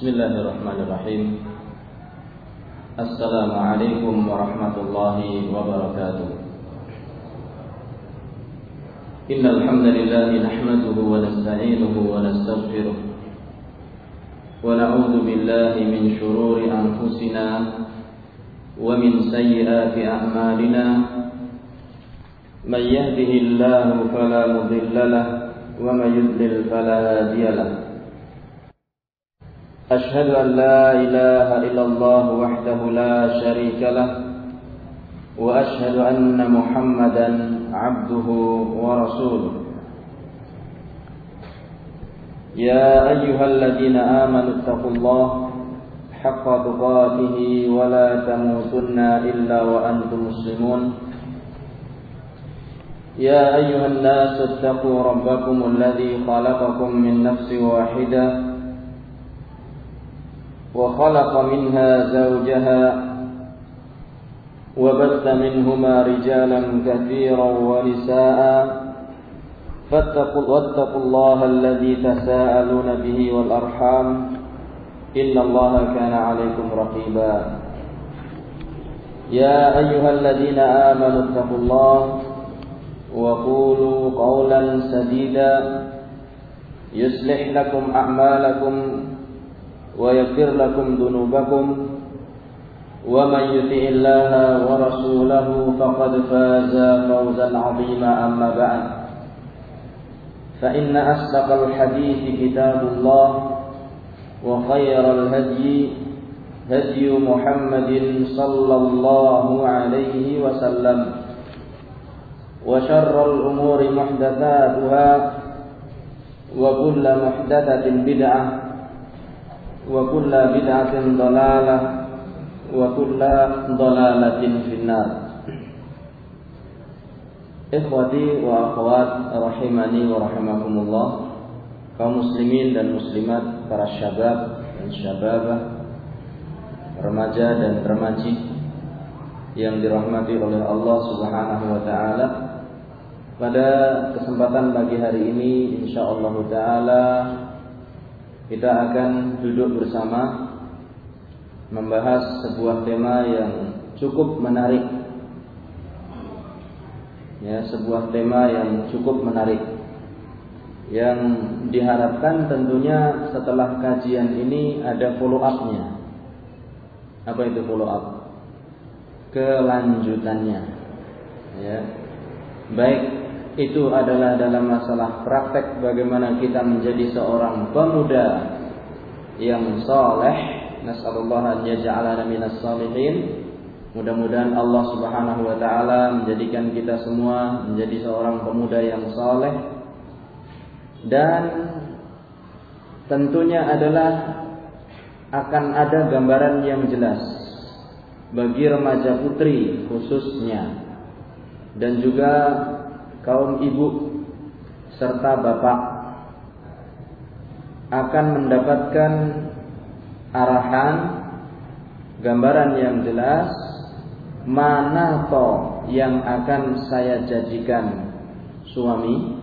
Bismillahirrahmanirrahim. Assalamualaikum warahmatullahi wabarakatuh. Innal hamdalillah nahmaduhu wa nasta'inuhu wa nastaghfiruh wa na'udzu billahi min shururi anfusina wa min sayyiati a'malina. Man yahdihillahu fala mudilla lahu wa man yudlil fala hadiya lahu. أشهد أن لا إله إلا الله وحده لا شريك له وأشهد أن محمدا عبده ورسوله. يا أيها الذين آمنوا اتقوا الله حق تقاته ولا تموتن إلا وأنتم مسلمون. يا أيها الناس اتقوا ربكم الذي خلقكم من نفس واحدة وخلق منها زوجها وبث منهما رجالا كثيرا ونساء واتقوا الله الذي تساءلون به والأرحام إن الله كان عليكم رقيبا. يا أيها الذين آمنوا اتقوا الله وقولوا قولا سديدا يصلح لكم أعمالكم ويغفر لكم ذنوبكم ومن يطع الله ورسوله فقد فاز فوزا عظيما. أما بعد فإن أصدق الحديث كتاب الله وخير الهدي هدي محمد صلى الله عليه وسلم وشر الأمور محدثاتها وكل محدثة بدعة وكل بدعة ضلالة وكل ضلالة في النار. Ikhwati wa akhwat rahimani wa rahimakumullah, kaum muslimin dan muslimat, para syabab dan syababah, remaja dan remaji yang dirahmati oleh Allah Subhanahu wa taala. Pada kesempatan pagi hari ini insyaallah taala kita akan duduk bersama membahas sebuah tema yang cukup menarik. Ya, sebuah tema yang cukup menarik yang diharapkan tentunya setelah kajian ini ada follow up-nya. Apa itu follow up? Kelanjutannya. Ya. Baik itu adalah dalam masalah praktek bagaimana kita menjadi seorang pemuda yang saleh. Nas'alullah an yaj'alana minas salihin. Mudah-mudahan Allah Subhanahu wa taala menjadikan kita semua menjadi seorang pemuda yang saleh. Dan tentunya adalah akan ada gambaran yang jelas bagi remaja putri khususnya dan juga kaum ibu serta bapak akan mendapatkan arahan, gambaran yang jelas mana toh yang akan saya jadikan suami.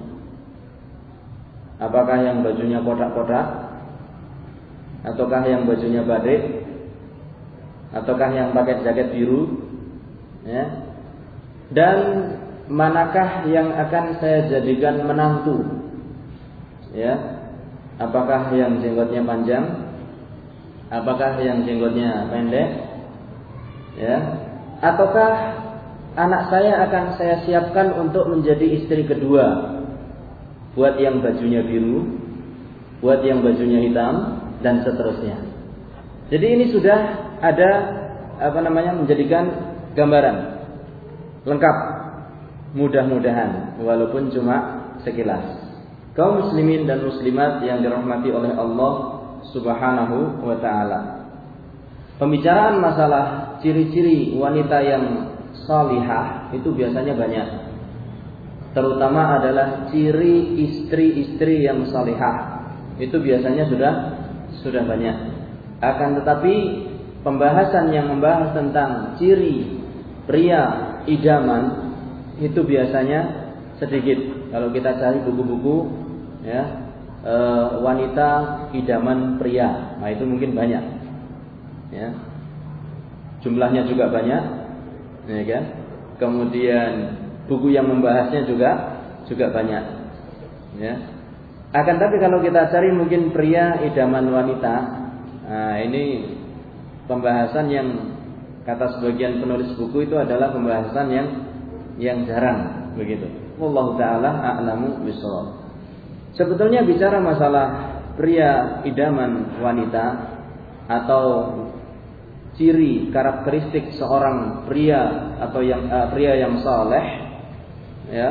Apakah yang bajunya kotak-kotak, ataukah yang bajunya batik, ataukah yang pakai jaket biru, ya. Dan manakah yang akan saya jadikan menantu? Ya. Apakah yang jenggotnya panjang? Apakah yang jenggotnya pendek? Ya. Ataukah anak saya akan saya siapkan untuk menjadi istri kedua? Buat yang bajunya biru, buat yang bajunya hitam dan seterusnya. Jadi ini sudah ada menjadikan gambaran lengkap. Mudah-mudahan walaupun cuma sekilas. Kaum muslimin dan muslimat yang dirahmati oleh Allah Subhanahu wa taala. Pembicaraan masalah ciri-ciri wanita yang salihah itu biasanya banyak. Terutama adalah ciri istri-istri yang salihah. Itu biasanya sudah banyak. Akan tetapi pembahasan yang membahas tentang ciri pria idaman itu biasanya sedikit. Kalau kita cari buku-buku, ya, wanita idaman pria. Nah, itu mungkin banyak. Ya. Jumlahnya juga banyak, ya kan? Kemudian buku yang membahasnya juga banyak. Ya. Akan tapi kalau kita cari mungkin pria idaman wanita, nah ini pembahasan yang kata sebagian penulis buku itu adalah pembahasan yang jarang begitu. Wallahu taala a'lamu bishawab. Sebetulnya bicara masalah pria idaman wanita atau ciri karakteristik seorang pria atau pria yang saleh, ya,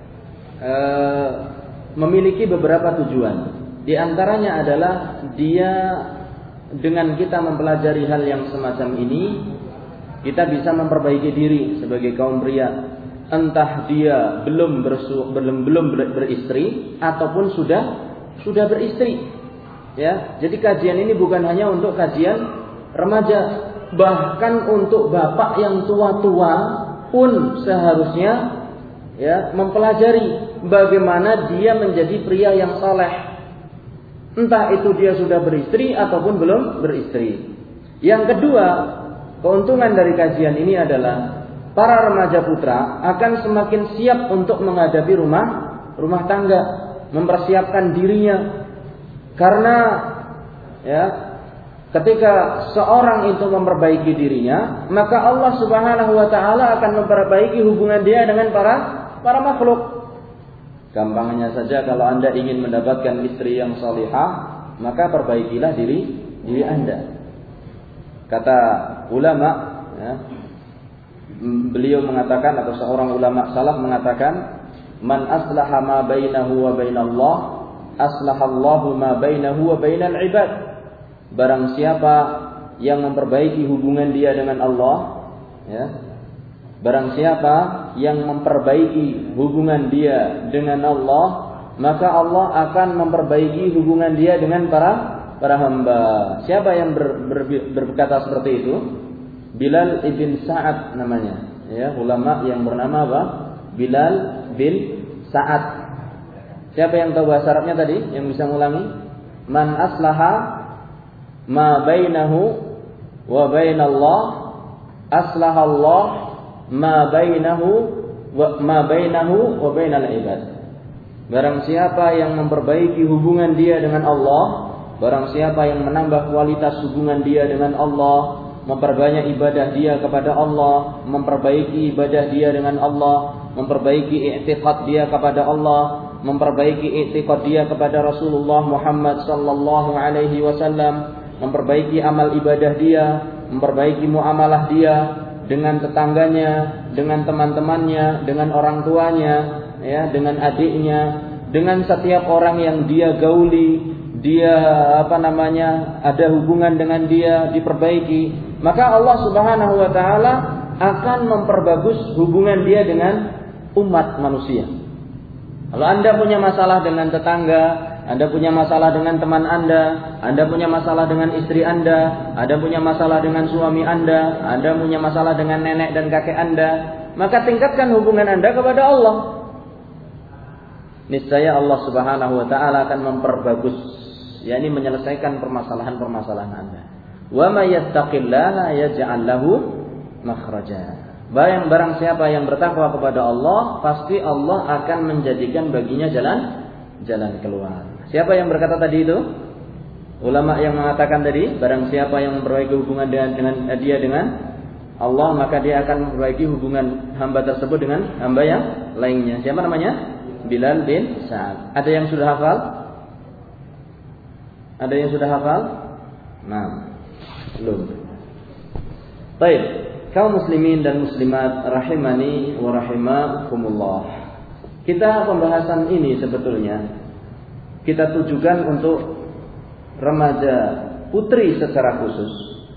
memiliki beberapa tujuan. Di antaranya adalah dia dengan kita mempelajari hal yang semacam ini, kita bisa memperbaiki diri sebagai kaum pria. Entah dia belum beristri ataupun sudah beristri. Ya, jadi kajian ini bukan hanya untuk kajian remaja, bahkan untuk bapak yang tua-tua pun seharusnya ya mempelajari bagaimana dia menjadi pria yang saleh. Entah itu dia sudah beristri ataupun belum beristri. Yang kedua, keuntungan dari kajian ini adalah para remaja putra akan semakin siap untuk menghadapi rumah tangga, mempersiapkan dirinya. Karena ya, ketika seorang itu memperbaiki dirinya, maka Allah Subhanahu wa taala akan memperbaiki hubungan dia dengan para makhluk. Gampangnya saja, kalau Anda ingin mendapatkan istri yang salihah, maka perbaikilah diri Anda. Kata ulama, ya, beliau mengatakan, atau seorang ulama salaf mengatakan, man aslaha ma bainahu wa bainallah, aslahallahu ma bainahu wa bainal ibad. Barang siapa yang memperbaiki hubungan dia dengan Allah, ya, barang siapa yang memperbaiki hubungan dia dengan Allah, maka Allah akan memperbaiki hubungan dia dengan para hamba. Siapa yang berkata seperti itu? Bilal ibn Sa'ad namanya, ya, ulama yang bernama apa? Bilal bin Sa'ad. Siapa yang tahu bahasa Arabnya tadi? Yang bisa mengulangi? Man aslaha ma bainahu wa bainallah, aslahallah ma bainahu wa bainal ibad. Barang siapa yang memperbaiki hubungan dia dengan Allah, barang siapa yang menambah kualitas hubungan dia dengan Allah, memperbanyak ibadah dia kepada Allah, memperbaiki ibadah dia dengan Allah, memperbaiki i'tiqad dia kepada Allah, memperbaiki i'tiqad dia kepada Rasulullah Muhammad sallallahu alaihi wasallam, memperbaiki amal ibadah dia, memperbaiki muamalah dia dengan tetangganya, dengan teman-temannya, dengan orang tuanya, ya, dengan adiknya, dengan setiap orang yang dia gauli, dia ada hubungan dengan dia, diperbaiki, maka Allah Subhanahu wa taala akan memperbagus hubungan dia dengan umat manusia. Kalau Anda punya masalah dengan tetangga, Anda punya masalah dengan teman Anda punya masalah dengan istri Anda punya masalah dengan suami Anda punya masalah dengan nenek dan kakek Anda, maka tingkatkan hubungan Anda kepada Allah. Niscaya Allah Subhanahu wa taala akan memperbagus, yakni menyelesaikan permasalahan-permasalahan Anda. Wa may yattaqillaha yaj'al lahu makhraja. Barang siapa yang bertakwa kepada Allah, pasti Allah akan menjadikan baginya jalan keluar. Siapa yang berkata tadi itu? Ulama yang mengatakan tadi, barang siapa yang memperbaiki hubungan dengan Allah, maka dia akan memperbaiki hubungan hamba tersebut dengan hamba yang lainnya. Siapa namanya? Bilal bin Sa'ad. Ada yang sudah hafal? Ada yang sudah hafal? Nah, belum. Baik, kaum muslimin dan muslimat rahimani wa rahimakumullah. Kita pembahasan ini sebetulnya kita tujukan untuk remaja putri secara khusus,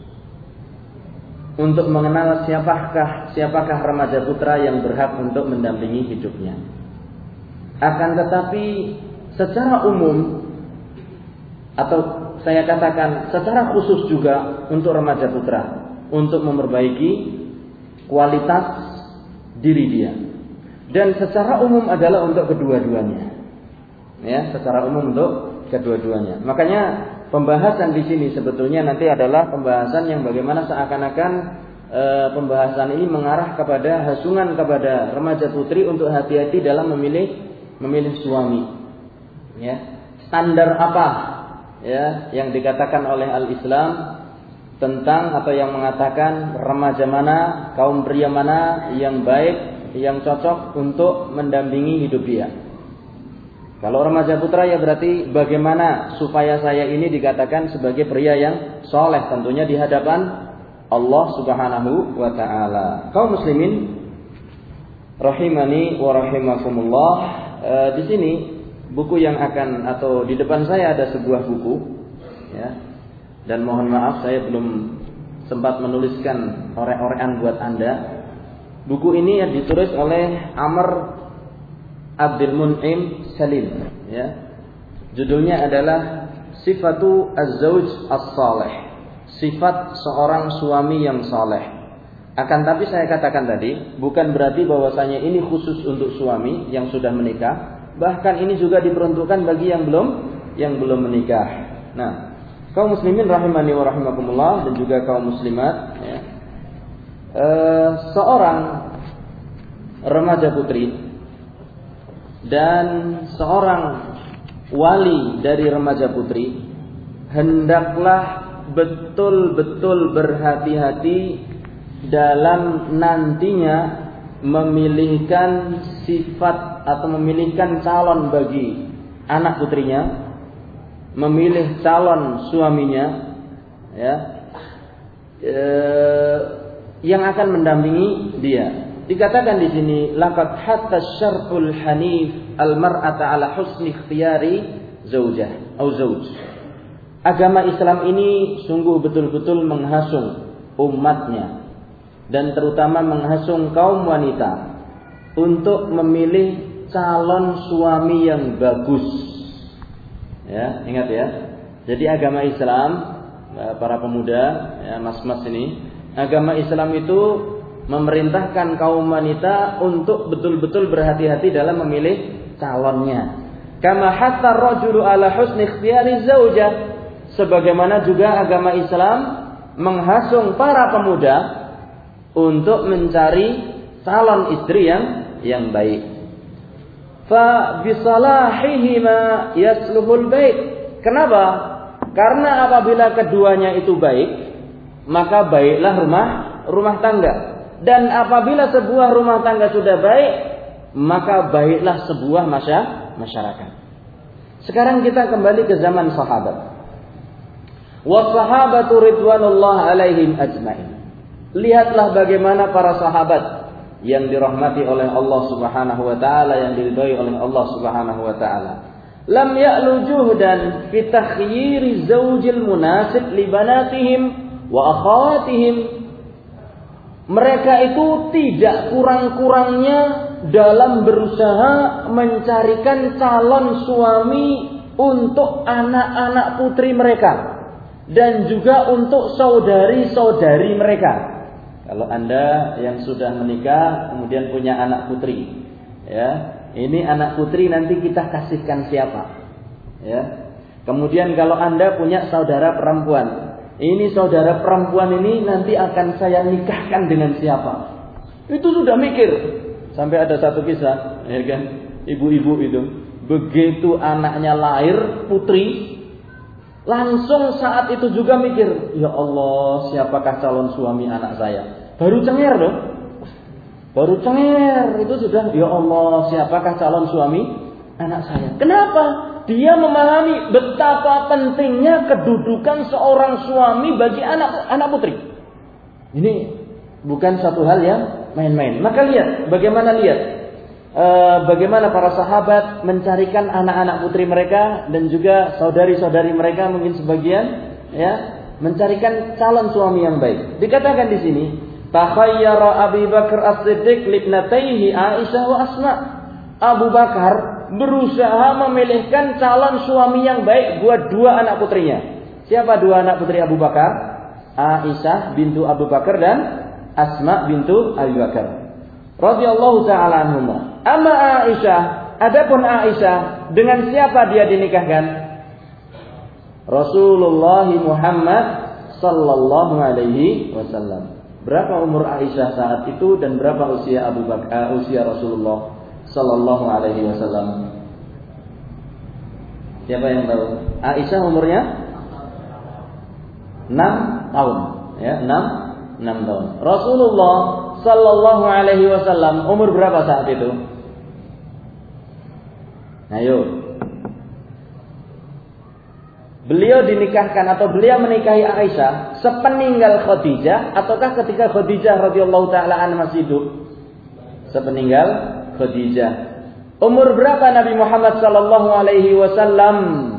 untuk mengenal siapakah remaja putra yang berhak untuk mendampingi hidupnya. Akan tetapi secara umum, atau saya katakan secara khusus juga untuk remaja putra, untuk memperbaiki kualitas diri dia. Dan secara umum adalah untuk kedua-duanya. Ya, secara umum untuk kedua-duanya. Makanya pembahasan di sini sebetulnya nanti adalah pembahasan yang bagaimana seakan-akan pembahasan ini mengarah kepada hasungan kepada remaja putri untuk hati-hati dalam memilih suami. Ya, standar apa ya yang dikatakan oleh Al-Islam tentang atau yang mengatakan remaja mana, kaum pria mana yang baik, yang cocok untuk mendampingi hidup dia. Kalau remaja putra ya berarti bagaimana supaya saya ini dikatakan sebagai pria yang soleh, tentunya di hadapan Allah Subhanahu wa taala. Kaum muslimin rahimani wa rahimakumullah, di sini buku yang akan atau di depan saya ada sebuah buku ya. Dan mohon maaf saya belum sempat menuliskan orek-orekan buat Anda. Buku ini yang ditulis oleh Amr Abdul Mun'im Salim ya. Judulnya adalah Sifatu Az-Zawj As-Salih. Sifat seorang suami yang saleh. Akan tapi saya katakan tadi, bukan berarti bahwasanya ini khusus untuk suami yang sudah menikah, bahkan ini juga diperuntukkan bagi yang belum menikah. Nah, kaum muslimin rahimani wa rahimakumullah dan juga kaum muslimat ya. Seorang remaja putri dan seorang wali dari remaja putri hendaklah betul-betul berhati-hati dalam nantinya memilihkan sifat atau memilihkan calon bagi anak putrinya, memilih calon suaminya ya, yang akan mendampingi dia. Dikatakan di sini laqad hatta syar'ul hanif al-mar'ata ala husni ikhtiyari zaujah atau zauj. Agama Islam ini sungguh betul-betul menghasung umatnya dan terutama menghasung kaum wanita untuk memilih calon suami yang bagus. Ya, ingat ya. Jadi agama Islam, para pemuda, ya, mas-mas ini, agama Islam itu memerintahkan kaum wanita untuk betul-betul berhati-hati dalam memilih calonnya. Kama hatta ar-rajulu ala husni ikhtiyari zaujah. Sebagaimana juga agama Islam menghasung para pemuda untuk mencari calon istri yang baik. Fa bisalahihima yasluhul bait. Kenapa? Karena apabila keduanya itu baik, maka baiklah rumah tangga. Dan apabila sebuah rumah tangga sudah baik, maka baiklah sebuah masyarakat. Sekarang kita kembali ke zaman sahabat. Wassahabatu ridwanullah alaihim ajmain. Lihatlah bagaimana para sahabat yang dirahmati oleh Allah Subhanahu wa taala, yang diridhai oleh Allah Subhanahu wa taala. Lam ya'lu juhdan fi takhyiri zawjil munasib li banatihim wa akhawatihim. Mereka itu tidak kurang-kurangnya dalam berusaha mencarikan calon suami untuk anak-anak putri mereka dan juga untuk saudari-saudari mereka. Kalau Anda yang sudah menikah kemudian punya anak putri, ya, ini anak putri nanti kita kasihkan siapa? Ya. Kemudian kalau Anda punya saudara perempuan, ini saudara perempuan ini nanti akan saya nikahkan dengan siapa? Itu sudah mikir. Sampai ada satu kisah, ya kan? Ibu-ibu itu begitu anaknya lahir putri, langsung saat itu juga mikir, ya Allah, siapakah calon suami anak saya? Baru cengar dong. Baru cengar itu sudah, ya Allah, siapakah calon suami anak saya? Kenapa? Dia memahami betapa pentingnya kedudukan seorang suami bagi anak putri. Ini bukan satu hal yang main-main. Maka lihat bagaimana para sahabat mencarikan anak-anak putri mereka dan juga saudari-saudari mereka, mungkin sebagian ya, mencarikan calon suami yang baik. Dikatakan di sini, takhayyara Abu Bakar As-Siddiq libnataihi Aisyah wa Asma. Abu Bakar berusaha memilihkan calon suami yang baik buat dua anak putrinya. Siapa dua anak putri Abu Bakar? Aisyah bintu Abu Bakar dan Asma bintu Abu Bakar radhiyallahu ta'ala anhuma. Amma Aisyah, adapun Aisyah, dengan siapa dia dinikahkan? Rasulullah Muhammad sallallahu alaihi wasallam. Berapa umur Aisyah saat itu dan berapa usia Abu Bakar, usia Rasulullah sallallahu alaihi wasallam? Siapa yang tahu? Aisyah umurnya 6 tahun, ya, 6 tahun. Rasulullah sallallahu alaihi wasallam umur berapa saat itu? Ayo. Beliau dinikahkan atau beliau menikahi Aisyah sepeninggal Khadijah ataukah ketika Khadijah radhiyallahu taala anha masih hidup? Sepeninggal Khadijah. Umur berapa Nabi Muhammad sallallahu alaihi wasallam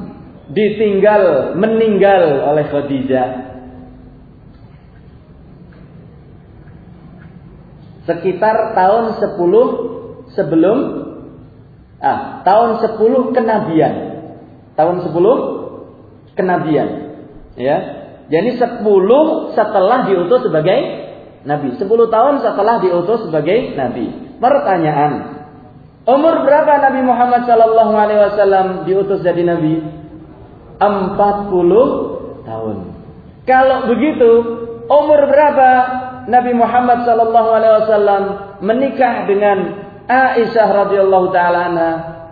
meninggal oleh Khadijah? Sekitar tahun 10 sebelum tahun 10 kenabian. Tahun 10 kenabian, ya. Jadi 10 setelah diutus sebagai nabi. 10 tahun setelah diutus sebagai nabi. Pertanyaan, umur berapa Nabi Muhammad sallallahu alaihi wasallam diutus jadi nabi? 40 tahun. Kalau begitu, umur berapa Nabi Muhammad sallallahu alaihi wasallam menikah dengan Aisyah radhiyallahu taala anha?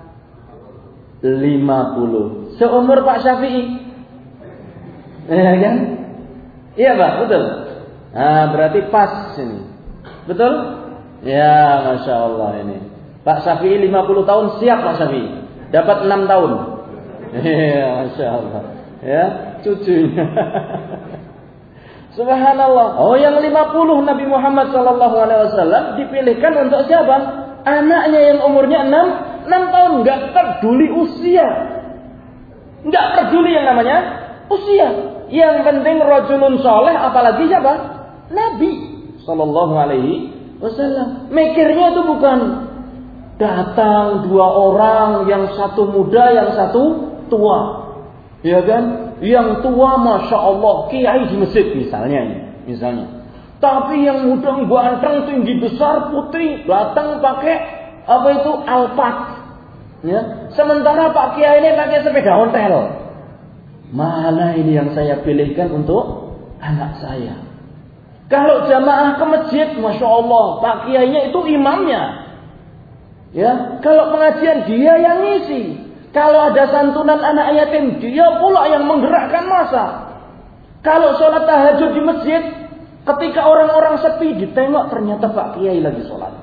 50. Seumur Pak Syafi'i. Ya kan? Iya Pak, betul. Berarti pas ini. Betul? Ya, Masya Allah ini. Pak Syafi'i 50 tahun siap Pak Syafi'i. Dapat 6 tahun. Iya, Masya Allah. Ya, cucunya. Subhanallah. Oh, yang 50 Nabi Muhammad SAW dipilihkan untuk siapa? Anaknya yang umurnya 6 tahun. Nggak peduli usia. Nggak peduli yang namanya usia. Yang penting rajulun soleh, apalagi siapa? Nabi sallallahu alaihi wasallam. Mikirnya itu bukan datang 2 orang, yang satu muda, yang satu tua. Ya kan? Yang tua Masya Allah kiai di masjid misalnya. Tapi yang muda ganteng, tinggi besar, putih, datang pakai apa itu? Alphard. Ya. Sementara Pak Kiai ini pakai sepeda ontel. Mana ini yang saya pilihkan untuk anak saya? Kalau jamaah ke masjid, Masya Allah, Pak Kiainya itu imamnya. Ya, kalau pengajian dia yang ngisi. Kalau ada santunan anak yatim, dia pula yang menggerakkan massa. Kalau sholat tahajud di masjid, ketika orang-orang sepi, ditengok ternyata Pak Kiai lagi sholat.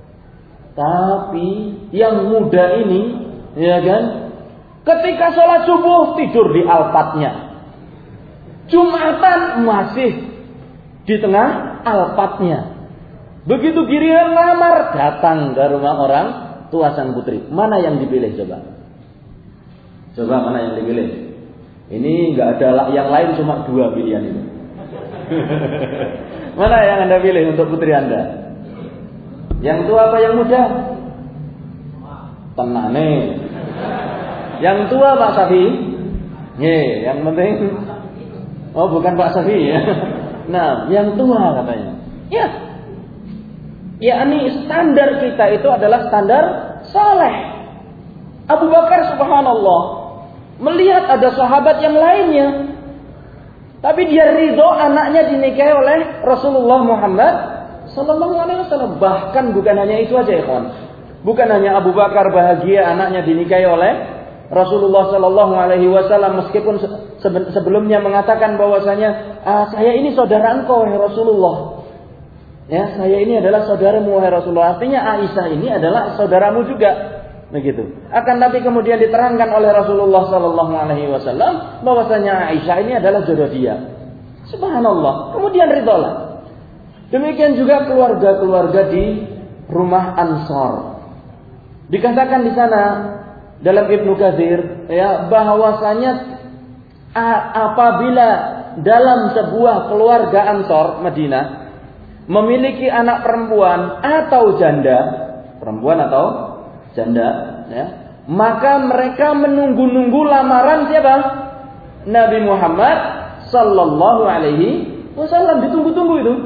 Tapi yang muda ini, ya kan? Ketika sholat subuh tidur di alfatnya. Jumatan masih di tengah alfatnya. Begitu giliran lamar datang ke rumah orang tua sang putri. Mana yang dipilih coba? Coba mana yang dipilih? Ini nggak ada yang lain, cuma 2 pilihan ini. Mana yang Anda pilih untuk putri Anda? Yang tua apa yang muda? Tenang nih. Yang tua Pak Syafi'i. Yang penting. Oh, bukan Pak Syafi'i ya. Nah, yang tua katanya. Ya. Yakni standar kita itu adalah standar saleh. Abu Bakar subhanallah melihat ada sahabat yang lainnya, tapi dia ridho anaknya dinikahi oleh Rasulullah Muhammad sallallahu alaihi wasallam. Bahkan bukan hanya itu aja ya kawan. Bukan hanya Abu Bakar bahagia anaknya dinikahi oleh Rasulullah sallallahu alaihi wasallam, meskipun sebelumnya mengatakan bahwasanya saya ini saudara engkau wahai Rasulullah. Ya, saya ini adalah saudaramu wahai Rasulullah. Artinya Aisyah ini adalah saudaramu juga. Begitu. Akan tapi kemudian diterangkan oleh Rasulullah sallallahu alaihi wasallam bahwasanya Aisyah ini adalah jodoh dia. Subhanallah. Kemudian ridholah. Demikian juga keluarga-keluarga di rumah Ansar. Dikatakan di sana dalam Ibnu Katsir ya bahwasanya apabila dalam sebuah keluarga Ansar Madinah memiliki anak perempuan atau janda, perempuan atau janda ya, maka mereka menunggu-nunggu lamaran siapa? Nabi Muhammad sallallahu alaihi wasallam. Ditunggu-tunggu itu.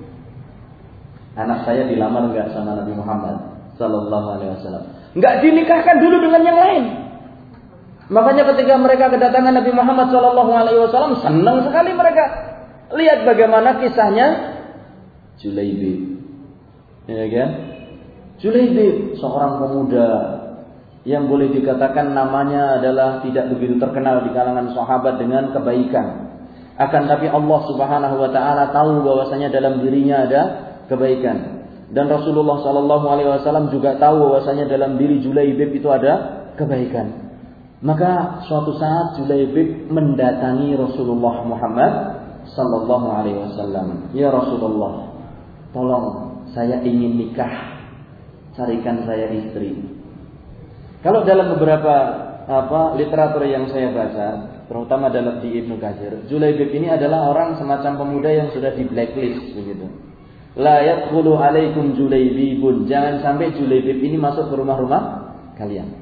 Anak saya dilamar enggak sama Nabi Muhammad sallallahu alaihi wasallam? Enggak dinikahkan dulu dengan yang lain. Makanya ketika mereka kedatangan Nabi Muhammad SAW, senang sekali mereka. Lihat bagaimana kisahnya Julaibib. Ya kan? Julaibib, seorang pemuda yang boleh dikatakan namanya adalah tidak begitu terkenal di kalangan sahabat dengan kebaikan. Akan tapi Allah Subhanahu wa taala tahu bahwasanya dalam dirinya ada kebaikan. Dan Rasulullah SAW juga tahu bahwasanya dalam diri Julaibib itu ada kebaikan. Maka suatu saat Julaibib mendatangi Rasulullah Muhammad sallallahu alaihi wasallam. Ya Rasulullah, tolong saya ingin nikah, carikan saya istri. Kalau dalam beberapa literatur yang saya baca, terutama dalam di Ibnu Katsir, Julaibib ini adalah orang semacam pemuda yang sudah di blacklist begitu. La yadkhulu alaikum Julaibibun. Jangan sampai Julaibib ini masuk ke rumah-rumah kalian.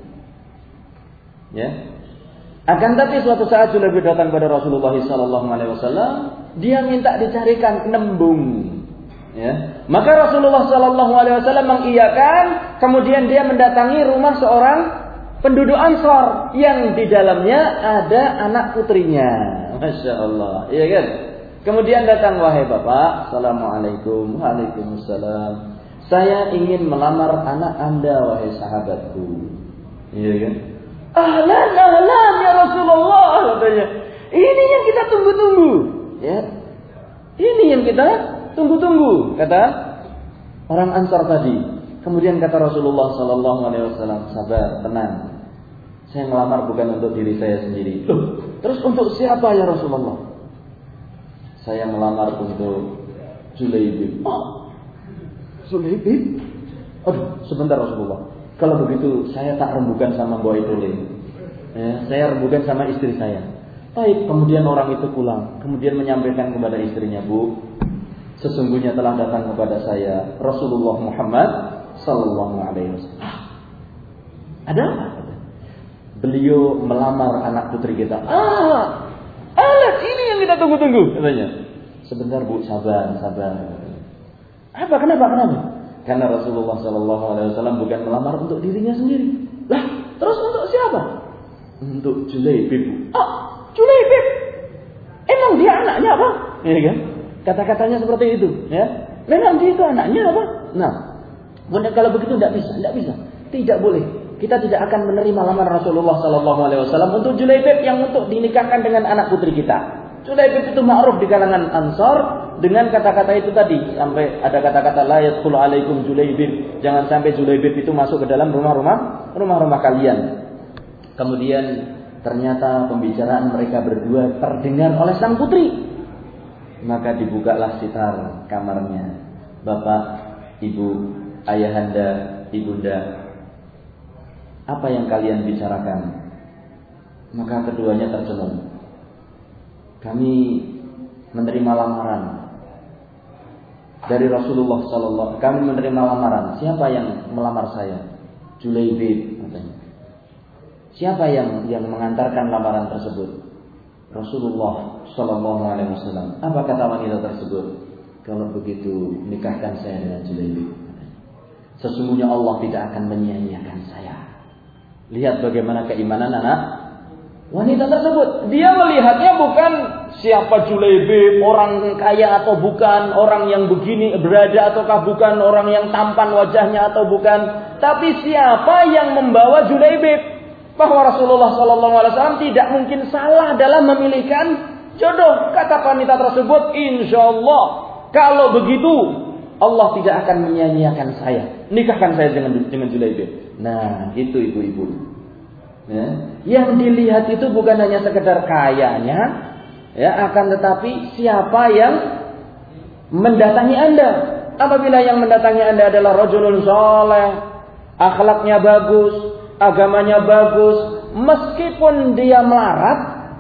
Ya. Akan tapi suatu saat Julaibib datang kepada Rasulullah SAW, dia minta dicarikan nembung. Ya. Maka Rasulullah SAW mengiyakan, kemudian dia mendatangi rumah seorang penduduk Ansor yang di dalamnya ada anak putrinya. Masya Allah, iya kan? Kemudian datang, wahai bapak, assalamualaikum, waalaikumsalam. Saya ingin melamar anak anda, wahai sahabatku. Iya kan? Ahlan, ahlan ya Rasulullah, katanya. Ini yang kita tunggu-tunggu, ya. Ini yang kita tunggu-tunggu, kata orang Ansar tadi. Kemudian kata Rasulullah sallallahu alaihi wasallam, sabar, tenang. Saya melamar bukan untuk diri saya sendiri. Loh, terus untuk siapa ya Rasulullah? Saya melamar untuk Julaibib. Oh, Julaibib? Aduh, sebentar Rasulullah. Kalau begitu saya tak rembukan sama Mbak Itulin. Ya, saya rembukan sama istri saya. Baik, kemudian orang itu pulang. Kemudian menyampaikan kepada istrinya, Bu, sesungguhnya telah datang kepada saya Rasulullah Muhammad sallallahu alaihi wasallam. Ada apa? Beliau melamar anak putri kita. Alat ini yang kita tunggu-tunggu, katanya. Sebentar Bu, sabar. Apa? Kenapa? Karena Rasulullah SAW bukan melamar untuk dirinya sendiri. Lah, terus untuk siapa? Untuk Julaibib. Julaibib. Emang dia anaknya apa? Ya kan? Kata-katanya seperti itu. Ya. Memang dia itu anaknya apa? Nah, kalau begitu tidak bisa. Tidak boleh. Kita tidak akan menerima lamaran Rasulullah SAW untuk Julaibib yang untuk dinikahkan dengan anak putri kita. Julaibib itu ma'ruf di kalangan Ansar dengan kata-kata itu tadi, sampai ada kata-kata la yadkhulu alaikum Julaibib. Jangan sampai Julaibib itu masuk ke dalam rumah-rumah kalian. Kemudian ternyata pembicaraan mereka berdua terdengar oleh sang putri. Maka dibukalah sitar kamarnya. Bapak, ibu, ayahanda, ibunda, apa yang kalian bicarakan? Maka keduanya tersenyum. Kami menerima lamaran dari Rasulullah SAW. Kami menerima lamaran. Siapa yang melamar saya? Julaibib, katanya. Siapa yang mengantarkan lamaran tersebut? Rasulullah SAW. Apa kata wanita tersebut? Kalau begitu nikahkan saya dengan Julaibib. Sesungguhnya Allah tidak akan menyia-nyiakan saya. Lihat bagaimana keimanan anak wanita tersebut. Dia melihatnya bukan siapa Julaibib, orang kaya atau bukan, orang yang begini berada ataukah bukan, orang yang tampan wajahnya atau bukan, tapi siapa yang membawa Julaibib. Bahwa Rasulullah SAW tidak mungkin salah dalam memilihkan jodoh. Kata wanita tersebut, insyaallah kalau begitu Allah tidak akan menyia-nyiakan saya. Nikahkan saya dengan Julaibib. Nah, itu ibu-ibu. Ya. Yang dilihat itu bukan hanya sekedar kayanya, ya, akan tetapi siapa yang mendatangi Anda. Apabila yang mendatangi Anda adalah rajulun saleh, akhlaknya bagus, agamanya bagus, meskipun dia melarat,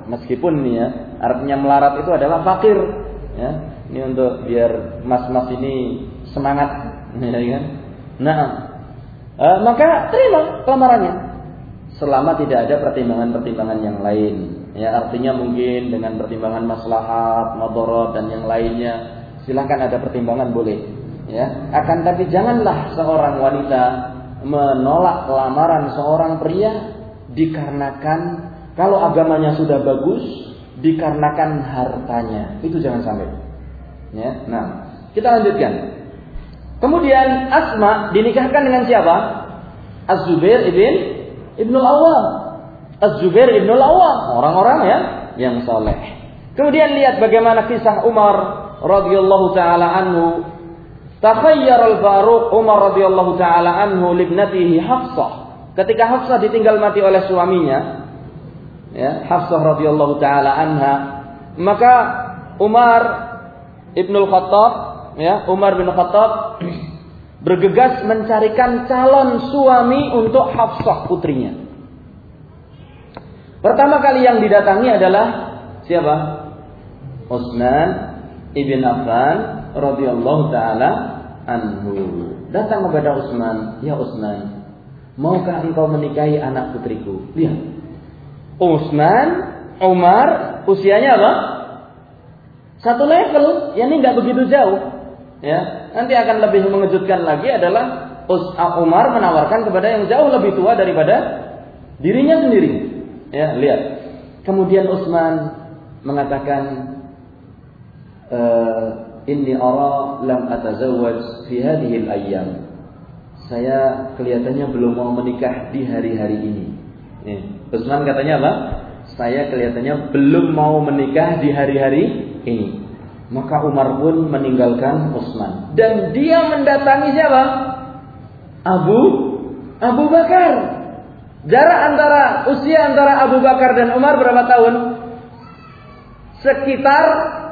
artinya melarat itu adalah fakir, ya. Ini untuk biar mas-mas ini semangat, ya kan? Nah, maka terima lamarannya. Selama tidak ada pertimbangan-pertimbangan yang lain, ya, artinya mungkin dengan pertimbangan maslahat, madarat dan yang lainnya, silakan ada pertimbangan boleh, ya. Akan tapi janganlah seorang wanita menolak lamaran seorang pria dikarenakan Kalau agamanya sudah bagus dikarenakan hartanya. Itu jangan sampai. Ya. Nah, kita lanjutkan. Kemudian Asma dinikahkan dengan siapa? Az-Zubair ibnul Awwam. Az-Zubair ibnul Awwam, orang-orang ya yang saleh. Kemudian lihat bagaimana kisah Umar radhiyallahu taala anhu. Takhayyar al-Faruq Umar radhiyallahu taala anhu libnatihi Hafsah. Ketika Hafsah ditinggal mati oleh suaminya, ya, Hafsah radhiyallahu taala anha, maka Umar ibnul Khattab, ya, Umar bin Khattab bergegas mencarikan calon suami untuk Hafsah putrinya. Pertama kali yang didatangi adalah siapa? Utsman ibn Affan radhiyallahu taala anhu. Datang kepada Utsman, "Ya Utsman, maukah engkau menikahi anak putriku?" Lihat. Utsman, Umar, usianya apa? Satu level, yakni enggak begitu jauh. Ya, nanti akan lebih mengejutkan lagi adalah Umar menawarkan kepada yang jauh lebih tua daripada dirinya sendiri. Ya, lihat. Kemudian Utsman mengatakan, "Inni ara lam atazawwaj fi hadhihi al-ayyam." Saya kelihatannya belum mau menikah di hari-hari ini. Utsman katanya apa? Saya kelihatannya belum mau menikah di hari-hari ini. Maka Umar pun meninggalkan Utsman dan dia mendatangi siapa? Abu Bakar. Jarak usia antara Abu Bakar dan Umar berapa tahun? Sekitar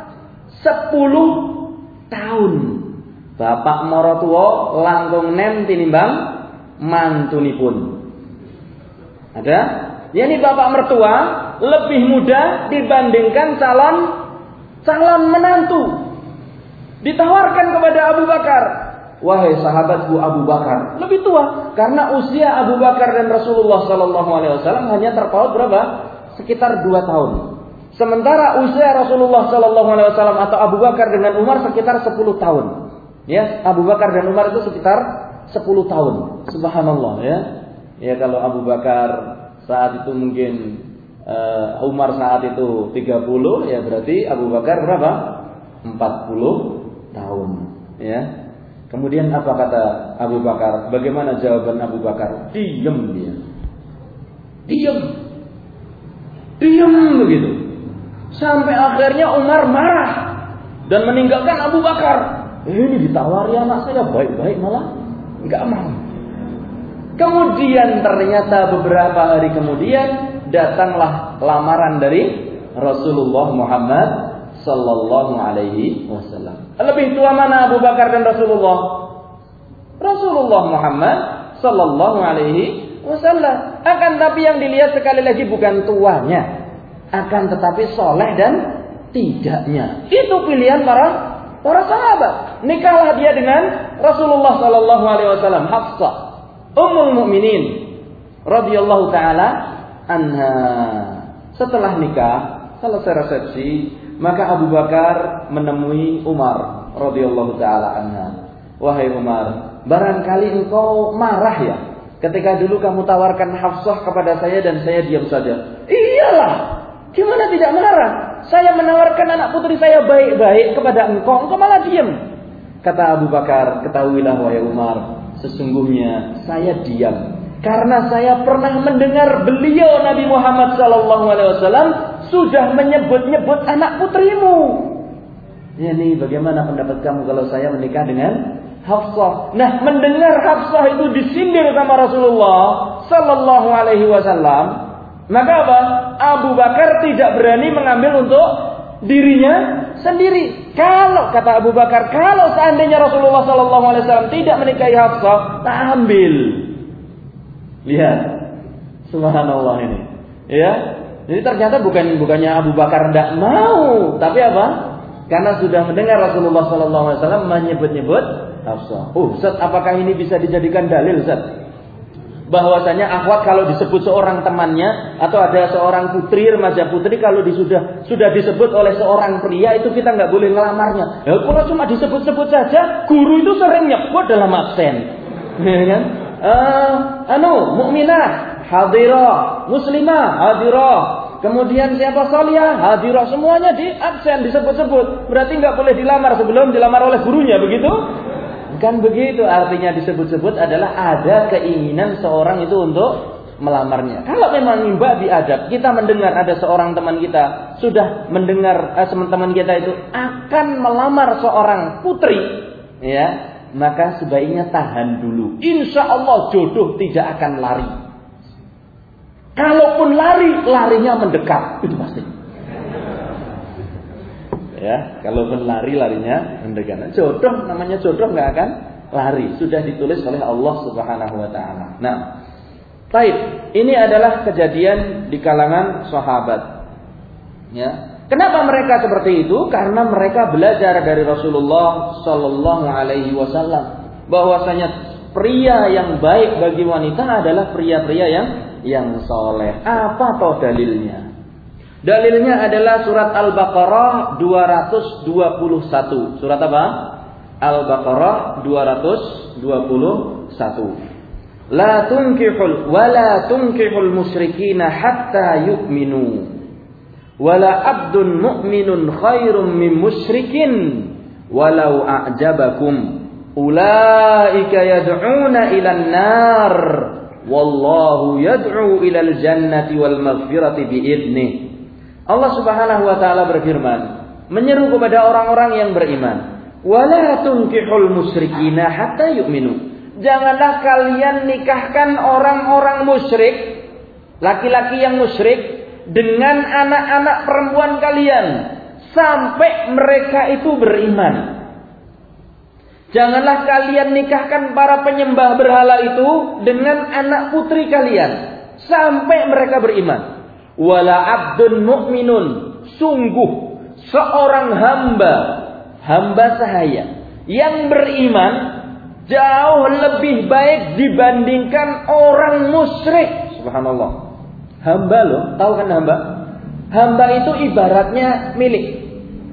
10 tahun. Bapak marotuwa langkung nem tinimbang mantunipun. Ada? Yani bapak mertua lebih muda dibandingkan calon menantu. Ditawarkan kepada Abu Bakar. Wahai sahabatku Abu Bakar, lebih tua karena usia Abu Bakar dan Rasulullah SAW hanya terpaut berapa? Sekitar 2 tahun. Sementara usia Rasulullah SAW atau Abu Bakar dengan Umar sekitar 10 tahun. Ya, Abu Bakar dan Umar itu sekitar 10 tahun. Subhanallah ya. Ya, kalau Abu Bakar saat itu mungkin Umar saat itu 30, ya berarti Abu Bakar berapa? 40 tahun. Ya. Kemudian apa kata Abu Bakar? Bagaimana jawaban Abu Bakar? Diam dia. Diam begitu. Sampai akhirnya Umar marah dan meninggalkan Abu Bakar. Ini ditawari anak saya baik-baik malah enggak mau. Kemudian ternyata beberapa hari kemudian datanglah lamaran dari Rasulullah Muhammad sallallahu alaihi wasallam. Lebih tua mana Abu Bakar dan Rasulullah? Rasulullah Muhammad sallallahu alaihi wasallam. Akan tapi yang dilihat sekali lagi bukan tuanya, akan tetapi soleh dan tidaknya. Itu pilihan para sahabat. Nikahlah dia dengan Rasulullah sallallahu alaihi wasallam, Hafsah Ummul Mukminin radhiyallahu taala anha. Setelah nikah, selesai resepsi, maka Abu Bakar menemui Umar radhiyallahu taala anha. Wahai Umar, barangkali engkau marah ya ketika dulu kamu tawarkan Hafsah kepada saya dan saya diam saja. Iyalah, gimana tidak marah? Saya menawarkan anak putri saya baik-baik kepada engkau malah diam. Kata Abu Bakar, ketahuilah wahai Umar, sesungguhnya saya diam karena saya pernah mendengar beliau Nabi Muhammad SAW sudah menyebut-nyebut anak putrimu. Ya nih, bagaimana pendapat kamu kalau saya menikah dengan Hafsah? Nah, mendengar Hafsah itu disindir sama Rasulullah Sallallahu Alaihi Wasallam, maka apa? Abu Bakar tidak berani mengambil untuk dirinya sendiri. Kalau kata Abu Bakar, kalau seandainya Rasulullah Sallallahu Alaihi Wasallam tidak menikahi Hafsah, tak ambil. Lihat, subhanallah ini. Ya, jadi ternyata bukannya Abu Bakar tidak mau, tapi apa? Karena sudah mendengar Rasulullah Sallallahu Alaihi Wasallam menyebut-nyebut Hafsah. Ustaz, apakah ini bisa dijadikan dalil, Ustaz? Bahwasanya akhwat kalau disebut seorang temannya atau ada seorang putri, remaja putri, kalau sudah disebut oleh seorang pria itu kita nggak boleh ngelamarnya. Ya, kalau cuma disebut-sebut saja, guru itu sering nyebut dalam absen. Ya kan? Mukminah, hadirah, muslimah, hadirah. Kemudian siapa salihah, hadirah, semuanya di absen, disebut-sebut. Berarti nggak boleh dilamar sebelum dilamar oleh gurunya, begitu? Bukan begitu. Artinya disebut-sebut adalah ada keinginan seorang itu untuk melamarnya. Kalau memang mimba biadab, kita mendengar ada seorang teman kita sudah mendengar teman kita itu akan melamar seorang putri, ya, maka sebaiknya tahan dulu. Insya Allah jodoh tidak akan lari. Kalaupun lari, larinya mendekat, itu pasti. Ya, kalaupun lari, larinya mendekat. Jodoh, namanya jodoh nggak akan lari. Sudah ditulis oleh Allah Subhanahu Wa Taala. Nah, baik, ini adalah kejadian di kalangan sahabat. Ya, kenapa mereka seperti itu? Karena mereka belajar dari Rasulullah Sallallahu Alaihi Wasallam bahwasanya pria yang baik bagi wanita adalah pria-pria yang soleh. Apa toh dalilnya? Dalilnya adalah surat Al-Baqarah 221. Surat apa? Al-Baqarah 221. La tunkihul musyrikina hatta yu'minu. Wala abdun mu'minun khairum min musyrikin walau a'jabakum. Ulaika yad'una ilan nar. Wallahu yad'u ilal jannati wal maghfirati bi'idnih. Allah Subhanahu wa taala berfirman, menyeru kepada orang-orang yang beriman, wala tunkihul musyrikina hatta yu'minu. Janganlah kalian nikahkan orang-orang musyrik, laki-laki yang musyrik, dengan anak-anak perempuan kalian sampai mereka itu beriman. Janganlah kalian nikahkan para penyembah berhala itu dengan anak putri kalian sampai mereka beriman. Wala abdun mu'minun, sungguh seorang hamba sahaya yang beriman jauh lebih baik dibandingkan orang musyrik. Subhanallah. Hamba loh, tahu kan hamba? Hamba itu ibaratnya milik.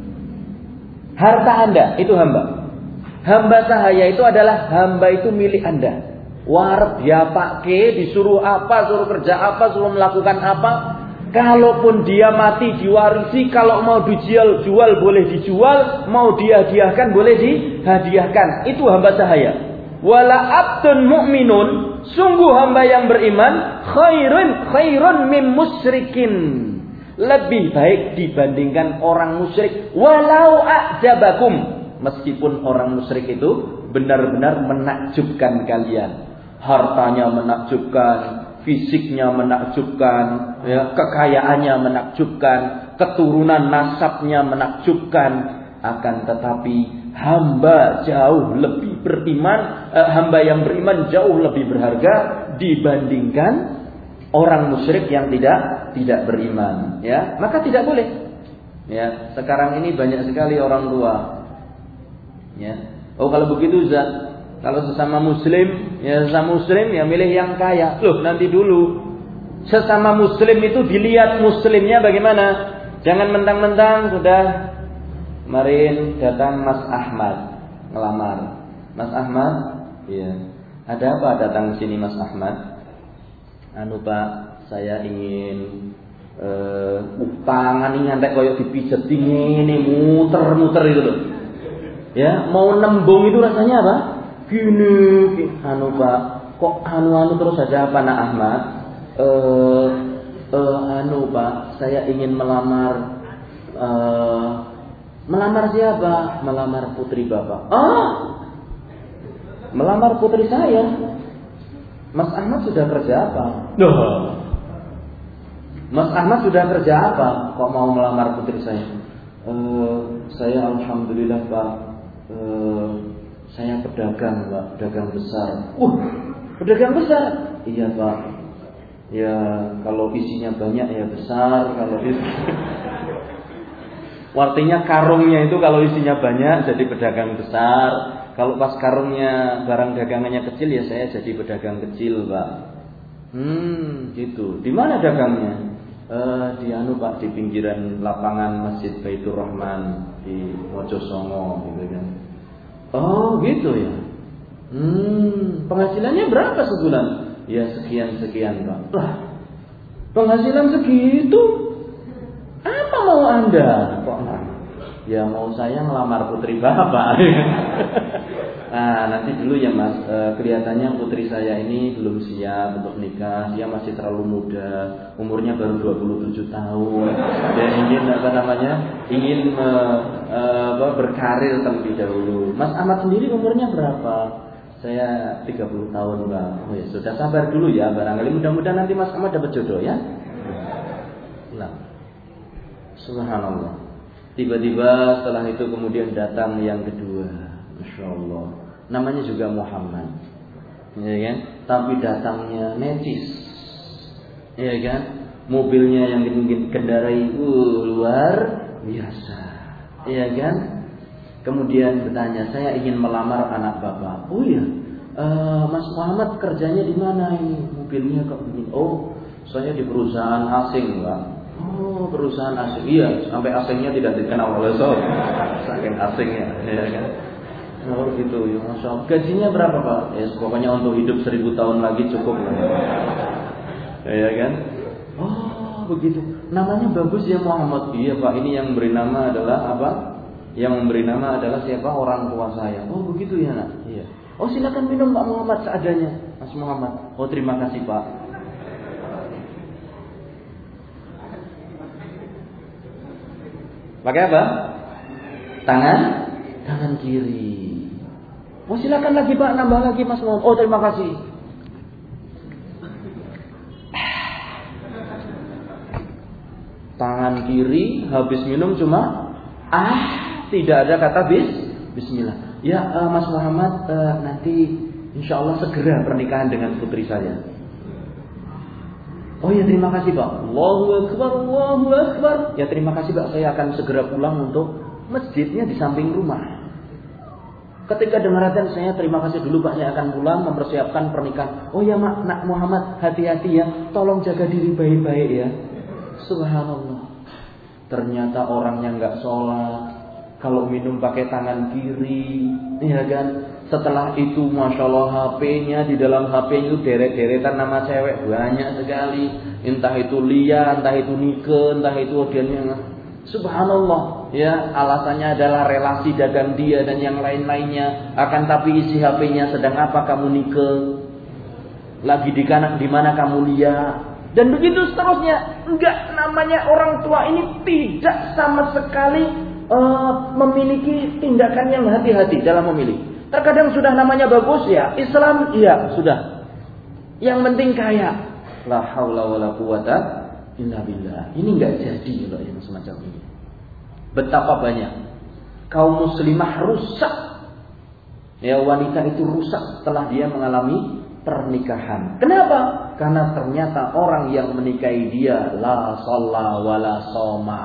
Harta Anda itu hamba. Hamba sahaya itu adalah hamba itu milik Anda. Warep dia pakai, disuruh apa, suruh kerja apa, suruh melakukan apa. Kalaupun dia mati diwarisi, kalau mau dijual boleh dijual, mau dihadiahkan boleh dihadiahkan. Itu hamba sahaya. Wala abdun mu'minun, sungguh hamba yang beriman khairun min musyrikin. Lebih baik dibandingkan orang musyrik. Walau a'jabakum. Meskipun orang musyrik itu benar-benar menakjubkan kalian. Hartanya menakjubkan, fisiknya menakjubkan, ya, kekayaannya menakjubkan, keturunan nasabnya menakjubkan. Akan tetapi hamba jauh lebih beriman, hamba yang beriman jauh lebih berharga dibandingkan orang musyrik yang tidak beriman. Ya, maka tidak boleh. Ya, sekarang ini banyak sekali orang tua. Ya. Oh kalau begitu Zat, kalau sesama muslim ya milih yang kaya. Loh nanti dulu. Sesama muslim itu dilihat muslimnya bagaimana. Jangan mentang-mentang sudah kemarin datang Mas Ahmad ngelamar. Mas Ahmad, iya. Ada apa datang sini Mas Ahmad? Anu Pak, saya ingin tangan ini ngantek koyok dipijet ini muter-muter itu loh. Ya, mau nembung itu rasanya apa? Gini, anu Pak, kok anu terus saja apa Nak Ahmad? Anu Pak, saya ingin melamar siapa? Melamar putri Bapak. Melamar putri saya. Mas Ahmad sudah kerja apa? Mas Ahmad sudah kerja apa? Kok mau melamar putri saya? Saya alhamdulillah Pak. Saya pedagang Pak, pedagang besar. Pedagang besar? Iya Pak. Ya kalau isinya banyak ya besar. Kalau artinya karungnya itu kalau isinya banyak jadi pedagang besar. Kalau pas karungnya barang dagangannya kecil ya saya jadi pedagang kecil Pak. Gitu. Di mana dagangnya? Di Pak, di pinggiran lapangan Masjid Baitur Rahman di Mojosongo gitu kan. Oh gitu ya. Penghasilannya berapa sebulan? Ya sekian-sekian Pak. Lah, penghasilan segitu, apa mau Anda? Kok ya mau saya ngelamar putri Bapak. Nah nanti dulu ya Mas, kelihatannya putri saya ini belum siap untuk nikah. Dia masih terlalu muda, umurnya baru 27 tahun. Dan ingin berkarir terlebih dahulu. Mas Ahmad sendiri umurnya berapa? Saya 30 tahun Bang. Oh ya sudah, sabar dulu ya. Barangkali mudah-mudahan nanti Mas Ahmad dapat jodoh ya. Nah, subhanallah. Tiba-tiba setelah itu kemudian datang yang kedua, Masya Allah. Namanya juga Muhammad, ya kan? Tapi datangnya necis, ya kan? Mobilnya yang dikendarai luar biasa, ya kan? Kemudian bertanya, saya ingin melamar anak bapak. Oh ya, Mas Muhammad kerjanya di mana ini? Mobilnya kok begini? Oh, saya di perusahaan asing, Pak. Oh, perusahaan asing. Iya, sampai asingnya tidak dikenal oleh saya. Saking asingnya, ya kan? Oh gitu, ya Masya Allah. Gajinya berapa Pak? Ya pokoknya untuk hidup 1000 tahun lagi cukup. Ya kan? Oh begitu. Namanya bagus ya Muhammad. Iya Pak, ini yang memberi nama adalah apa? Yang memberi nama adalah siapa? Orang tua saya. Oh begitu ya nak? Iya. Oh silakan minum Pak Muhammad seadanya, Mas Muhammad. Oh terima kasih Pak. Pakai apa? Tangan kiri. Oh silakan lagi Pak, nambah lagi Mas Muhammad. Oh terima kasih. Tangan kiri habis minum cuma tidak ada kata bismillah. Ya Mas Muhammad nanti insya Allah segera pernikahan dengan putri saya. Oh ya terima kasih Pak. Allahu Akbar, Allahu Akbar. Ya terima kasih Pak, saya akan segera pulang untuk masjidnya di samping rumah. Ketika dengarkan saya terima kasih dulu Pak, saya akan pulang mempersiapkan pernikahan. Oh ya nak Muhammad, hati-hati ya, tolong jaga diri baik-baik ya. Subhanallah. Ternyata orangnya nggak sholat, kalau minum pakai tangan kiri, ya kan? Setelah itu Masya Allah HP-nya, di dalam HP-nya itu deret-deretan nama cewek banyak sekali. Entah itu Lia, entah itu Nike, entah itu Odiannya. Subhanallah, ya alasannya adalah relasi dagang dia dan yang lain-lainnya. Akan tapi isi HP-nya sedang apa kamu Nike? Lagi di mana kamu lihat? Dan begitu seterusnya. Enggak, namanya orang tua ini tidak sama sekali memiliki tindakan yang hati-hati dalam memilih. Terkadang sudah namanya bagus ya, Islam iya sudah. Yang penting kaya. La haula wala quwata illa billah. Ini enggak jadi loh yang semacam ini. Betapa banyak kaum muslimah rusak. Ya wanita itu rusak setelah dia mengalami pernikahan. Kenapa? Karena ternyata orang yang menikahi dia la shalla wala shoma.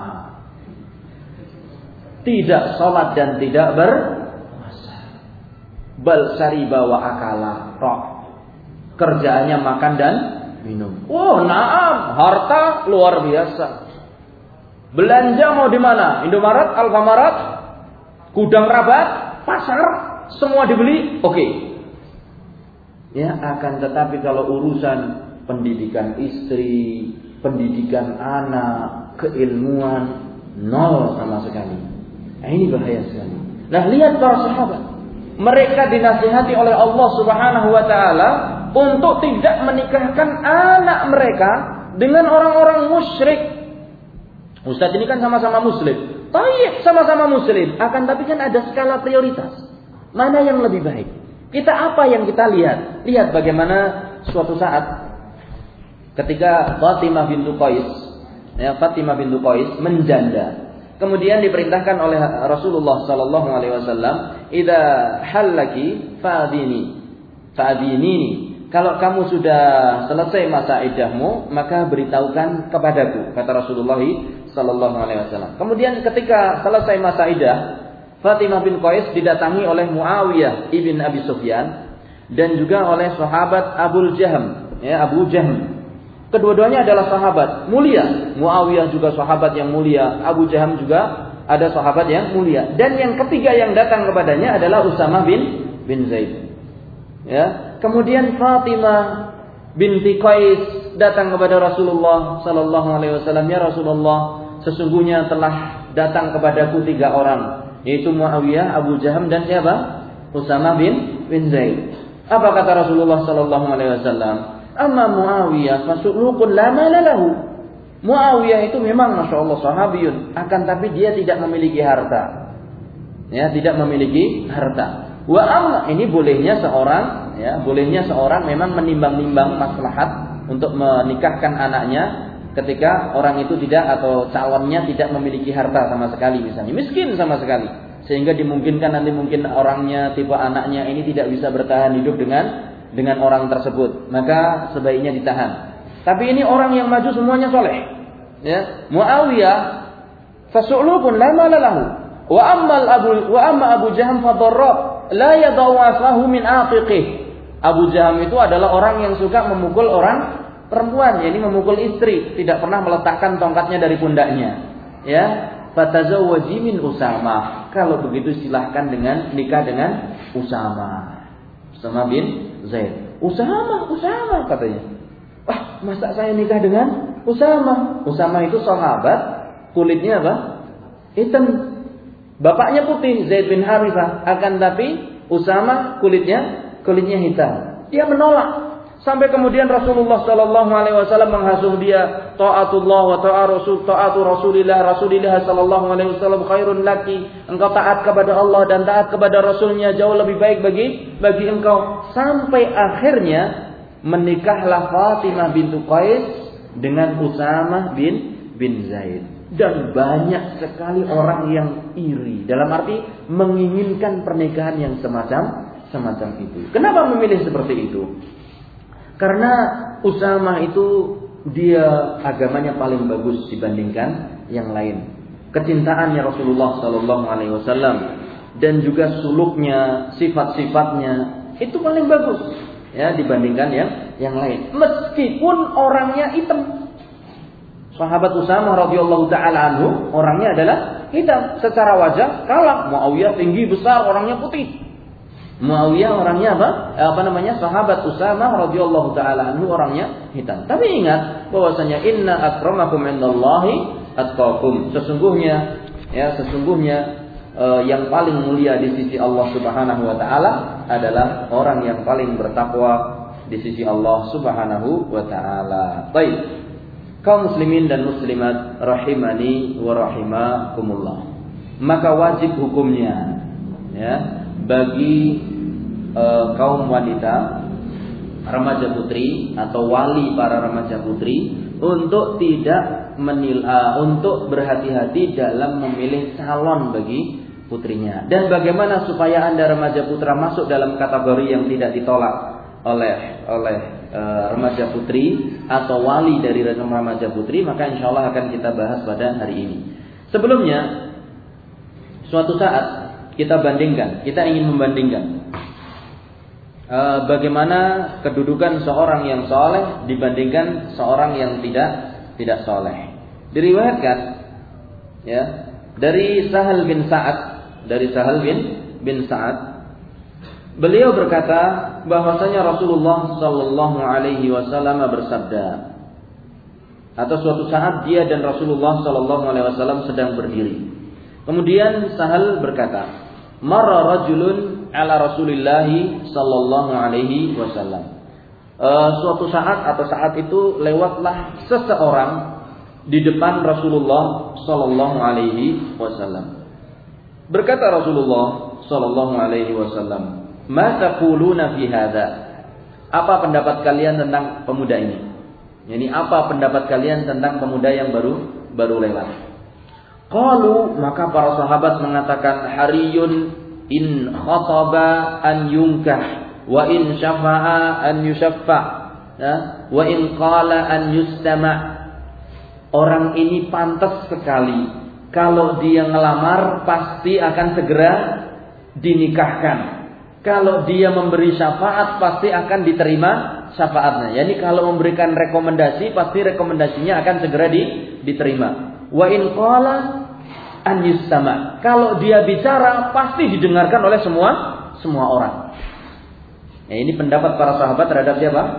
Tidak salat dan tidak berpuasa. Bal syariba wa akala. Kerjaannya makan dan minum. Oh, naam, harta luar biasa. Belanja mau di mana? Indomaret, Alfamaret, Gudang Rabat, pasar, semua dibeli. Oke. Ya, akan tetapi kalau urusan pendidikan istri, pendidikan anak, keilmuan, nol sama sekali. Nah, ini bahaya sekali. Nah, lihat para sahabat. Mereka dinasihati oleh Allah Subhanahu wa taala untuk tidak menikahkan anak mereka dengan orang-orang musyrik. Ustaz ini kan sama-sama muslim. Baik, sama-sama muslim. Akan tapi kan ada skala prioritas. Mana yang lebih baik? Kita apa yang kita lihat? Lihat bagaimana suatu saat ketika Fatimah bintu Qais menjanda. Kemudian diperintahkan oleh Rasulullah sallallahu alaihi wasallam, "Idza hallaki fa'dinini." Kalau kamu sudah selesai masa iddahmu, maka beritahukan kepadaku, kata Rasulullah sallallahu alaihi wasallam. Kemudian ketika selesai masa iddah, Fatimah bin Qais didatangi oleh Muawiyah ibn Abi Sufyan dan juga oleh sahabat Abu Jahm. Kedua-duanya adalah sahabat mulia. Muawiyah juga sahabat yang mulia, Abu Jahm juga ada sahabat yang mulia. Dan yang ketiga yang datang kepadanya adalah Usamah bin Zaid. Ya, kemudian Fatimah binti Qais datang kepada Rasulullah sallallahu alaihi wasallam, "Ya Rasulullah, sesungguhnya telah datang kepadaku 3 orang, yaitu Muawiyah, Abu Jaham dan siapa? Usamah bin Zaid." Apa kata Rasulullah sallallahu alaihi wasallam? "Amma Muawiyah fasulukun la mala lahu." Muawiyah itu memang masyaallah sahabiyun, akan tapi dia tidak memiliki harta. Ya, tidak memiliki harta. Wa amma, ini bolehnya seorang memang menimbang-nimbang maslahat untuk menikahkan anaknya ketika orang itu tidak, atau calonnya tidak memiliki harta sama sekali, misalnya miskin sama sekali, sehingga dimungkinkan nanti mungkin orangnya, tipe anaknya ini tidak bisa bertahan hidup dengan orang tersebut, maka sebaiknya ditahan. Tapi ini orang yang maju semuanya soleh, ya. Muawiyah fasu'lubun la mala lahu wa amma Abu Jaham fadarrab la yadau asahu min aqiqih. Abu Jaham itu adalah orang yang suka memukul orang perempuan, yakni memukul istri, tidak pernah meletakkan tongkatnya dari pundaknya, ya. Fatazawwaji min Usamah. Kalau begitu silahkan nikah dengan Usamah bin Zaid. Usamah katanya. "Wah, masa saya nikah dengan Usamah?" Usamah itu sahabat, kulitnya apa? Hitam. Bapaknya putih, Zaid bin Harithah, akan tapi Usamah kulitnya hitam. Dia menolak. Sampai kemudian Rasulullah sallallahu alaihi wasallam menghasuh dia, "Taatullah wa taatu Rasulillah sallallahu alaihi wasallam khairun laki." Engkau taat kepada Allah dan taat kepada Rasulnya jauh lebih baik bagi engkau. Sampai akhirnya menikahlah Fatimah bintu Qais dengan Usamah bin Zaid. Dan banyak sekali orang yang iri, dalam arti menginginkan pernikahan yang semacam itu. Kenapa memilih seperti itu? Karena Usamah itu dia agamanya paling bagus dibandingkan yang lain. Kecintaannya Rasulullah sallallahu alaihi wasallam dan juga suluknya, sifat-sifatnya itu paling bagus, ya, dibandingkan yang lain. Meskipun orangnya hitam. Sahabat Usamah radhiyallahu taala anhu orangnya adalah hitam, secara wajah kalah. Muawiyah tinggi besar, orangnya putih. Muawiyah orangnya sahabat Usamah radhiyallahu taala anhu orangnya hitam. Tapi ingat bahwasanya inna akramakum indallahi atqakum. Sesungguhnya yang paling mulia di sisi Allah Subhanahu wa taala adalah orang yang paling bertakwa di sisi Allah Subhanahu wa taala. Baik. Kaum muslimin dan muslimat rahimani wa rahimakumullah. Maka wajib hukumnya, ya, bagi kaum wanita remaja putri atau wali para remaja putri untuk tidak untuk berhati-hati dalam memilih calon bagi putrinya. Dan bagaimana supaya Anda remaja putra masuk dalam kategori yang tidak ditolak oleh remaja putri atau wali dari remaja putri, maka insya Allah akan kita bahas pada hari ini. Sebelumnya, suatu saat kita ingin membandingkan bagaimana kedudukan seorang yang soleh dibandingkan seorang yang tidak soleh. Diriwayatkan, ya, dari Sahal bin Sa'ad, beliau berkata bahwasanya Rasulullah sallallahu alaihi wasallam bersabda, atau suatu saat dia dan Rasulullah sallallahu alaihi wasallam sedang berdiri. Kemudian Sahal berkata, "Marra rajulun ala Rasulillah sallallahu alaihi wasallam." Suatu saat atau saat itu lewatlah seseorang di depan Rasulullah sallallahu alaihi wasallam. Berkata Rasulullah sallallahu alaihi wasallam, "Ma taquluna fi hadza?" Apa pendapat kalian tentang pemuda ini? Yani apa pendapat kalian tentang pemuda yang baru lewat? Qalu, maka para sahabat mengatakan, "Hariyun in khataba an yunkah wa in syafa'a an yushaffa wa in qala an yustama'." Orang ini pantas sekali, kalau dia ngelamar pasti akan segera dinikahkan. Kalau dia memberi syafaat pasti akan diterima syafaatnya. Yani kalau memberikan rekomendasi pasti rekomendasinya akan segera diterima. Wa in qala an yustama'. Kalau dia bicara pasti didengarkan oleh semua orang. Ya, ini pendapat para sahabat terhadap siapa?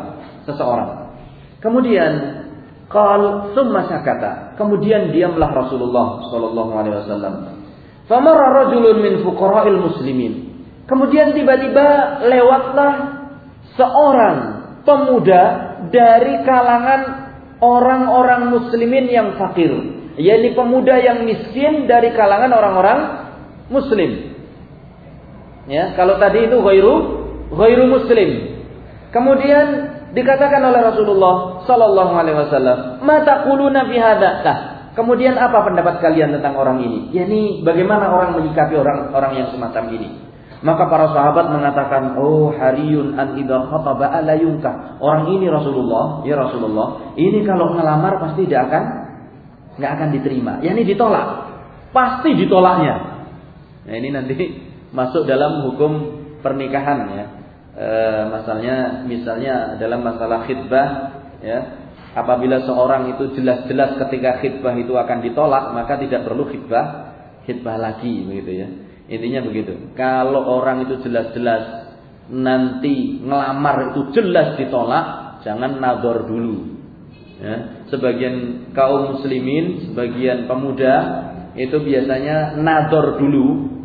seseorang. Kemudian summa sakata. Kemudian diamlah Rasulullah sallallahu alaihi wasallam. Famarra rajulun min fuqara'il muslimin. Kemudian tiba-tiba lewatlah seorang pemuda dari kalangan orang-orang muslimin yang fakir, yakni pemuda yang miskin dari kalangan orang-orang muslim. Ya, kalau tadi itu ghairu muslim. Kemudian dikatakan oleh Rasulullah sallallahu alaihi wasallam, "Ma taquluna fi hadza?" Kemudian apa pendapat kalian tentang orang ini? Yakni bagaimana orang menyikapi orang yang semacam ini? Maka para sahabat mengatakan, "Oh, hariyun an idza khataba ala yunkah." Orang ini Rasulullah, ya Rasulullah, ini kalau ngelamar pasti enggak akan diterima. Yakni ditolak. Pasti ditolaknya. Nah, ini nanti masuk dalam hukum pernikahan ya. Misalnya dalam masalah khitbah ya. Apabila seorang itu jelas-jelas ketika khitbah itu akan ditolak, maka tidak perlu khitbah lagi begitu ya. Intinya begitu. Kalau orang itu jelas-jelas nanti ngelamar itu jelas ditolak, jangan nador dulu. Ya. Sebagian kaum muslimin, sebagian pemuda itu biasanya nador dulu,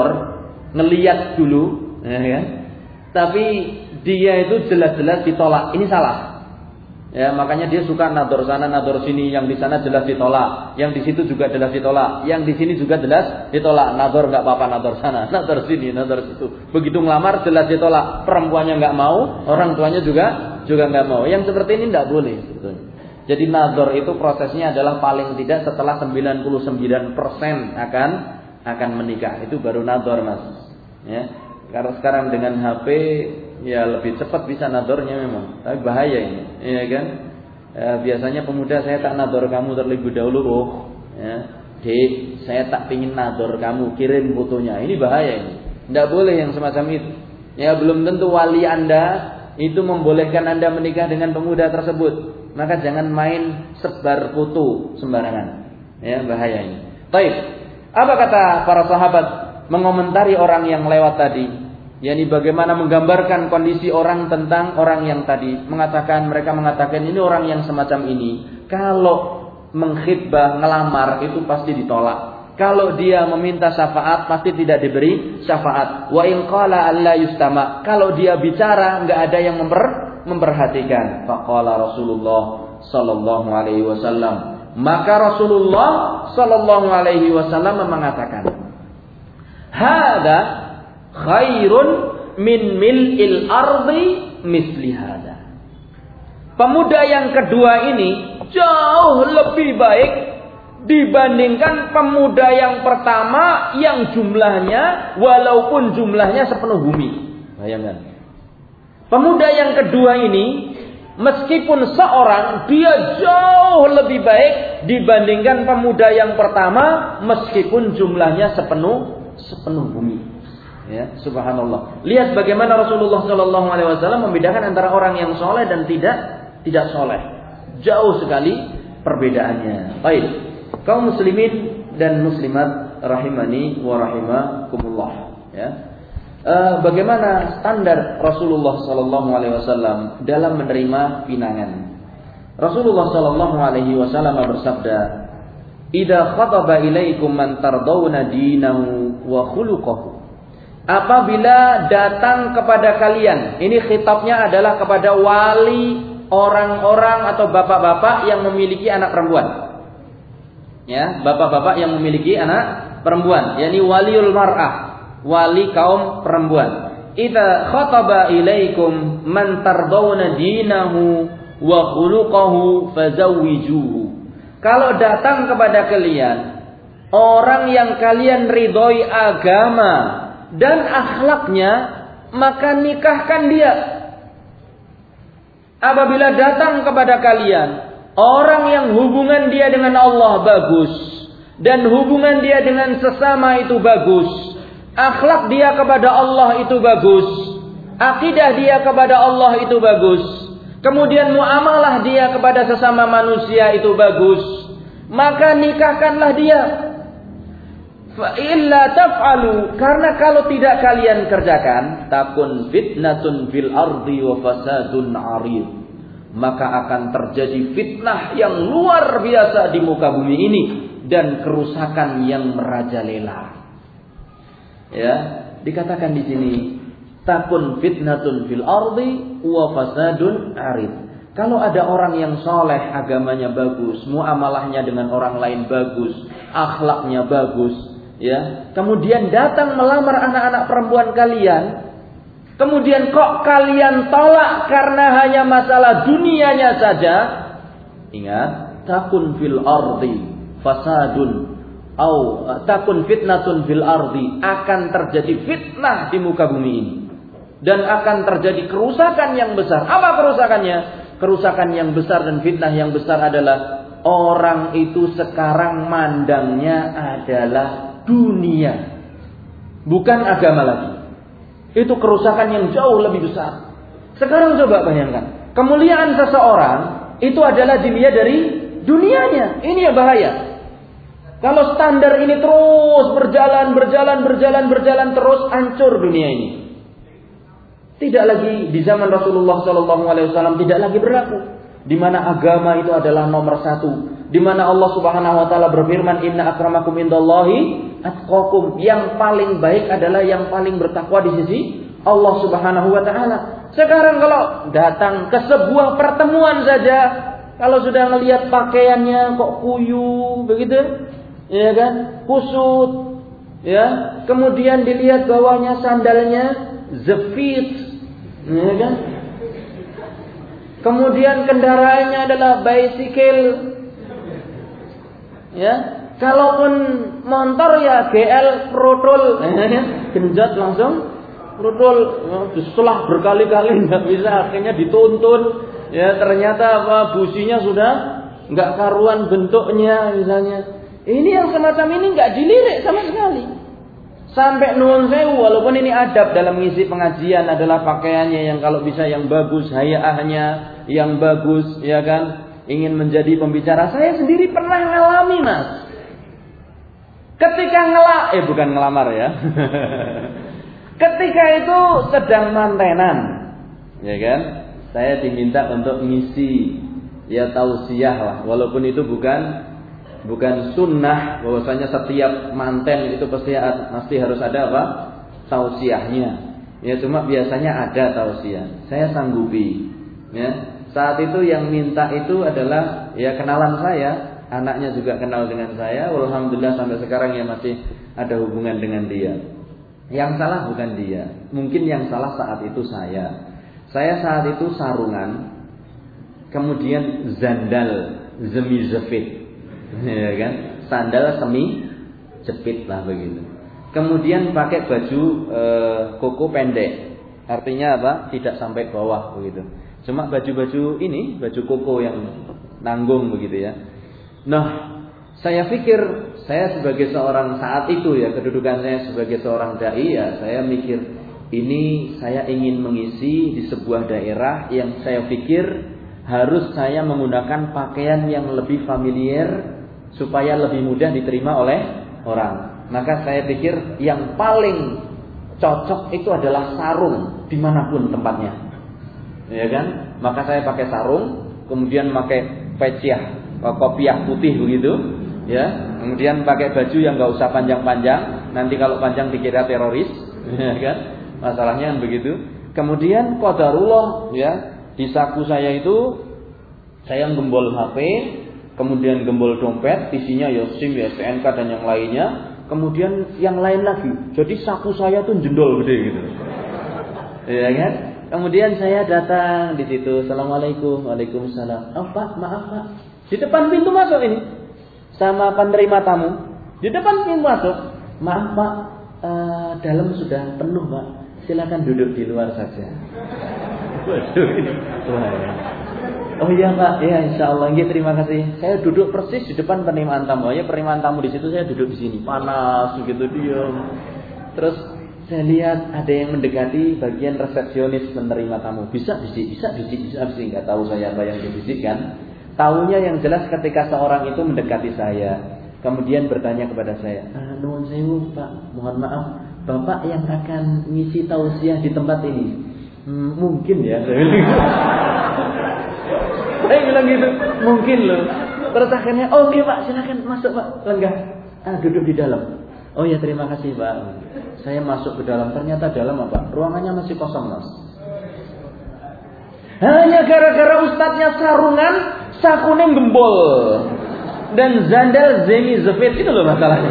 ngeliat dulu, ya kan? Tapi dia itu jelas-jelas ditolak. Ini salah. Ya, makanya dia suka nador sana, nador sini, yang di sana jelas ditolak, yang di situ juga jelas ditolak, yang di sini juga jelas ditolak. Nador enggak apa-apa, nador sana, nador sini, nador situ. Begitu ngelamar jelas ditolak, perempuannya enggak mau, orang tuanya juga enggak mau. Yang seperti ini enggak boleh sebetulnya. Jadi nador itu prosesnya adalah paling tidak setelah 99% akan menikah, itu baru nador, Mas. Ya. Karena sekarang dengan HP ya lebih cepat bisa nadornya memang, tapi bahaya ini, ya kan? Biasanya pemuda, saya tak nador kamu terlebih dahulu, ya, Dek, saya tak pingin nador kamu, kirim fotonya. Ini bahaya ini, tidak boleh yang semacam itu. Ya, belum tentu wali Anda itu membolehkan Anda menikah dengan pemuda tersebut, maka jangan main sebar foto sembarangan, ya, bahaya ini. Baik, apa kata para sahabat mengomentari orang yang lewat tadi? yakni bagaimana menggambarkan kondisi orang tentang orang yang tadi mereka mengatakan ini orang yang semacam ini kalau mengkhitbah ngelamar itu pasti ditolak, kalau dia meminta syafaat pasti tidak diberi syafaat, wa in qala alla yustama, kalau dia bicara enggak ada yang memperhatikan. Faqala Rasulullah sallallahu alaihi wasallam, maka Rasulullah sallallahu alaihi wasallam mengatakan, hada khairun min mil'il ardi misli hada. Pemuda yang kedua ini jauh lebih baik dibandingkan pemuda yang pertama yang jumlahnya walaupun jumlahnya sepenuh bumi. Bayangkan. Pemuda yang kedua ini meskipun seorang dia jauh lebih baik dibandingkan pemuda yang pertama meskipun jumlahnya sepenuh bumi. Ya, subhanallah. Lihat bagaimana Rasulullah Shallallahu Alaihi Wasallam membedakan antara orang yang soleh dan tidak soleh. Jauh sekali perbedaannya. Baik, kaum muslimin dan muslimat rahimani wa rahimakumullah. Ya, bagaimana standar Rasulullah Shallallahu Alaihi Wasallam dalam menerima pinangan? Rasulullah Shallallahu Alaihi Wasallam bersabda, "Idza khataba ilaikum man tardawna dinahu wa khuluquhu." Apabila datang kepada kalian, ini khitabnya adalah kepada wali orang-orang atau bapak-bapak yang memiliki anak perempuan. Ya, bapak-bapak yang memiliki anak perempuan, yakni waliul mar'ah, wali kaum perempuan. Idza khataba ilaikum man tardawna dinahu wa khuluquhu fazawwijuhu. Kalau datang kepada kalian orang yang kalian ridhoi agama dan akhlaknya, maka nikahkan dia. Apabila datang kepada kalian orang yang hubungan dia dengan Allah bagus dan hubungan dia dengan sesama itu bagus, akhlak dia kepada Allah itu bagus, akidah dia kepada Allah itu bagus, kemudian muamalah dia kepada sesama manusia itu bagus, maka nikahkanlah dia. Fa illa taf'alu, karena kalau tidak kalian kerjakan, takun fitnatun fil ardi wa fasadun 'arid. maka akan terjadi fitnah yang luar biasa di muka bumi ini dan kerusakan yang merajalela. Ya, dikatakan di sini takun fitnatun fil ardi wa fasadun arid. Kalau ada orang yang soleh, agamanya bagus, muamalahnya dengan orang lain bagus, akhlaknya bagus, ya, kemudian datang melamar anak-anak perempuan kalian, kemudian kok kalian tolak karena hanya masalah dunianya saja, ingat, takun fil ardi fasadun au takun fitnatun fil ardi, akan terjadi fitnah di muka bumi ini dan akan terjadi kerusakan yang besar. Apa kerusakannya? Kerusakan yang besar dan fitnah yang besar adalah orang itu sekarang mandangnya adalah dunia, bukan agama lagi. Itu kerusakan yang jauh lebih besar. Sekarang coba bayangkan, kemuliaan seseorang itu adalah dilihat dari dunianya. Ini yang bahaya. Kalau standar ini terus berjalan terus, hancur dunia ini. Tidak lagi di zaman Rasulullah SAW tidak lagi berlaku, di mana agama itu adalah nomor satu, di mana Allah Subhanahu Wa Taala berfirman, Inna akramakum indallahi atqakum, yang paling baik adalah yang paling bertakwa di sisi Allah Subhanahu Wa Taala. Sekarang kalau datang ke sebuah pertemuan saja, kalau sudah melihat pakaiannya kok kuyu begitu, ya kan, kusut, ya, kemudian dilihat bawahnya sandalnya zefit, ya kan? Kemudian kendaraannya adalah bicycle, ya. Kalaupun motor ya GL Protol, genjot langsung Protol, setelah berkali-kali nggak bisa, akhirnya dituntun, ya ternyata businya sudah nggak karuan bentuknya misalnya. Ini yang semacam ini nggak dilirik sama sekali. Sampai nuwun sewu, walaupun ini adab dalam mengisi pengajian adalah pakaiannya yang kalau bisa yang bagus, hayaahnya yang bagus, ya kan? Ingin menjadi pembicara. Saya sendiri pernah ngalami, Mas. Ketika bukan ngelamar ya. Ketika itu sedang mantenan, ya kan? Saya diminta untuk ngisi ya tausiah lah, walaupun itu bukan sunnah bahwasanya setiap manten itu pasti harus ada apa? Tausiahnya. Ya cuma biasanya ada tausiah. Saya sanggupi. Ya. Saat itu yang minta itu adalah ya kenalan saya, anaknya juga kenal dengan saya. Alhamdulillah sampai sekarang ya masih ada hubungan dengan dia. Yang salah bukan dia. Mungkin yang salah saat itu saya. Saya saat itu sarungan, kemudian zandal zemizefit. Ya kan, sandal semi jepit lah begitu. Kemudian pakai baju koko pendek, artinya apa? Tidak sampai bawah begitu. Cuma baju ini baju koko yang nanggung begitu ya. Nah, saya pikir saya sebagai seorang saat itu ya kedudukan saya sebagai seorang dai ya, saya mikir ini saya ingin mengisi di sebuah daerah yang saya pikir harus saya menggunakan pakaian yang lebih familiar supaya lebih mudah diterima oleh orang. Maka saya pikir yang paling cocok itu adalah sarung dimanapun tempatnya, ya kan? Maka saya pakai sarung, kemudian pakai kopiah putih begitu, ya. Kemudian pakai baju yang nggak usah panjang-panjang, nanti kalau panjang dikira teroris, ya kan? Masalahnya kan begitu. Kemudian qadarullah, ya, di saku saya itu saya gembol HP. Kemudian gembol dompet, isinya ya SIM, ya STNK dan yang lainnya. Kemudian yang lain lagi. Jadi saku saya tuh jendol gede gitu. Ya kan? Kemudian saya datang di situ. Assalamualaikum, waalaikumsalam. Oh Pak, maaf Pak. Di depan pintu masuk ini sama penerima tamu. Di depan pintu masuk. Maaf Pak, dalam sudah penuh Pak. Silakan duduk di luar saja. Waduh ini. Wah, ya. Oh iya Pak, ya insyaallah, ya, terima kasih. Saya duduk persis di depan penerimaan tamu. Ya penerimaan tamu di situ, saya duduk di sini. Panas begitu diam. Terus saya lihat ada yang mendekati bagian resepsionis penerima tamu. Bisa bisik, enggak tahu saya apa yang dibisikkan. Taunya yang jelas ketika seorang itu mendekati saya, kemudian bertanya kepada saya, "Nuwun sewu Pak, mohon maaf, Bapak yang akan ngisi tausiah di tempat ini?" Mungkin ya. Saya bilang gitu, mungkin loh. Terus akhirnya, oke Pak, silakan masuk Pak. Enggak, duduk di dalam. Oh ya terima kasih Pak. Saya masuk ke dalam, ternyata dalam apa? Ruangannya masih kosong Mas. Hanya gara-gara ustadznya sarungan, sakune gembol. Dan zandal zemi zefit, itu loh masalahnya.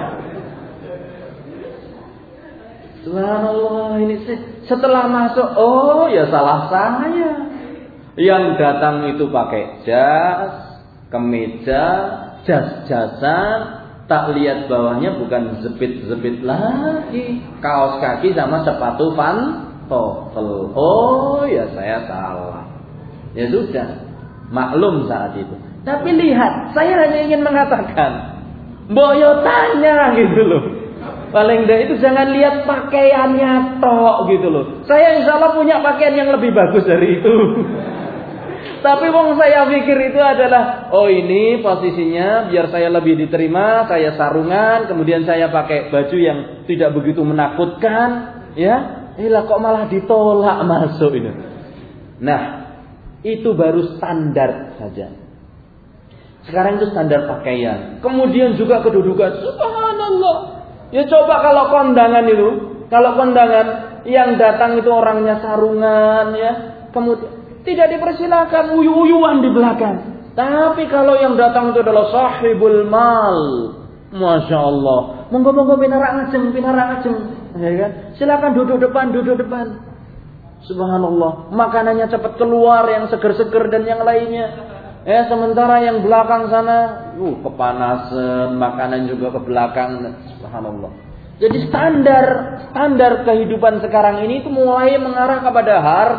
Subhanallah, ini setelah masuk, oh ya salah saya. Yang datang itu pakai jas, kemeja, jas-jasan, tak lihat bawahnya bukan zepit-zepit lagi, kaos kaki sama sepatu pantofel. Oh ya saya salah. Ya sudah, maklum saat itu. Tapi lihat, saya hanya ingin mengatakan, mbok yo tanya gitu loh. Paling enggak itu jangan lihat pakaiannya tok gitu loh. Saya insya Allah punya pakaian yang lebih bagus dari itu. Tapi wong saya pikir itu adalah, oh ini posisinya biar saya lebih diterima, saya sarungan, kemudian saya pakai baju yang tidak begitu menakutkan, ya. Lah kok malah ditolak masuk ini. Nah, itu baru standar saja. Sekarang itu standar pakaian. Kemudian juga kedudukan. Subhanallah. Ya coba kalau kondangan itu, kalau kondangan yang datang itu orangnya sarungan, ya, kemudian tidak dipersilakan uyu-uyuan di belakang. Tapi kalau yang datang itu adalah sahibul mal, masya Allah, monggo-monggo pinarak ngajeng, ya kan? Silakan duduk depan. Subhanallah, makanannya cepat keluar yang seger-seger dan yang lainnya. Sementara yang belakang sana, kepanasan, makanan juga ke belakang. Subhanallah. Jadi standar kehidupan sekarang ini itu mulai mengarah kepada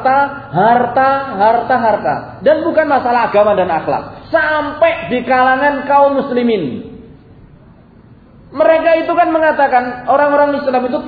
harta. Dan bukan masalah agama dan akhlak. Sampai di kalangan kaum muslimin. Mereka itu kan mengatakan orang-orang Islam itu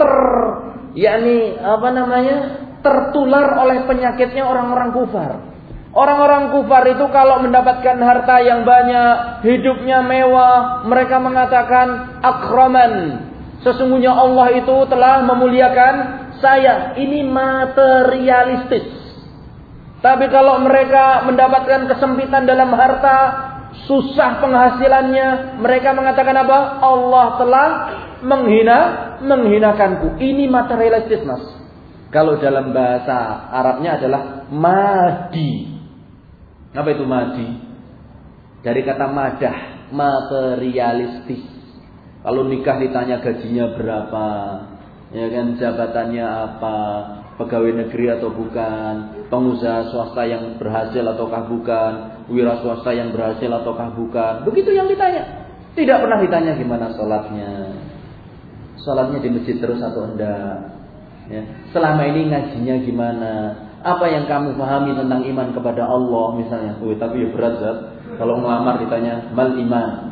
tertular oleh penyakitnya orang-orang kufar. Orang-orang kufar itu kalau mendapatkan harta yang banyak, hidupnya mewah, mereka mengatakan akraman. Sesungguhnya Allah itu telah memuliakan saya. Ini materialistis. Tapi kalau mereka mendapatkan kesempitan dalam harta, susah penghasilannya, mereka mengatakan apa? Allah telah menghinakanku. Ini materialistis, Mas. Kalau dalam bahasa Arabnya adalah madi. Apa itu madi? Dari kata madah, materialistis. Kalau nikah ditanya gajinya berapa, ya kan, jabatannya apa, pegawai negeri atau bukan, pengusaha swasta yang berhasil ataukah bukan, wira swasta yang berhasil ataukah bukan. Begitu yang ditanya. Tidak pernah ditanya gimana sholatnya. Sholatnya di masjid terus atau enggak. Ya. Selama ini ngajinya gimana? Apa yang kamu pahami tentang iman kepada Allah misalnya? Tapi ya berat Zat. Kalau ngelamar ditanya mal iman.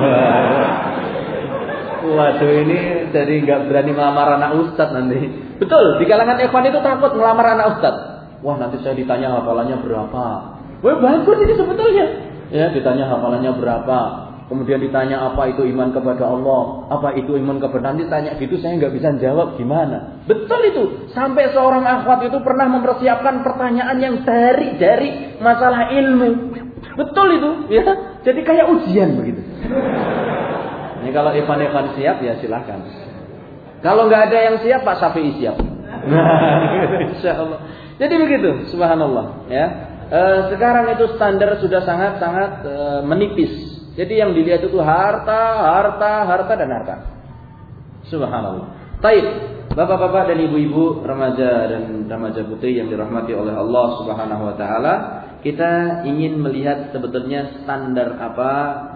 Waduh, ini jadi nggak berani melamar anak ustadz nanti. Betul, di kalangan ikhwan itu takut melamar anak ustadz. Wah, nanti saya ditanya hafalannya berapa. Wah, bagus ini sebetulnya. Ya, ditanya hafalannya berapa. Kemudian ditanya apa itu iman kepada Allah, apa itu iman kepada, nanti tanya gitu saya nggak bisa jawab gimana. Betul itu. Sampai seorang akhwat itu pernah mempersiapkan pertanyaan yang dari masalah ilmu. Betul itu, ya. Jadi kayak ujian begitu. Ini kalau Ivan siap ya silahkan. Kalau nggak ada yang siap, Pak Syafi'i siap. Nah, insya Allah. Jadi begitu, subhanallah. Ya, sekarang itu standar sudah sangat menipis. Jadi yang dilihat itu harta dan harta. Subhanallah. Taib, bapak-bapak dan ibu-ibu, remaja dan remaja putri yang dirahmati oleh Allah Subhanahu wa taala, kita ingin melihat sebetulnya standar apa.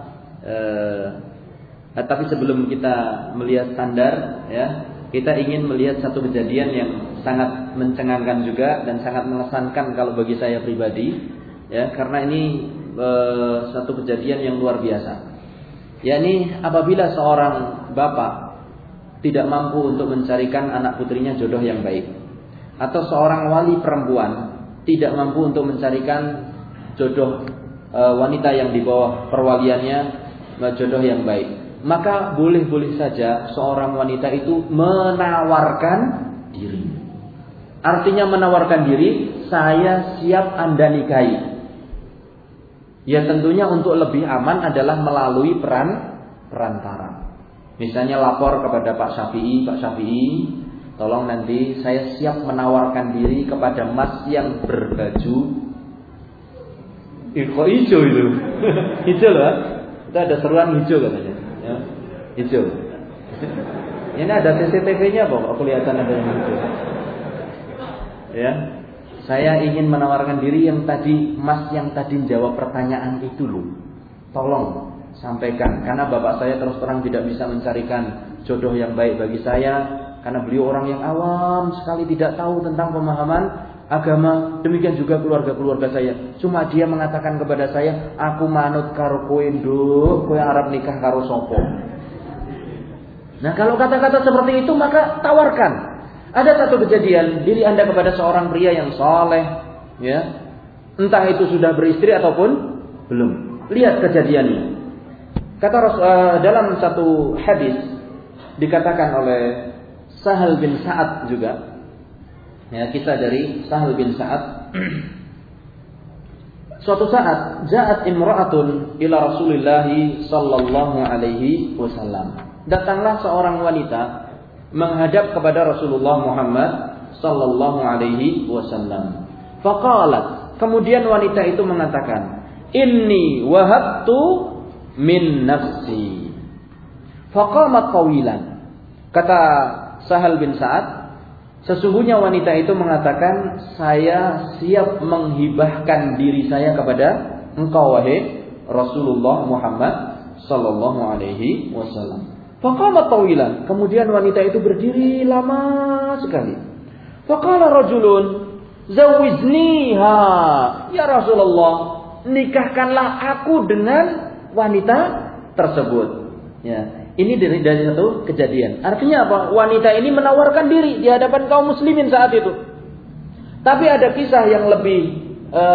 Tapi sebelum kita melihat standar, ya, kita ingin melihat satu kejadian yang sangat mencengangkan juga dan sangat mengesankan kalau bagi saya pribadi, ya, karena ini satu kejadian yang luar biasa. Yakni apabila seorang bapak tidak mampu untuk mencarikan anak putrinya jodoh yang baik, atau seorang wali perempuan tidak mampu untuk mencarikan jodoh wanita yang di bawah perwaliannya jodoh yang baik, maka boleh-boleh saja seorang wanita itu menawarkan diri. Artinya menawarkan diri, saya siap Anda nikahi. Ya tentunya untuk lebih aman adalah melalui perantara. Misalnya lapor kepada Pak Syafi'i, tolong nanti saya siap menawarkan diri kepada Mas yang berbaju kok hijau itu. Hijau loh. Itu ada seruan hijau katanya. Ya, hijau. Ini ada CCTV-nya kok, kelihatan ada yang hijau. Ya. Saya ingin menawarkan diri yang tadi Mas yang tadi jawab pertanyaan itu loh. Tolong sampaikan, karena bapak saya terus terang tidak bisa mencarikan jodoh yang baik bagi saya, karena beliau orang yang awam sekali, tidak tahu tentang pemahaman agama. Demikian juga keluarga saya. Cuma dia mengatakan kepada saya, aku manut karo kowe nduk, kowe arep nikah karo sopo. Nah, kalau kata-kata seperti itu maka tawarkan. Ada satu kejadian, diri Anda kepada seorang pria yang saleh, ya. Entah itu sudah beristri ataupun belum. Lihat kejadiannya. Kata dalam satu hadis dikatakan oleh Sahal bin Sa'ad juga. Ya, kisah dari Sahal bin Sa'ad. Suatu saat ja'at imra'atun ila Rasulillah sallallahu alaihi wasallam. Datanglah seorang wanita menghadap kepada Rasulullah Muhammad sallallahu alaihi wasallam. Faqalat, kemudian wanita itu mengatakan, "Inni wahabtu min nafsi." Faqamat qawilan. Kata Sahal bin Sa'ad, sesungguhnya wanita itu mengatakan, saya siap menghibahkan diri saya kepada engkau wahai Rasulullah Muhammad sallallahu alaihi wasallam. Faqamat tawilan. Kemudian wanita itu berdiri lama sekali. Faqala rajulun, zawwijniha. Ya Rasulullah, nikahkanlah aku dengan wanita tersebut. Ya, ini dari satu kejadian. Artinya apa? Wanita ini menawarkan diri di hadapan kaum muslimin saat itu. Tapi ada kisah yang lebih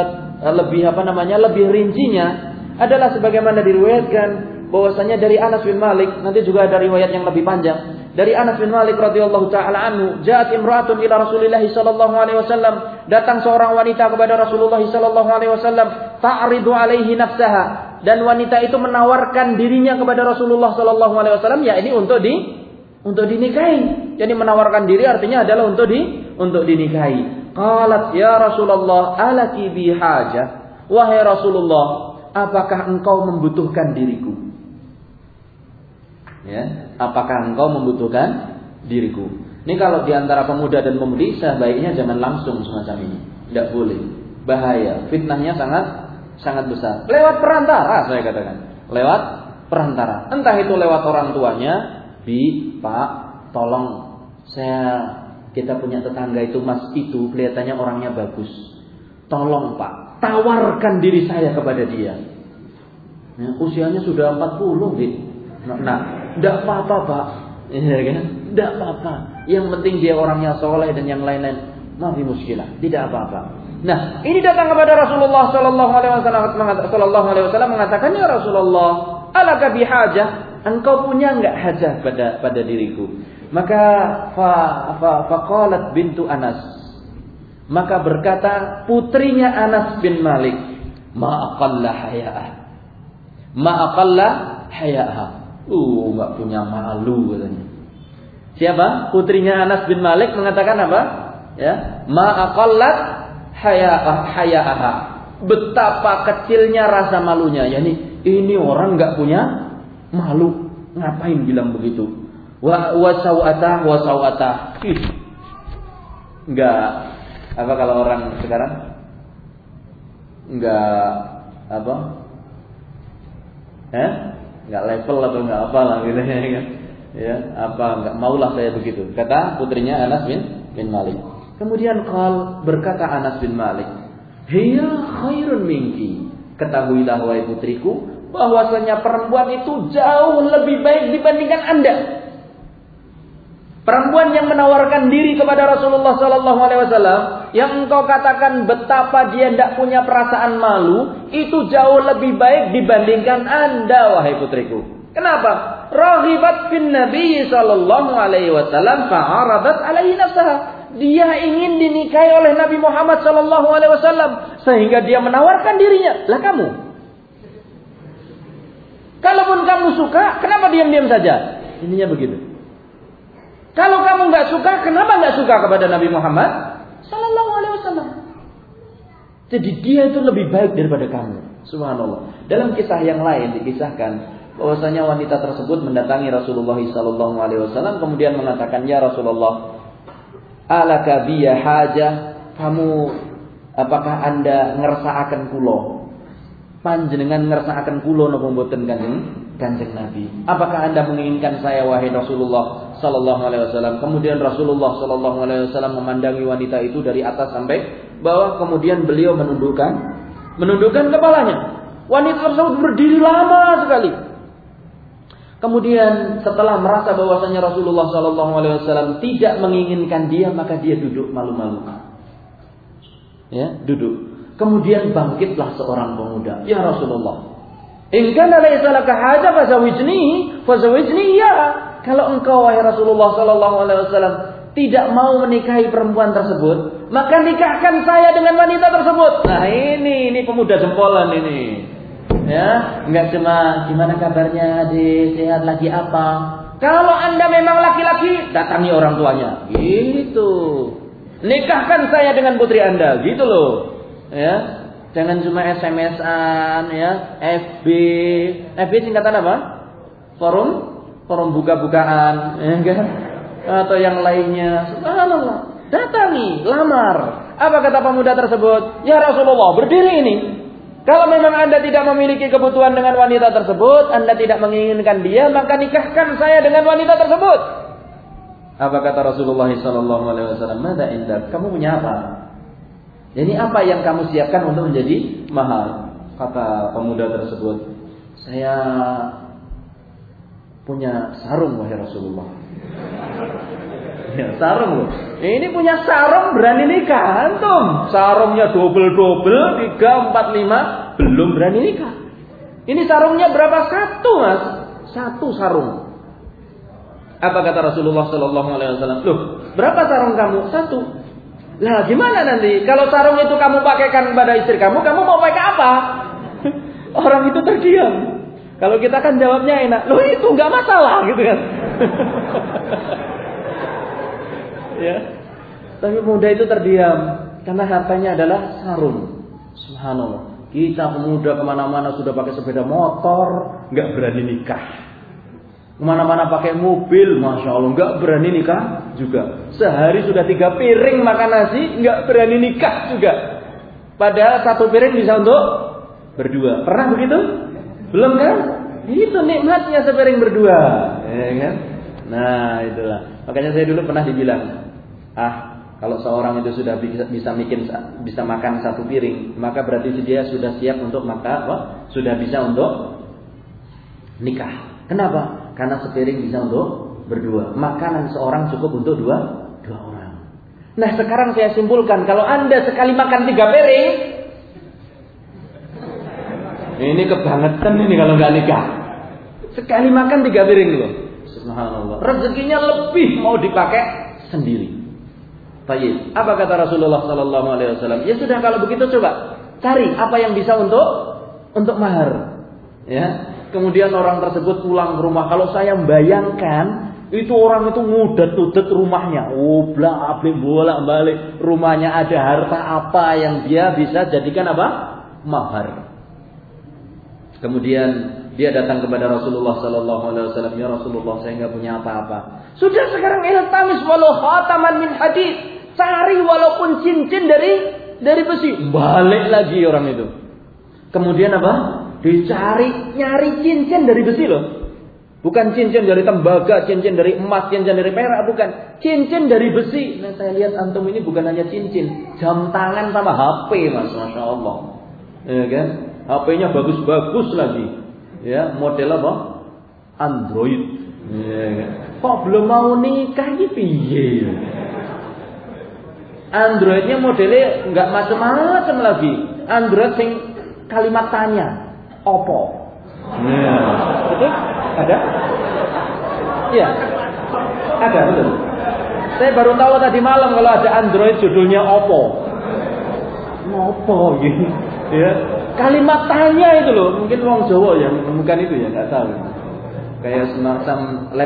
rincinya adalah sebagaimana diriwayatkan bahwasanya dari Anas bin Malik, nanti juga ada riwayat yang lebih panjang. Dari Anas bin Malik radhiyallahu taala anhu, ja'at imra'atun ila Rasulillah sallallahu alaihi wasallam, datang seorang wanita kepada Rasulullah sallallahu alaihi wasallam, ta'ridu alaihi nafsaha, dan wanita itu menawarkan dirinya kepada Rasulullah sallallahu alaihi wasallam, ya ini untuk dinikahi. Jadi menawarkan diri artinya adalah untuk dinikahi. Qalat ya Rasulullah alaki bi hajah. Wahai Rasulullah, apakah engkau membutuhkan diriku? Ya, apakah engkau membutuhkan diriku? Ini kalau diantara pemuda dan pemudi sebaiknya jangan langsung semacam ini. Tidak boleh. Bahaya. Fitnahnya sangat besar. Lewat perantara saya katakan. Lewat perantara. Entah itu lewat orang tuanya, Pak, tolong kita punya tetangga itu Mas itu kelihatannya orangnya bagus. Tolong Pak, tawarkan diri saya kepada dia. Ya, usianya sudah 40, gitu. Nah, tidak apa-apa Pak, ya kan? Tidak apa-apa. Yang penting dia orangnya soleh dan yang lain-lain. Mafi muskilah, tidak apa-apa. Nah, ini datang kepada Rasulullah Sallallahu Alaihi Wasallam mengatakan, ya Rasulullah, alaka bihajah, engkau punya enggak hajah pada diriku? Maka faqalat bintu Anas, maka berkata putrinya Anas bin Malik, ma aqalla haya'ah. Enggak punya malu katanya. Siapa? Putrinya Anas bin Malik mengatakan apa? Ya, ma aqallat haya'ah. Betapa kecilnya rasa malunya. Yani ini orang enggak punya malu. Ngapain bilang begitu? Wa sawatah. Enggak apa kalau orang sekarang? Enggak apa? Enggak level atau enggak apa lah gitu ya. Ya, apa enggak maulah saya begitu. Kata putrinya Anas bin Malik. Kemudian berkata Anas bin Malik, "Hiya khairun minki." Ketahuilah wahai putriku, bahwasanya perempuan itu jauh lebih baik dibandingkan Anda. Perempuan yang menawarkan diri kepada Rasulullah sallallahu alaihi wasallam, yang engkau katakan betapa dia tidak punya perasaan malu, itu jauh lebih baik dibandingkan Anda wahai putriku. Kenapa? Raghibat fin Nabi sallallahu alaihi wasallam fa'aradat alaihi nafsaha. Dia ingin dinikahi oleh Nabi Muhammad sallallahu alaihi wasallam sehingga dia menawarkan dirinya. Lah kamu suka, kenapa diam-diam saja? Intinya begitu. Kalau kamu nggak suka, kenapa nggak suka kepada Nabi Muhammad Sallallahu Alaihi Wasallam? Jadi dia itu lebih baik daripada kamu. Subhanallah. Dalam kisah yang lain dikisahkan bahwasanya wanita tersebut mendatangi Rasulullah Sallallahu Alaihi Wasallam kemudian mengatakan, ya Rasulullah, alaka biya hajah, kamu apakah anda ngersakaken kula? Panjenengan ngersakaken kula napa mboten Kanjeng Nabi? Apakah anda menginginkan saya wahai Rasulullah Sallallahu Alaihi Wasallam? Kemudian Rasulullah Sallallahu Alaihi Wasallam memandangi wanita itu dari atas sampai bawah, kemudian beliau menundukkan kepalanya. Wanita tersebut berdiri lama sekali. Kemudian setelah merasa bahwasanya Rasulullah Sallallahu Alaihi Wasallam tidak menginginkan dia, maka dia duduk malu-malu. Ya, duduk. Kemudian bangkitlah seorang pemuda. Ya Rasulullah, in kana laysa laka haja fazawijni ya. Kalau engkau wahai Rasulullah Sallallahu Alaihi Wasallam tidak mau menikahi perempuan tersebut, maka nikahkan saya dengan wanita tersebut. Nah ini pemuda jempolan ini. Ya, enggak cuma gimana kabarnya, Adik, sehat lagi apa. Kalau Anda memang laki-laki, datangi orang tuanya. Gitu. Nikahkan saya dengan putri Anda, gitu loh. Ya. Jangan cuma SMS-an ya, FB singkatan apa? Forum buka-bukaan, ya kan? Atau yang lainnya. Subhanallah. Datangi, lamar. Apa kata pemuda tersebut? Ya Rasulullah, berdiri ini. Kalau memang Anda tidak memiliki kebutuhan dengan wanita tersebut, Anda tidak menginginkan dia, maka nikahkan saya dengan wanita tersebut. Apa kata Rasulullah sallallahu alaihi wasallam? Mada indak? Kamu punya apa? Jadi apa yang kamu siapkan untuk menjadi mahar? Kata pemuda tersebut, saya punya sarung wahai Rasulullah. Ya, sarung loh. Ini punya sarung berani nikah antum. Sarungnya double 3, 4, 5 belum berani nikah. Ini sarungnya berapa? 1 mas. 1 sarung. Apa kata Rasulullah Sallallahu Alaihi Wasallam? Loh, berapa sarung kamu? 1. Lah gimana nanti? Kalau sarung itu kamu pakaikan kepada istri kamu mau pakai apa? Orang itu terdiam. Kalau kita kan jawabnya enak. Loh itu nggak masalah gitu kan. Ya. Tapi pemuda itu terdiam karena hartanya adalah sarung. Subhanallah. Kita pemuda kemana-mana sudah pakai sepeda motor, nggak berani nikah. Kemana-mana pakai mobil, masya Allah, nggak berani nikah juga. Sehari sudah 3 piring makan nasi, nggak berani nikah juga. Padahal 1 piring bisa untuk berdua. Pernah begitu? Belum kan? Itu nikmatnya sepiring berdua, ya kan? Nah itulah. Makanya saya dulu pernah dibilang, kalau seorang itu sudah bisa makan 1 piring, maka berarti dia sudah siap untuk sudah bisa untuk nikah. Kenapa? Karena sepiring bisa untuk berdua. Makanan seorang cukup untuk dua orang. Nah sekarang saya simpulkan, kalau Anda sekali makan 3 piring, ini kebangetan ini kalau nggak nikah. Sekali makan 3 piring loh. Subhanallah. Rezekinya lebih mau dipakai sendiri. Baik. Apa kata Rasulullah Sallallahu Alaihi Wasallam? Ya sudah kalau begitu coba cari apa yang bisa untuk mahar. Ya. Kemudian orang tersebut pulang ke rumah. Kalau saya membayangkan itu orang itu ngudet-ngudet rumahnya. Bolak-balik rumahnya ada harta apa yang dia bisa jadikan apa? Mahar. Kemudian dia datang kepada Rasulullah Sallallahu Alaihi Wasallam. Ya Rasulullah, saya nggak punya apa-apa. Sudah sekarang iltamis walau khataman min hadid. Cari walaupun cincin dari besi. Balik lagi orang itu. Kemudian apa? Nyari cincin dari besi loh. Bukan cincin dari tembaga, cincin dari emas, cincin dari perak, bukan. Cincin dari besi. Nah, saya lihat antum ini bukan hanya cincin, jam tangan sama HP, Mas, Masya Allah. Ya kan? HP-nya bagus-bagus lagi. Ya, model apa? Android. Ya kan? Kok belum mau nikah iki piye? Androidnya modelnya enggak macam-macam lagi. Android sing kalimat tanya. Oppo. Betul? Ada? Iya. Ada, betul. Saya baru tahu tadi malam kalau ada Android judulnya Oppo. Oppo gitu. Ya. Kalimat tanya itu loh, mungkin orang Jawa yang menemukan itu ya, enggak tahu. Kayak semacam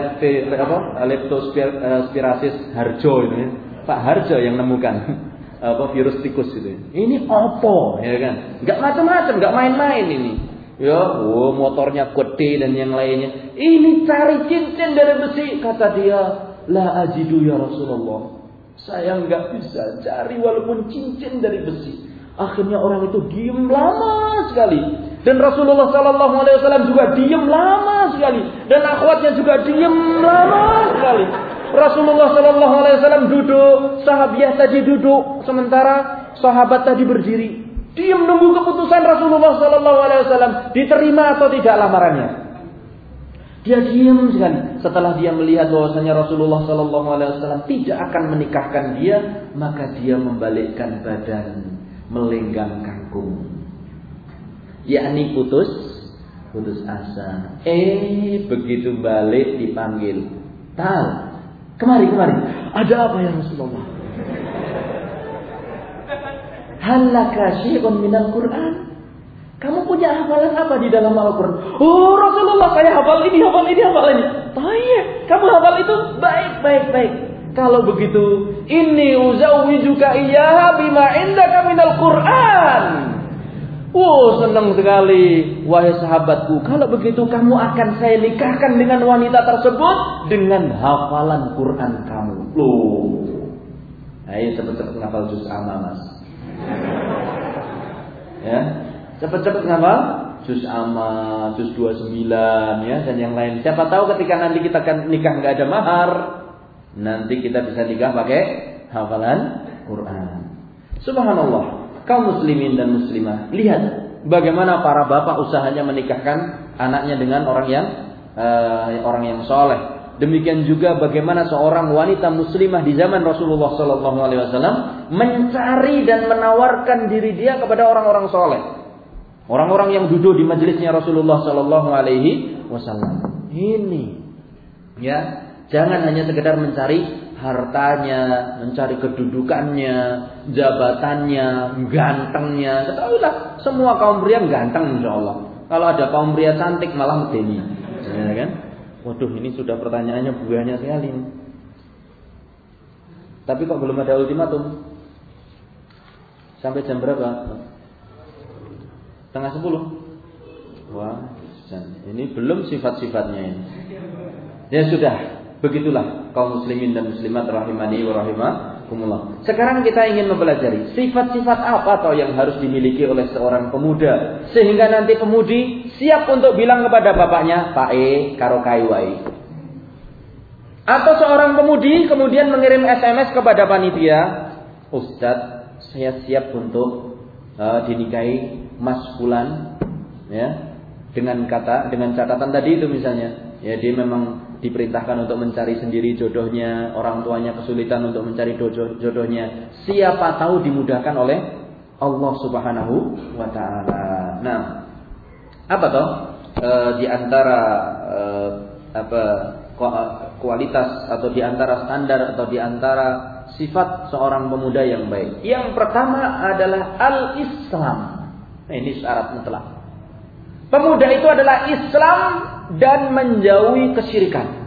leptospirasis Harjo ini. Pak Harjo yang nemukan virus tikus itu. Ini opo, ya kan? Enggak macam-macam, enggak main-main ini. Ya, motornya gede dan yang lainnya. Ini cari cincin dari besi, kata dia. La ajidu ya Rasulullah. Saya enggak bisa cari walaupun cincin dari besi. Akhirnya orang itu diam lama sekali. Dan Rasulullah SAW juga diam lama sekali. Dan akhwatnya juga diam lama sekali. Rasulullah SAW duduk, sahabiah tadi duduk, sementara sahabat tadi berdiri. Diam nunggu keputusan Rasulullah SAW, diterima atau tidak lamarannya. Dia diam sekali. Setelah dia melihat bahwasanya Rasulullah SAW tidak akan menikahkan dia, maka dia membalikkan badan, melenggang kangkung. Yakni putus asa. Begitu balik dipanggil. Kemari. Ada apa ya Rasulullah? Halaka syai'un minal Qur'an? Kamu punya hafalan apa di dalam Al-Quran? Oh Rasulullah, saya hafal ini. Baik, kamu hafal itu? Baik. Kalau begitu, inni uzawwijuka iyyaha bima indaka minal Qur'an. Senang sekali, wahai sahabatku. Kalau begitu kamu akan saya nikahkan dengan wanita tersebut dengan hafalan Quran kamu. Ayo cepet-cepet ngafal juz amma, Mas. Ya, cepet-cepet ngafal juz amma, juz 29 ya dan yang lain. Siapa tahu ketika nanti kita akan nikah nggak ada mahar, nanti kita bisa nikah pakai hafalan Quran. Subhanallah. Kaum muslimin dan muslimah, lihat bagaimana para bapak usahanya menikahkan anaknya dengan orang yang soleh. Demikian juga bagaimana seorang wanita muslimah di zaman Rasulullah SAW mencari dan menawarkan diri dia kepada orang-orang soleh, orang-orang yang duduk di majelisnya Rasulullah SAW. Ini, ya, jangan hanya sekedar mencari hartanya, mencari kedudukannya, jabatannya, gantengnya. Ketahuilah, semua kaum pria ganteng insyaallah. Kalau ada kaum pria cantik malah medeni. Ya kan? Waduh, ini sudah pertanyaannya banyak sekali. Tapi kok belum ada ultimatum? Sampai jam berapa? 9:30. Wah, ini belum sifat-sifatnya ini. Ya sudah. Begitulah kaum muslimin dan muslimat rahimani wa rahimakumullah. Sekarang kita ingin mempelajari sifat-sifat apa atau yang harus dimiliki oleh seorang pemuda sehingga nanti pemudi siap untuk bilang kepada bapaknya, "Pak karo kaiwai." Atau seorang pemudi kemudian mengirim SMS kepada panitia, "Ustadz, saya siap untuk dinikahi Mas Fulan." Ya, dengan catatan tadi itu misalnya, ya dia memang diperintahkan untuk mencari sendiri jodohnya, orang tuanya kesulitan untuk mencari jodohnya. Siapa tahu dimudahkan oleh Allah Subhanahu wa taala. Nah, apa toh di antara kualitas atau di antara standar atau di antara sifat seorang pemuda yang baik? Yang pertama adalah al-Islam. Nah, ini syarat mutlak. Pemuda itu adalah Islam dan menjauhi kesyirikan.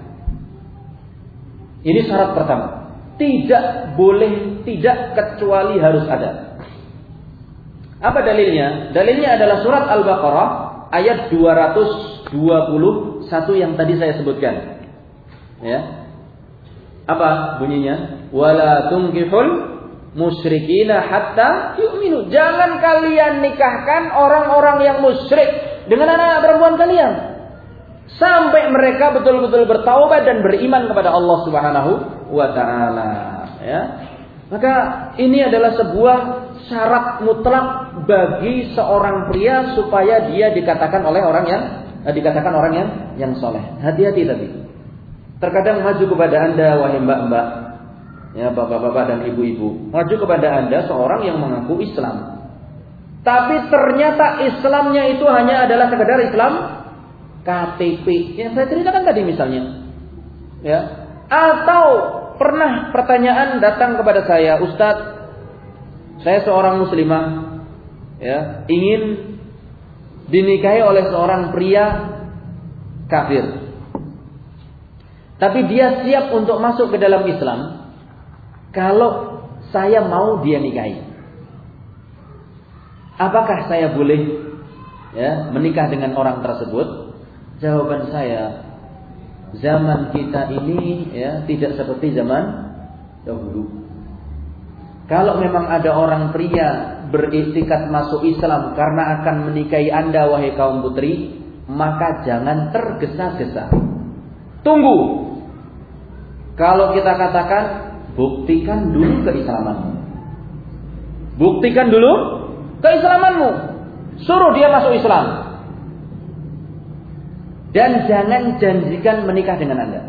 Ini syarat pertama. Tidak boleh, tidak kecuali harus ada. Apa dalilnya? Dalilnya adalah surat Al-Baqarah ayat 221 yang tadi saya sebutkan. Ya. Apa bunyinya? Wala tunkihul musyrikina hatta yu'minu. Jangan kalian nikahkan orang-orang yang musyrik dengan anak-anak perempuan kalian sampai mereka betul-betul bertaubat dan beriman kepada Allah Subhanahu wa taala, ya. Maka ini adalah sebuah syarat mutlak bagi seorang pria supaya dia dikatakan orang yang soleh. Hati-hati tadi. Terkadang maju kepada Anda wahai mbak-mbak, ya bapak-bapak dan ibu-ibu, maju kepada Anda seorang yang mengaku Islam. Tapi ternyata Islamnya itu hanya adalah sekedar Islam KTP yang saya ceritakan tadi misalnya, ya. Atau pernah pertanyaan datang kepada saya, Ustadz, saya seorang muslimah, ya, ingin dinikahi oleh seorang pria kafir. Tapi dia siap untuk masuk ke dalam Islam kalau saya mau dia nikahi. Apakah saya boleh menikah dengan orang tersebut? Jawaban saya, zaman kita ini tidak seperti zaman dahulu. Kalau memang ada orang pria beriktikad masuk Islam karena akan menikahi Anda wahai kaum putri, maka jangan tergesa-gesa. Tunggu. Kalau kita katakan, buktikan dulu keislamanmu. Buktikan dulu keislamanmu. Suruh dia masuk Islam. Dan jangan janjikan menikah dengan Anda.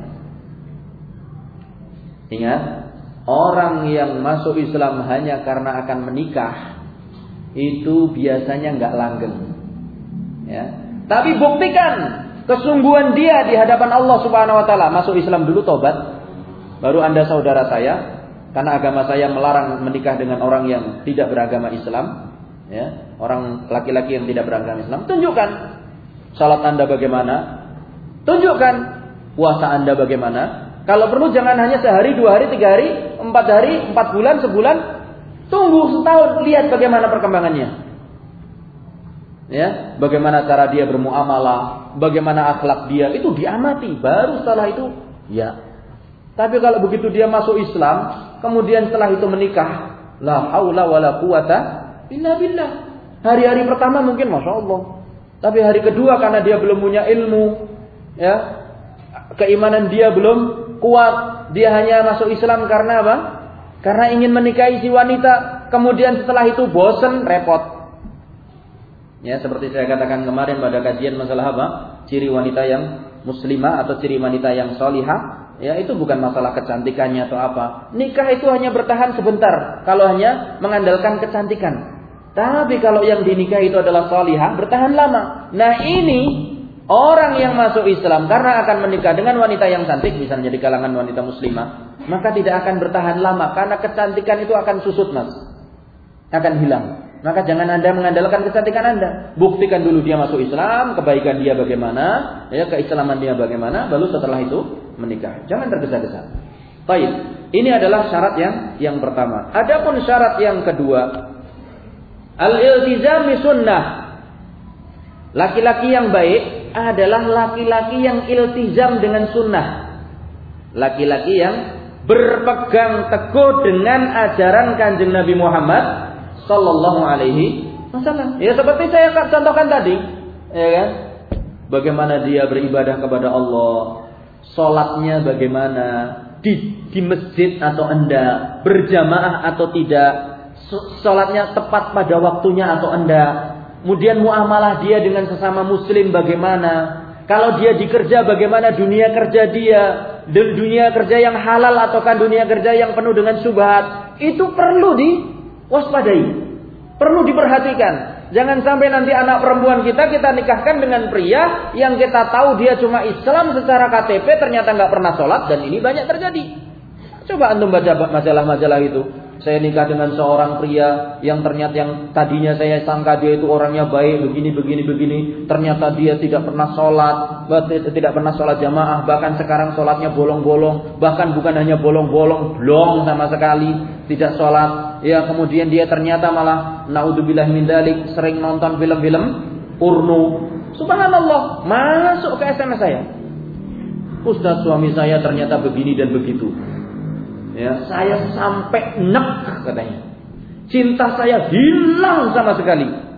Ingat, orang yang masuk Islam hanya karena akan menikah itu biasanya nggak langgeng. Tapi buktikan kesungguhan dia di hadapan Allah Subhanahu Wa Taala. Masuk Islam dulu, tobat. Baru Anda saudara saya, karena agama saya melarang menikah dengan orang yang tidak beragama Islam. Orang laki-laki yang tidak beragama Islam. Tunjukkan salat Anda bagaimana. Tunjukkan puasa Anda bagaimana. Kalau perlu jangan hanya sehari, 2 hari, 3 hari, 4 hari, 4 bulan, sebulan. Tunggu setahun, lihat bagaimana perkembangannya. Bagaimana cara dia bermuamalah, bagaimana akhlak dia, itu diamati. Baru setelah itu, Tapi kalau begitu dia masuk Islam, kemudian setelah itu menikah, la haula wala quwata illa billah. Hari-hari pertama mungkin Masya Allah. Tapi hari kedua karena dia belum punya ilmu, keimanan dia belum kuat, dia hanya masuk Islam karena apa? Karena ingin menikahi si wanita. Kemudian setelah itu bosan, repot. Seperti saya katakan kemarin pada kajian masalah apa? Ciri wanita yang muslimah atau ciri wanita yang solihah. Itu bukan masalah kecantikannya atau apa. Nikah itu hanya bertahan sebentar kalau hanya mengandalkan kecantikan. Tapi kalau yang dinikahi itu adalah solihah, bertahan lama. Nah ini orang yang masuk Islam karena akan menikah dengan wanita yang cantik, misalnya di kalangan wanita muslimah, maka tidak akan bertahan lama karena kecantikan itu akan susut, Mas. Akan hilang. Maka jangan Anda mengandalkan kecantikan Anda. Buktikan dulu dia masuk Islam, kebaikan dia bagaimana, keislaman dia bagaimana, baru setelah itu menikah. Jangan tergesa-gesa. Baik, ini adalah syarat yang pertama. Adapun syarat yang kedua, al-iltizami sunnah. Laki-laki yang baik adalah laki-laki yang iltizam dengan sunnah. Laki-laki yang berpegang teguh dengan ajaran Kanjeng Nabi Muhammad Sallallahu Alaihi Wasallam. Seperti saya contohkan tadi, bagaimana dia beribadah kepada Allah, sholatnya bagaimana, di masjid atau enggak, berjamaah atau tidak, sholatnya tepat pada waktunya atau enggak, kemudian muamalah dia dengan sesama muslim bagaimana, kalau dia dikerja bagaimana dunia kerja dia, dunia kerja yang halal ataukah dunia kerja yang penuh dengan syubhat, itu perlu diwaspadai, perlu diperhatikan. Jangan sampai nanti anak perempuan kita nikahkan dengan pria yang kita tahu dia cuma Islam secara KTP, ternyata nggak pernah sholat, dan ini banyak terjadi. Coba antum baca majalah-majalah itu. Saya nikah dengan seorang pria yang ternyata yang tadinya saya sangka dia itu orangnya baik, begini. Ternyata dia tidak pernah sholat, tidak pernah sholat jamaah, bahkan sekarang sholatnya bolong-bolong, bahkan bukan hanya bolong-bolong, blong sama sekali, tidak sholat. Kemudian dia ternyata malah naudzubillah min dzalik sering nonton film-film porno. Subhanallah, masuk ke SMS saya. Ustaz, suami saya ternyata begini dan begitu. Saya sampai nek katanya. Cinta saya hilang sama sekali.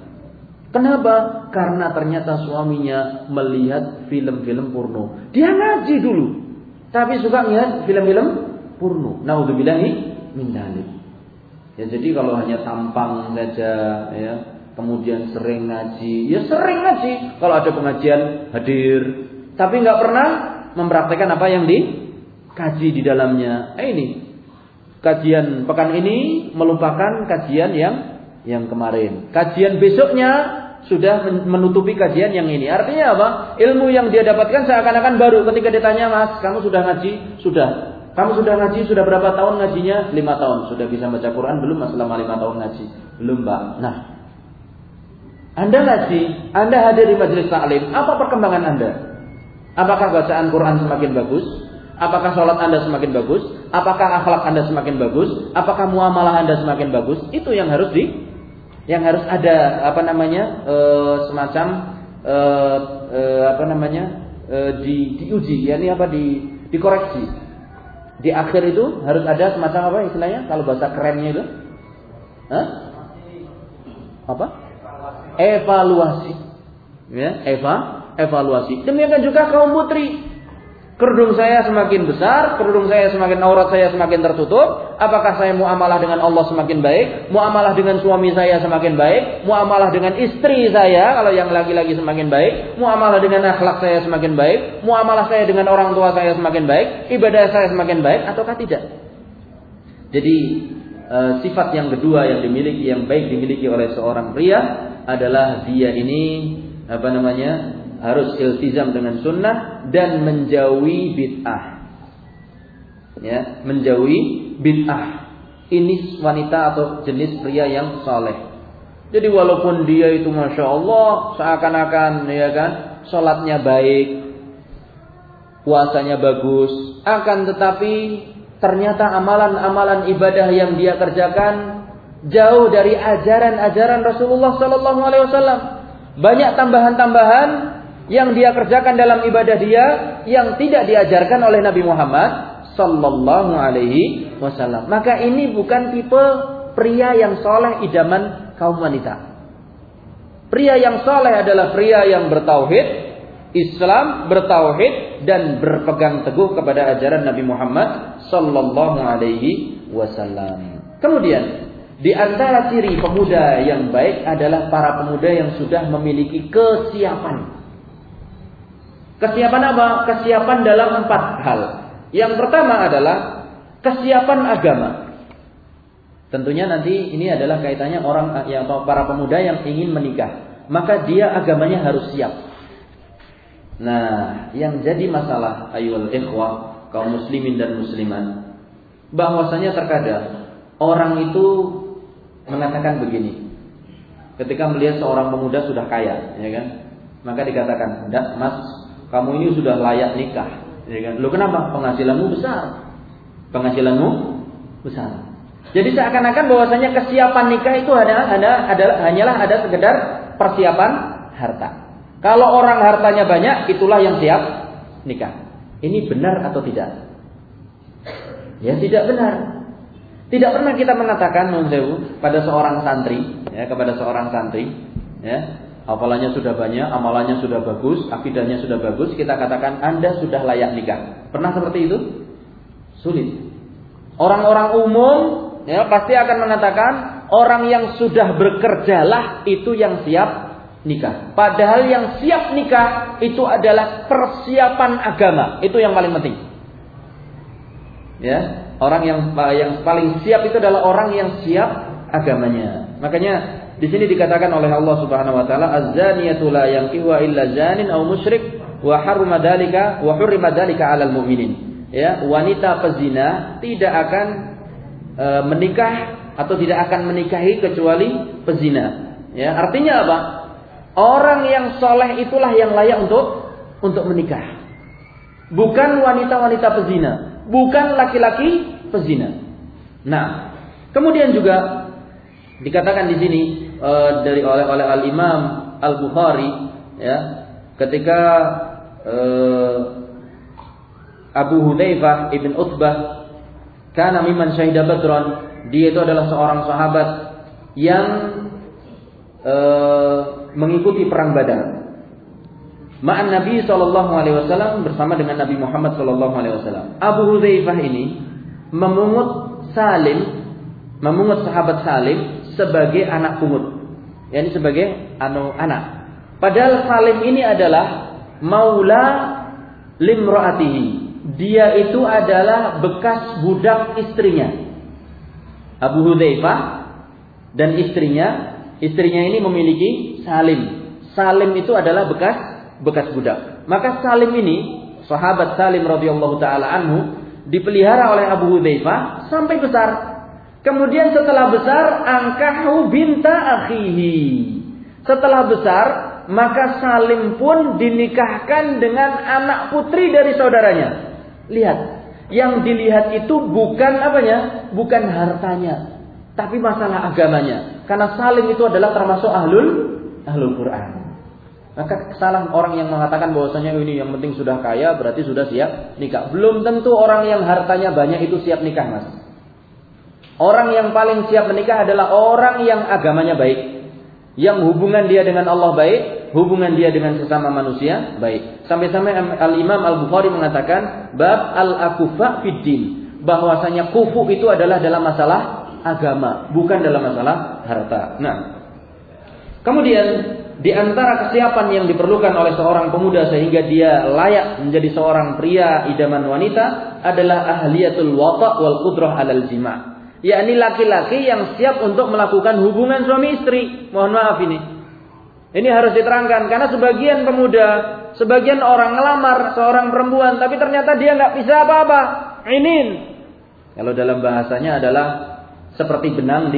Kenapa? Karena ternyata suaminya melihat film-film porno. Dia ngaji dulu, tapi suka lihat film-film porno. Naudzubillahi min dzalik. Jadi kalau hanya tampang saja, kemudian sering ngaji, sering ngaji. Kalau ada pengajian hadir, tapi nggak pernah mempraktekkan apa yang dikaji di dalamnya. Ini kajian pekan ini melupakan kajian yang kemarin. Kajian besoknya sudah menutupi kajian yang ini. Artinya apa? Ilmu yang dia dapatkan seakan-akan baru. Ketika ditanya, Mas, kamu sudah ngaji? Sudah. Kamu sudah ngaji? Sudah berapa tahun ngajinya? 5 tahun. Sudah bisa baca Quran? Belum, Mas, selama 5 tahun ngaji. Belum, Mbak. Nah, Anda ngaji, Anda hadir di majelis taklim, apa perkembangan Anda? Apakah bacaan Quran semakin bagus? Apakah sholat Anda semakin bagus? Apakah akhlak Anda semakin bagus? Apakah muamalah Anda semakin bagus? Itu yang harus ada semacam diuji, yakni dikoreksi. Di akhir itu harus ada semacam apa istilahnya? Kalau bahasa kerennya itu, evaluasi. Ya, evaluasi. Demikian juga kaum putri. Kerudung saya semakin besar, kerudung saya semakin, aurat saya semakin tertutup. Apakah saya muamalah dengan Allah semakin baik? Muamalah dengan suami saya semakin baik? Muamalah dengan istri saya, kalau yang laki-laki semakin baik? Muamalah dengan akhlak saya semakin baik? Muamalah saya dengan orang tua saya semakin baik? Ibadah saya semakin baik ataukah tidak? Jadi sifat yang kedua yang baik dimiliki oleh seorang pria adalah dia ini harus iltizam dengan sunnah dan menjauhi bid'ah. Ya, menjauhi bid'ah. Ini wanita atau jenis pria yang saleh. Jadi walaupun dia itu masya Allah seakan-akan sholatnya baik, puasanya bagus, akan tetapi ternyata amalan-amalan ibadah yang dia kerjakan jauh dari ajaran-ajaran Rasulullah Sallallahu Alaihi Wasallam. Banyak tambahan-tambahan yang dia kerjakan dalam ibadah dia yang tidak diajarkan oleh Nabi Muhammad Sallallahu Alaihi Wasallam. Maka ini bukan tipe pria yang soleh idaman kaum wanita. Pria yang soleh adalah pria yang bertauhid, Islam, bertauhid dan berpegang teguh kepada ajaran Nabi Muhammad Sallallahu Alaihi Wasallam. Kemudian di antara ciri pemuda yang baik adalah para pemuda yang sudah memiliki kesiapan. Kesiapan apa? Kesiapan dalam 4 hal. Yang pertama adalah kesiapan agama. Tentunya nanti ini adalah kaitannya para pemuda yang ingin menikah. Maka dia agamanya harus siap. Nah, yang jadi masalah ayyuhal ikhwah, kaum muslimin dan muslimat, bahwasanya terkadang orang itu mengatakan begini. Ketika melihat seorang pemuda sudah kaya, ya kan? Maka dikatakan, "Enggak, Mas, kamu ini sudah layak nikah." Ya kan? Loh, kenapa? Penghasilanmu besar. Jadi seakan-akan bahwasanya kesiapan nikah itu hanyalah ada sekedar persiapan harta. Kalau orang hartanya banyak, itulah yang siap nikah. Ini benar atau tidak? Ya, tidak benar. Tidak pernah kita mengatakan pada seorang santri, kepada seorang santri, hafalannya sudah banyak, amalannya sudah bagus, akidahnya sudah bagus, kita katakan Anda sudah layak nikah. Pernah seperti itu? Sulit. Orang-orang umum pasti akan mengatakan orang yang sudah bekerjalah itu yang siap nikah. Padahal yang siap nikah itu adalah persiapan agama. Itu yang paling penting. Ya, orang yang paling siap itu adalah orang yang siap agamanya. Makanya di sini dikatakan oleh Allah Subhanahu wa taala, az-zaniyatu la yankihu illa zanin aw musyrik wa harrama dzalika 'alal mu'minin. Ya, wanita pezina tidak akan menikah atau tidak akan menikahi kecuali pezina. Ya, artinya apa? Orang yang soleh itulah yang layak untuk menikah. Bukan wanita-wanita pezina, bukan laki-laki pezina. Nah, kemudian juga dikatakan di sini oleh Al-Imam Al-Bukhari, ya, ketika Abu Hudzaifah ibn Utbah kana mimman syahida Badran, dia itu adalah seorang sahabat yang mengikuti perang Badar. Ma'an Nabi sallallahu alaihi wasallam, bersama dengan Nabi Muhammad sallallahu alaihi wasallam. Abu Hudzaifah ini memungut sahabat Salim sebagai anak pungut. yakni sebagai anak. Padahal Salim ini adalah maula limraatihi. Dia itu adalah bekas budak istrinya. Abu Hudzaifah dan istrinya ini memiliki Salim. Salim itu adalah bekas budak. Maka Salim ini, sahabat Salim radhiyallahu taala anhu, dipelihara oleh Abu Hudzaifah sampai besar. Kemudian setelah besar, angkahu binta akhihi. Setelah besar, maka Salim pun dinikahkan dengan anak putri dari saudaranya. Lihat, yang dilihat itu bukan apanya? Bukan hartanya, tapi masalah agamanya. Karena Salim itu adalah termasuk ahlul Quran. Maka kesalahan orang yang mengatakan bahwasanya ini yang penting sudah kaya berarti sudah siap nikah. Belum tentu orang yang hartanya banyak itu siap nikah, Mas. Orang yang paling siap menikah adalah orang yang agamanya baik, yang hubungan dia dengan Allah baik, hubungan dia dengan sesama manusia baik. Sampai-sampai Al-Imam Al-Bukhari mengatakan bab al-akufa fiddin, bahwasanya kufu itu adalah dalam masalah agama, bukan dalam masalah harta. Nah, kemudian di antara kesiapan yang diperlukan oleh seorang pemuda sehingga dia layak menjadi seorang pria idaman wanita adalah ahliyatul wata' wal qudrah 'alal jima'. Yakni laki-laki yang siap untuk melakukan hubungan suami istri. Mohon maaf ini. Ini harus diterangkan karena sebagian pemuda, sebagian orang ngelamar seorang perempuan tapi ternyata dia nggak bisa apa-apa. Inin. Kalau dalam bahasanya adalah seperti benang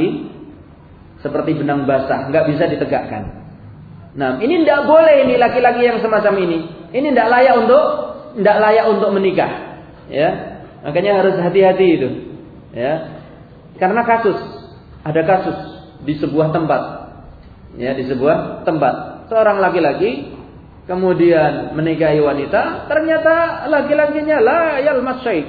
basah, nggak bisa ditegakkan. Nah, ini tidak boleh ini laki-laki yang semacam ini. Ini tidak layak untuk menikah. Ya, makanya harus hati-hati itu. Ya, karena ada kasus di sebuah tempat. Ya, di sebuah tempat seorang laki-laki kemudian menikahi wanita, ternyata laki-lakinya la yalmas syai',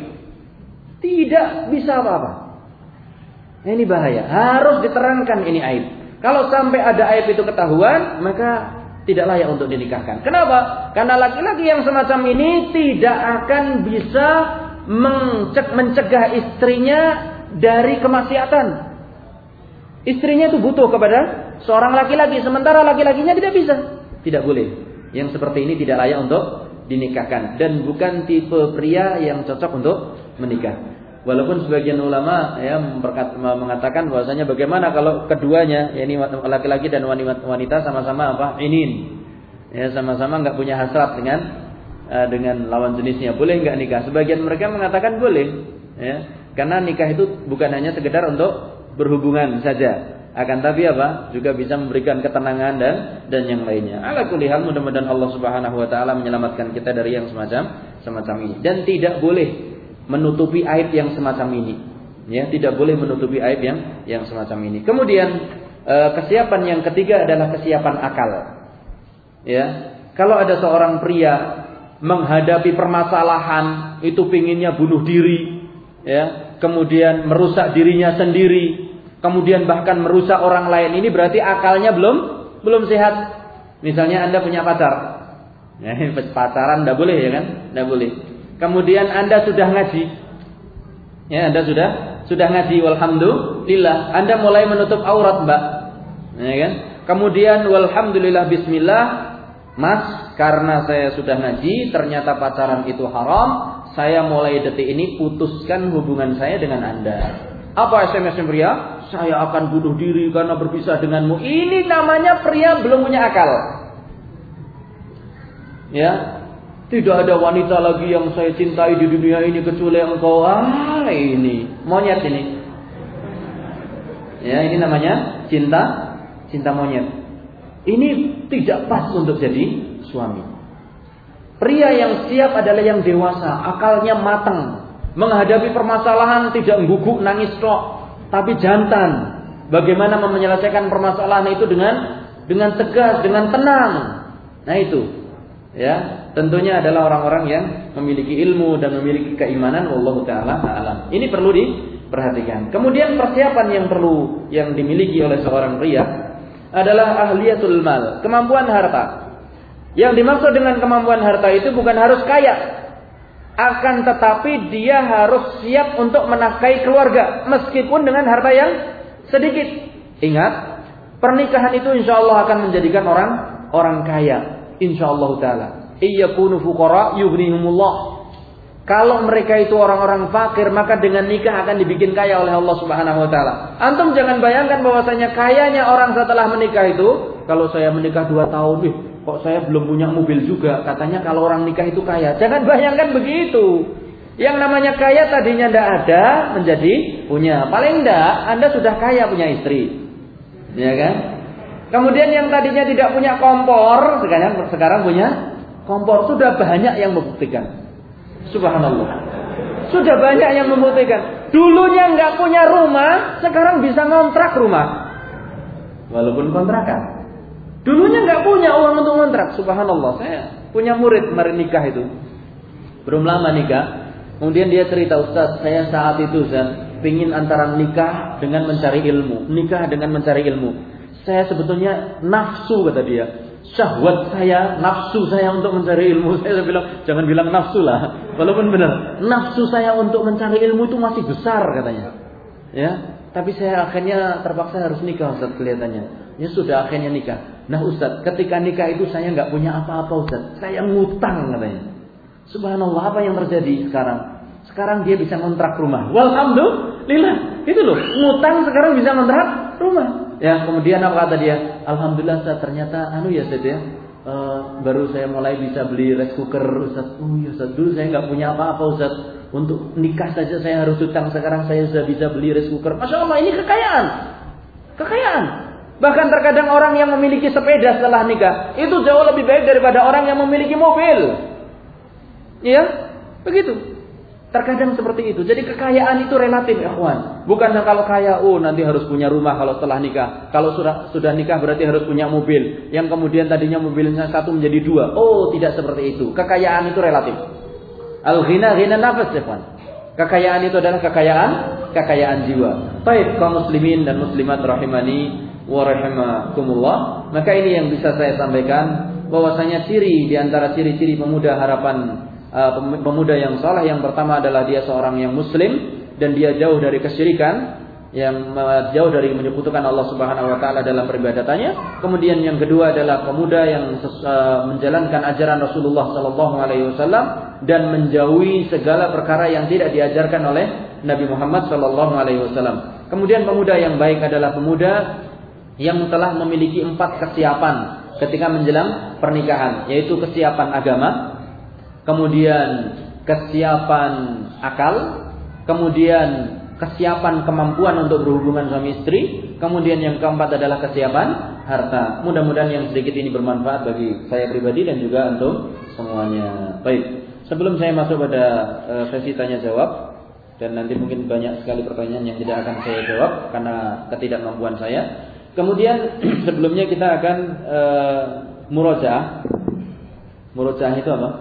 tidak bisa apa-apa. Ini bahaya, harus diterangkan ini aib. Kalau sampai ada aib itu ketahuan, maka tidak layak untuk dinikahkan. Kenapa? Karena laki-laki yang semacam ini tidak akan bisa mencegah istrinya dari kemaksiatan. Istrinya itu butuh kepada seorang laki-laki, sementara laki-lakinya tidak bisa. Tidak boleh. Yang seperti ini tidak layak untuk dinikahkan dan bukan tipe pria yang cocok untuk menikah. Walaupun sebagian ulama ya mengatakan bahwasanya bagaimana kalau keduanya, yakni laki-laki dan wanita sama-sama apa? Inin. Ya, sama-sama enggak punya hasrat dengan lawan jenisnya. Boleh enggak nikah? Sebagian mereka mengatakan boleh, ya. Karena nikah itu bukan hanya sekedar untuk berhubungan saja, akan tapi apa? Juga bisa memberikan ketenangan dan yang lainnya. Ala kulli hal, mudah-mudahan Allah Subhanahu wa taala menyelamatkan kita dari yang semacam ini. Dan tidak boleh menutupi aib yang semacam ini. Ya, tidak boleh menutupi aib yang semacam ini. Kemudian kesiapan yang ketiga adalah kesiapan akal. Ya, kalau ada seorang pria menghadapi permasalahan itu pinginnya bunuh diri, ya, kemudian merusak dirinya sendiri, kemudian bahkan merusak orang lain, ini berarti akalnya belum sehat. Misalnya Anda punya pacar, ya, pacaran tidak boleh, ya kan? Tidak boleh. Kemudian Anda sudah ngaji, ya, Anda sudah ngaji, walhamdulillah. Anda mulai menutup aurat, Mbak, ya kan? Kemudian walhamdulillah, bismillah, Mas, karena saya sudah ngaji, ternyata pacaran itu haram. Saya mulai detik ini putuskan hubungan saya dengan Anda. Apa SMS-nya pria? Saya akan bunuh diri karena berpisah denganmu. Ini namanya pria belum punya akal. Ya, tidak ada wanita lagi yang saya cintai di dunia ini kecuali engkau. Ini monyet ini. Ya, ini namanya cinta monyet. Ini tidak pas untuk jadi suami. Pria yang siap adalah yang dewasa, akalnya matang, menghadapi permasalahan tidak mengguguk nangis tok, tapi jantan. Bagaimana menyelesaikan permasalahan itu dengan tegas, dengan tenang. Nah itu, ya, tentunya adalah orang-orang yang memiliki ilmu dan memiliki keimanan. Wallahu taala a'lam. Ini perlu diperhatikan. Kemudian persiapan yang dimiliki oleh seorang pria adalah ahliyatul mal, kemampuan harta. Yang dimaksud dengan kemampuan harta itu bukan harus kaya, akan tetapi dia harus siap untuk menafkahi keluarga meskipun dengan harta yang sedikit. Ingat, pernikahan itu insyaallah akan menjadikan orang kaya, insyaallah taala. Iyakunu fuqara yughnihumullah. Kalau mereka itu orang-orang fakir, maka dengan nikah akan dibikin kaya oleh Allah Subhanahu wa taala. Antum jangan bayangkan bahwasanya kayanya orang setelah menikah itu, kalau saya menikah 2 tahun, kok saya belum punya mobil juga. Katanya kalau orang nikah itu kaya. Jangan bayangkan begitu. Yang namanya kaya tadinya tidak ada menjadi punya. Paling tidak Anda sudah kaya punya istri, ya kan? Kemudian yang tadinya tidak punya kompor, sekarang punya kompor. Sudah banyak yang membuktikan. Subhanallah. Sudah banyak yang membuktikan. Dulunya nggak punya rumah, sekarang bisa ngontrak rumah. Walaupun kontrakan. Dulunya nggak punya uang untuk ngontrak. Subhanallah, saya punya murid kemarin nikah itu. Belum lama nikah. Kemudian dia cerita, Ustaz, saya saat itu pingin antara nikah dengan mencari ilmu. Nikah dengan mencari ilmu. Saya sebetulnya nafsu, kata dia. Syahwat saya, nafsu saya untuk mencari ilmu. Saya bilang, jangan bilang nafsu lah. Walaupun benar, nafsu saya untuk mencari ilmu itu masih besar katanya. Ya, tapi saya akhirnya terpaksa harus nikah, Ustaz, kelihatannya. Ya sudah, akhirnya nikah. Nah Ustaz, ketika nikah itu saya nggak punya apa-apa, Ustaz. Saya ngutang katanya. Subhanallah, apa yang terjadi sekarang? Sekarang dia bisa ngontrak rumah. Walhamdulillah, itu loh, ngutang sekarang bisa ngontrak rumah. Ya, kemudian apa kata dia? Alhamdulillah Ustaz, ternyata ya Ustaz ya, baru saya mulai bisa beli rice cooker, Ustaz. Oh iya Ustaz, dulu saya nggak punya apa-apa, Ustaz. Untuk nikah saja saya harus utang, sekarang saya sudah bisa beli rice cooker. Masya Allah, ini kekayaan. Kekayaan. Bahkan terkadang orang yang memiliki sepeda setelah nikah itu jauh lebih baik daripada orang yang memiliki mobil. Iya, begitu. Terkadang seperti itu. Jadi kekayaan itu relatif, ikhwan. Bukan kalau kaya, nanti harus punya rumah kalau setelah nikah. Kalau sudah nikah berarti harus punya mobil. Yang kemudian tadinya mobilnya satu menjadi dua. Oh, tidak seperti itu. Kekayaan itu relatif. Al-ghina ghina nafas, ikhwan. Kekayaan itu adalah kekayaan jiwa. Baik, kaum muslimin dan muslimat rahimani wa rahimakumullah. Maka ini yang bisa saya sampaikan, bahwasanya ciri di antara ciri-ciri pemuda harapan, pemuda yang saleh, yang pertama adalah dia seorang yang muslim dan dia jauh dari kesyirikan, yang jauh dari menyekutukan Allah Subhanahu wa taala dalam peribadatannya. Kemudian yang kedua adalah pemuda yang menjalankan ajaran Rasulullah sallallahu alaihi wasallam dan menjauhi segala perkara yang tidak diajarkan oleh Nabi Muhammad sallallahu alaihi wasallam. Kemudian pemuda yang baik adalah pemuda yang telah memiliki 4 kesiapan ketika menjelang pernikahan, yaitu kesiapan agama, kemudian kesiapan akal, kemudian kesiapan kemampuan untuk berhubungan suami istri, kemudian yang keempat adalah kesiapan harta. Mudah-mudahan yang sedikit ini bermanfaat bagi saya pribadi dan juga untuk semuanya. Baik, sebelum saya masuk pada sesi tanya jawab, dan nanti mungkin banyak sekali pertanyaan yang tidak akan saya jawab karena ketidakmampuan saya. Kemudian sebelumnya kita akan murojaah. Murojaah itu apa?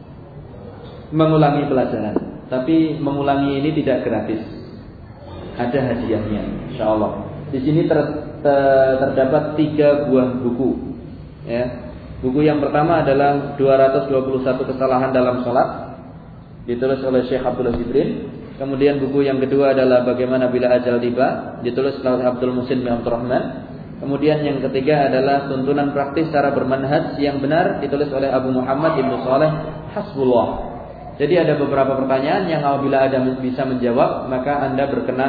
Mengulangi pelajaran. Tapi mengulangi ini tidak gratis. Ada hadiahnya, insyaallah. Di sini terdapat 3 buah buku. Ya. Buku yang pertama adalah 221 kesalahan dalam salat, ditulis oleh Syekh Abdullah Jibrin. Kemudian buku yang kedua adalah Bagaimana Bila Ajal Tiba, ditulis oleh Abdul Muhsin bin Abdul Rahman. Kemudian yang ketiga adalah Tuntunan Praktis Cara Bermanhaj yang Benar, ditulis oleh Abu Muhammad Ibnu Saleh Hasbullah. Jadi ada beberapa pertanyaan yang apabila Anda bisa menjawab, maka Anda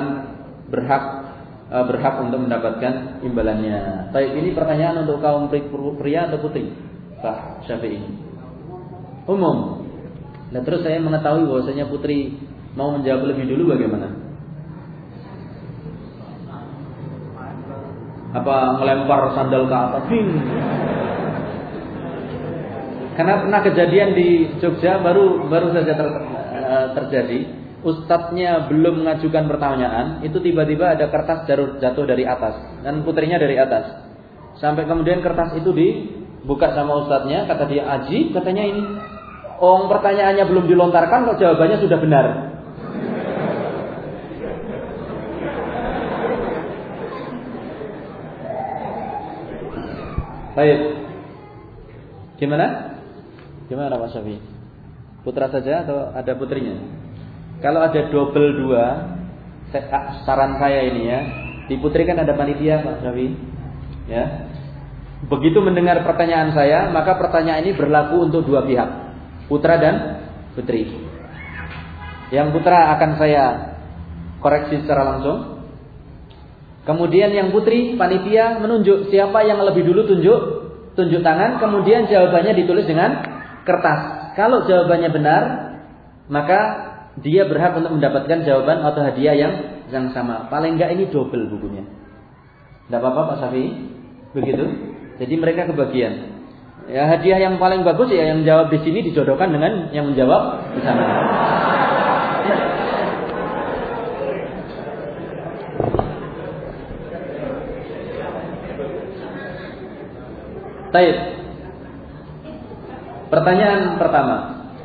berhak untuk mendapatkan imbalannya. Baik, ini pertanyaan untuk kaum pria atau putri? Pak Syafi'i. Umum. Nah, terus saya mengetahui bahwasanya putri mau menjawab lebih dulu, bagaimana? Apa melempar sandal ke atas? Karena pernah kejadian di Jogja baru saja terjadi. Ustadznya belum mengajukan pertanyaan, itu tiba-tiba ada kertas jatuh dari atas dan putrinya dari atas. Sampai kemudian kertas itu dibuka sama ustadznya, kata dia, "Aji, katanya ini pertanyaannya belum dilontarkan kok jawabannya sudah benar." Baik. Gimana Pak Syafi'i? Putra saja atau ada putrinya? Kalau ada double 2, saran saya ini ya, di putri kan ada panitia Pak Syafi'i. Ya. Begitu mendengar pertanyaan saya, maka pertanyaan ini berlaku untuk 2 pihak, putra dan putri. Yang putra akan saya koreksi secara langsung. Kemudian yang putri, panitia menunjuk siapa yang lebih dulu tunjuk tangan, kemudian jawabannya ditulis dengan kertas. Kalau jawabannya benar, maka dia berhak untuk mendapatkan jawaban atau hadiah yang sama. Paling enggak ini double bukunya. Tidak apa-apa Pak Syafi'i? Begitu. Jadi mereka kebagian. Ya, hadiah yang paling bagus ya yang jawab di sini dijodohkan dengan yang menjawab di sana. Baik. Pertanyaan pertama.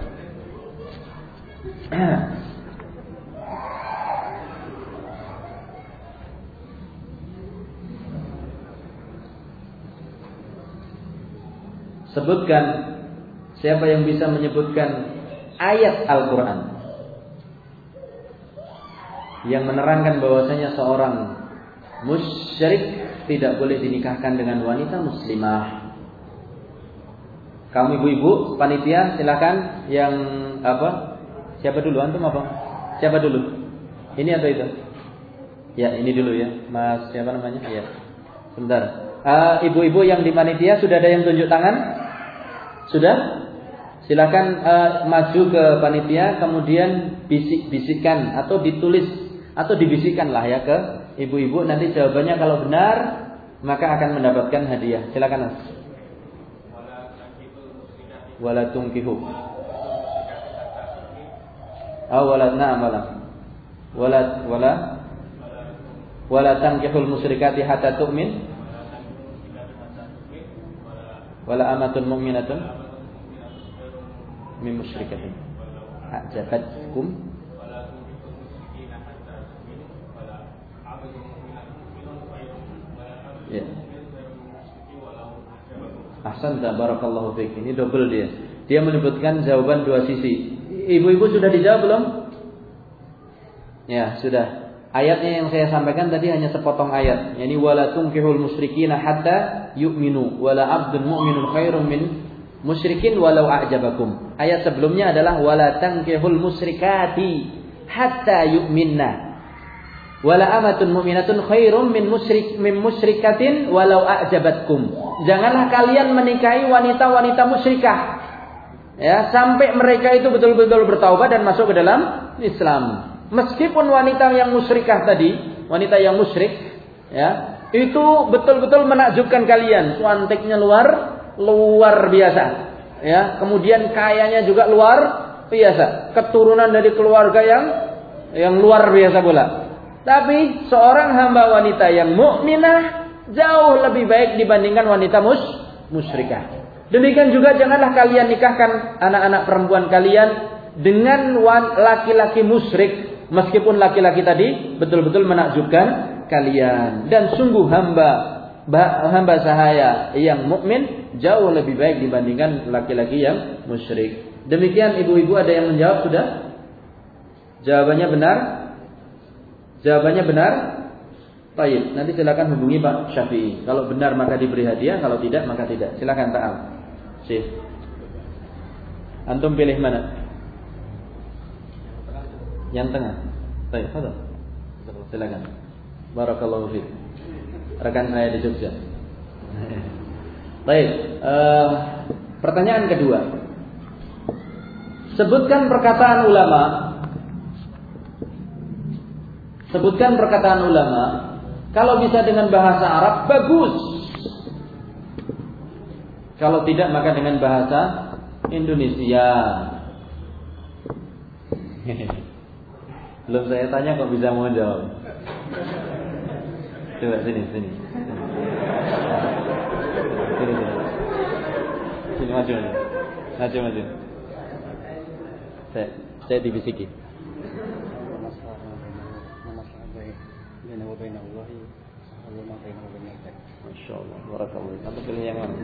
Sebutkan siapa yang bisa menyebutkan ayat Al-Quran yang menerangkan bahwasanya seorang musyrik tidak boleh dinikahkan dengan wanita muslimah. Kamu ibu-ibu panitia silakan yang apa? Siapa dulu, antum apa? Siapa dulu? Ini atau itu? Ya, ini dulu ya. Mas siapa namanya? Ya. Sebentar. Ibu-ibu yang di panitia sudah ada yang tunjuk tangan? Sudah? Silakan maju ke panitia, kemudian bisik-bisikan atau ditulis atau dibisikkanlah ya ke ibu-ibu. Nanti jawabannya kalau benar maka akan mendapatkan hadiah. Silakan Mas. Wala tunkihu. Wala na'am wala tankihul musyrikati hatta tu'min. Wala amatun mu'minatun min musyrikatin a'jabatkum. Ya. Ahsanta, barakallahu fiik. Ini double dia. Dia menyebutkan jawaban dua sisi. Ibu-ibu sudah dijawab belum? Ya, sudah. Ayatnya yang saya sampaikan tadi hanya sepotong ayat. Yani wala tunkihul musyrikina hatta yu'minu wala 'abdun mu'minun khairum min musyrikin walau a'jabakum. Ayat sebelumnya adalah wala tankihul musyrikati hatta yu'minna. Wala amatun mu'minatun khairum min musyrikatin walau a'jabatkum. Janganlah kalian menikahi wanita-wanita musyrikah, ya, sampai mereka itu betul-betul bertaubat dan masuk ke dalam Islam. Meskipun wanita yang musyrikah tadi, wanita yang musyrik, ya, itu betul-betul menakjubkan kalian. Cantiknya luar biasa, ya. Kemudian kayanya juga luar biasa. Keturunan dari keluarga yang luar biasa pula. Tapi seorang hamba wanita yang mukminah jauh lebih baik dibandingkan wanita musyrikah. Demikian juga janganlah kalian nikahkan anak-anak perempuan kalian dengan laki-laki musyrik, meskipun laki-laki tadi betul-betul menakjubkan kalian. Dan sungguh hamba sahaya yang mukmin jauh lebih baik dibandingkan laki-laki yang musyrik. Demikian ibu-ibu, ada yang menjawab sudah? Jawabannya benar? Jawabannya benar? Baik, nanti silakan hubungi Pak Syafi'i. Kalau benar maka diberi hadiah, kalau tidak maka tidak. Silakan ta'al. Sip. Antum pilih mana? Yang tengah. Baik, fadhil. Silakan. Barakallahu fiik. Rekan saya di Jogja. Baik, pertanyaan kedua. Sebutkan perkataan ulama. Sebutkan perkataan ulama. Kalau bisa dengan bahasa Arab, bagus. Kalau tidak, maka dengan bahasa Indonesia. Belum saya tanya kok bisa mau jawab. Coba sini. Sini maju. Saya dibisiki. Masya Allah, barakallahu. Kamu pilih yang mana?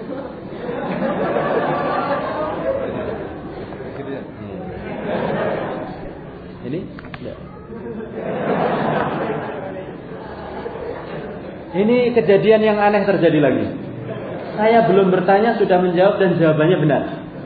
Ini? Ya. Ini kejadian yang aneh terjadi lagi. Saya belum bertanya sudah menjawab dan jawabannya benar.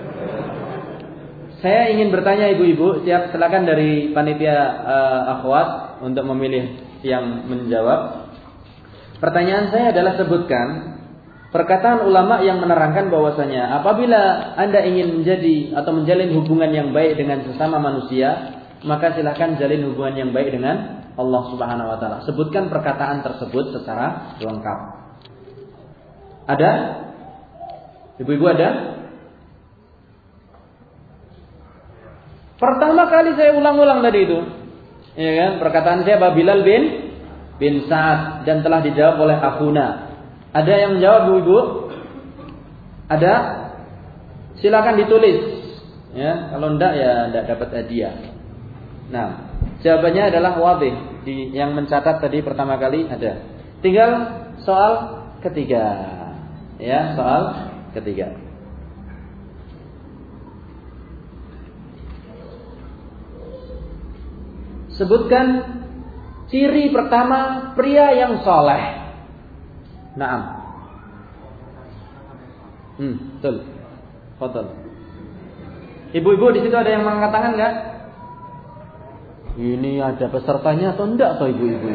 Saya ingin bertanya ibu-ibu, silakan dari panitia akhwat untuk memilih yang menjawab. Pertanyaan saya adalah sebutkan perkataan ulama yang menerangkan bahwasanya apabila Anda ingin menjadi atau menjalin hubungan yang baik dengan sesama manusia, maka silakan jalin hubungan yang baik dengan Allah Subhanahu wa taala. Sebutkan perkataan tersebut secara lengkap. Ada? Ibu-ibu ada? Pertama kali saya ulang-ulang tadi itu. Ya kan? Perkataan siapa? Bilal bin Sa'ad, dan telah dijawab oleh akhuna. Ada yang menjawab, Bu-ibu? Ada? Silakan ditulis. Ya, kalau enggak ya enggak dapat hadiah. Nah, jawabannya adalah wadih. Yang mencatat tadi pertama kali ada. Tinggal soal ketiga. Ya, soal ketiga. Sebutkan ciri pertama pria yang soleh. Naam. Betul. Betul. Ibu-ibu di situ ada yang mengangkat tangan nggak? Ini ada pesertanya atau enggak atau ibu-ibu?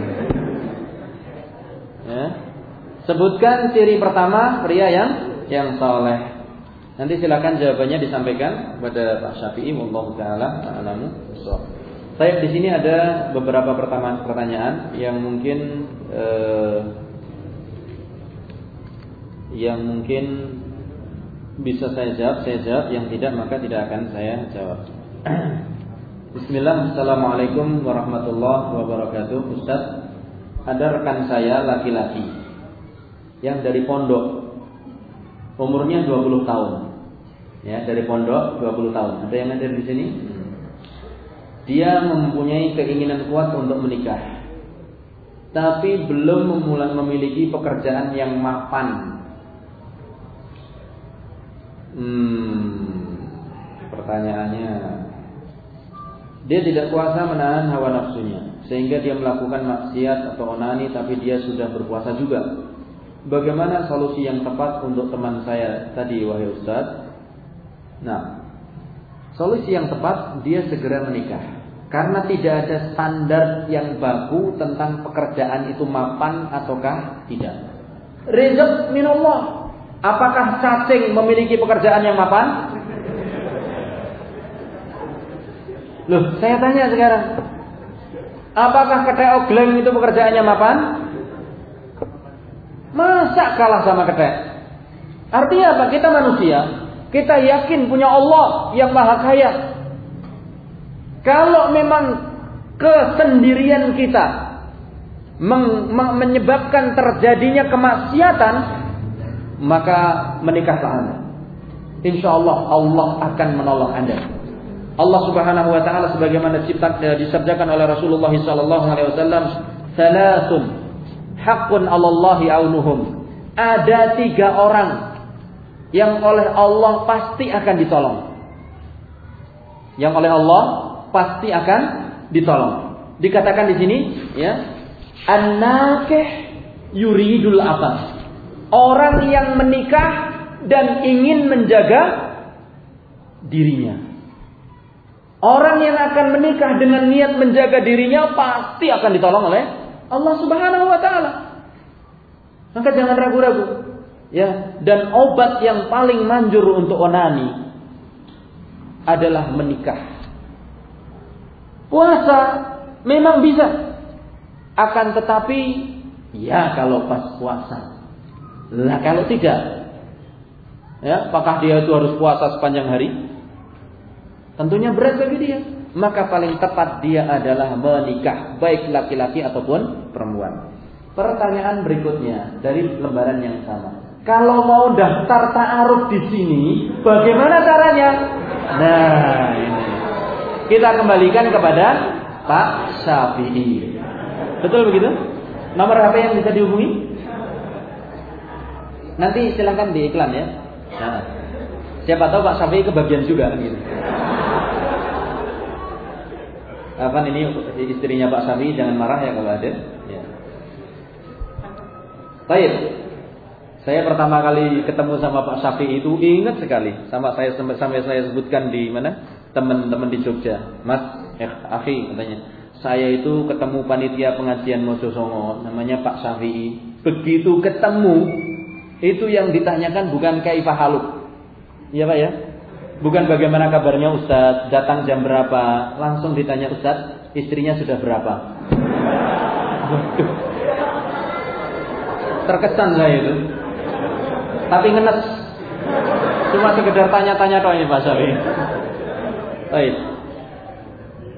Ya. Sebutkan ciri pertama pria yang soleh. Nanti silakan jawabannya disampaikan kepada Pak Syafi'i, wallahu taala a'lamu bissawab. Saya di sini ada beberapa pertanyaan yang mungkin bisa saya jawab, yang tidak maka tidak akan saya jawab. Bismillah, Assalamualaikum warahmatullahi wabarakatuh. Ustaz, ada rekan saya laki-laki yang dari pondok, umurnya 20 tahun. Ya, dari pondok 20 tahun. Ada yang hadir di sini? Dia mempunyai keinginan kuat untuk menikah, tapi belum memiliki pekerjaan yang mapan. Pertanyaannya, dia tidak kuasa menahan hawa nafsunya, sehingga dia melakukan maksiat atau onani, tapi dia sudah berpuasa juga. Bagaimana solusi yang tepat untuk teman saya tadi, wahai Ustaz? Nah, solusi yang tepat, dia segera menikah. Karena tidak ada standar yang baku tentang pekerjaan itu mapan ataukah tidak. Rizq minallah. Apakah cacing memiliki pekerjaan yang mapan? Loh, saya tanya sekarang. Apakah ketek ogleng itu pekerjaannya mapan? Masa kalah sama ketek? Artinya apa? Kita manusia. Kita yakin punya Allah yang maha kaya. Kalau memang kesendirian kita menyebabkan terjadinya kemaksiatan, maka menikahlah Anda. InsyaAllah Allah akan menolong Anda. Allah Subhanahu wa taala sebagaimana disabdakan oleh Rasulullah sallallahu alaihi wasallam, "Salasun haqqun 'alallahi aunuhum." Ada 3 orang yang oleh Allah pasti akan ditolong. Yang oleh Allah pasti akan ditolong. Dikatakan di sini, ya, an-nakih yuridul afaf. Orang yang menikah dan ingin menjaga dirinya. Orang yang akan menikah dengan niat menjaga dirinya pasti akan ditolong oleh Allah Subhanahu wa taala. Maka jangan ragu-ragu. Ya, dan obat yang paling manjur untuk onani adalah menikah. Puasa memang bisa, akan tetapi ya kalau pas puasa. Lah kalau tidak, ya, apakah dia itu harus puasa sepanjang hari? Tentunya berat bagi dia. Maka paling tepat dia adalah menikah, baik laki-laki ataupun perempuan. Pertanyaan berikutnya dari lembaran yang sama. Kalau mau daftar ta'aruf di sini, bagaimana caranya? Nah, ini. Kita kembalikan kepada Pak Syafi'i. Betul begitu? Nomor HP yang bisa dihubungi? Nanti silakan di iklan ya. Nah, siapa tahu Pak Syafi'i kebagian juga gitu. Apa ini istrinya Pak Syafi'i, jangan marah ya kalau ada. Ya. Baik. Saya pertama kali ketemu sama Pak Syafi'i itu ingat sekali, sampai saya sebutkan di mana? Teman-teman di Jogja. Mas, akhi katanya, saya itu ketemu panitia pengajian Mojosongo, namanya Pak Syafi'i. Begitu ketemu, itu yang ditanyakan bukan kaifah haluk. Iya Pak ya? Bukan bagaimana kabarnya Ustaz, datang jam berapa, langsung ditanya Ustaz, istrinya sudah berapa. Terkesan saya itu. Tapi ngenes. Cuma sekedar tanya-tanya doang ini Pak Syafi'i. Baik.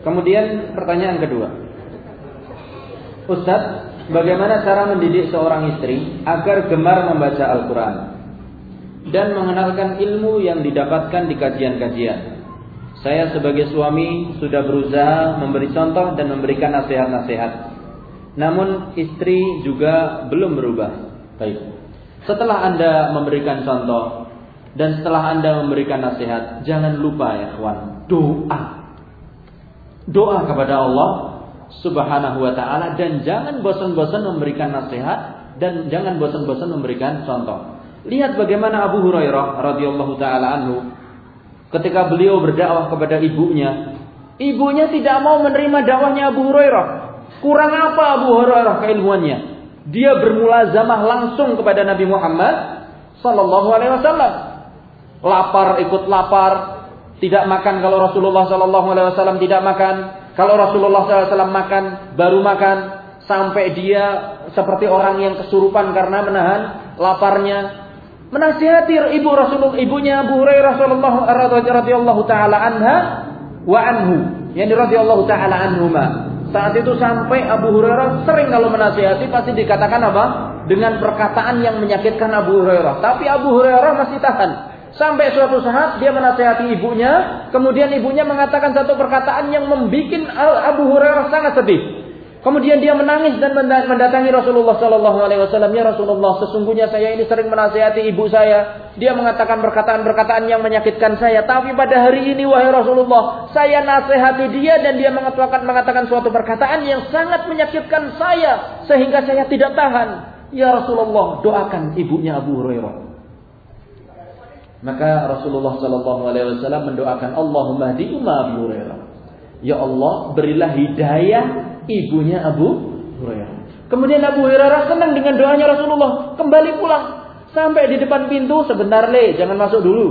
Kemudian pertanyaan kedua, Ustaz, bagaimana cara mendidik seorang istri agar gemar membaca Al-Quran dan mengenalkan ilmu yang didapatkan di kajian-kajian? Saya sebagai suami sudah berusaha memberi contoh dan memberikan nasihat-nasihat, namun istri juga belum berubah. Baik. Setelah Anda memberikan contoh dan setelah Anda memberikan nasihat, jangan lupa ya kawan, doa kepada Allah Subhanahu wa ta'ala, dan jangan bosan-bosan memberikan nasihat dan jangan bosan-bosan memberikan contoh. Lihat bagaimana Abu Hurairah radhiyallahu ta'ala anhu ketika beliau berdakwah kepada ibunya. Ibunya tidak mau menerima dakwahnya Abu Hurairah. Kurang apa Abu Hurairah keilmuannya? Dia bermulazamah langsung kepada Nabi Muhammad sallallahu alaihi wasallam. Lapar ikut lapar, tidak makan kalau Rasulullah sallallahu alaihi wasallam tidak makan. Kalau Rasulullah sallallahu alaihi wasallam makan, baru makan, sampai dia seperti orang yang kesurupan karena menahan laparnya. Menasihati ibunya Abu Hurairah radhiyallahu taala anha wa anhu, yani radhiyallahu taala anhuma. Saat itu sampai Abu Hurairah sering kalau menasihati pasti dikatakan apa? Dengan perkataan yang menyakitkan Abu Hurairah. Tapi Abu Hurairah masih tahan. Sampai suatu saat dia menasihati ibunya, kemudian ibunya mengatakan satu perkataan yang membuat Abu Hurairah sangat sedih. Kemudian dia menangis dan mendatangi Rasulullah sallallahu alaihi wasallam. Ya Rasulullah, sesungguhnya saya ini sering menasihati ibu saya. Dia mengatakan perkataan-perkataan yang menyakitkan saya. Tapi pada hari ini wahai Rasulullah, saya nasihati dia dan dia mengatakan suatu perkataan yang sangat menyakitkan saya sehingga saya tidak tahan. Ya Rasulullah, doakan ibunya Abu Hurairah. Maka Rasulullah sallallahu alaihi wasallam mendoakan, Allahumma hdi Abu Hurairah. Ya Allah, berilah hidayah ibunya Abu Hurairah. Kemudian Abu Hurairah senang dengan doanya Rasulullah, kembali pulang. Sampai di depan pintu, sebentar jangan masuk dulu.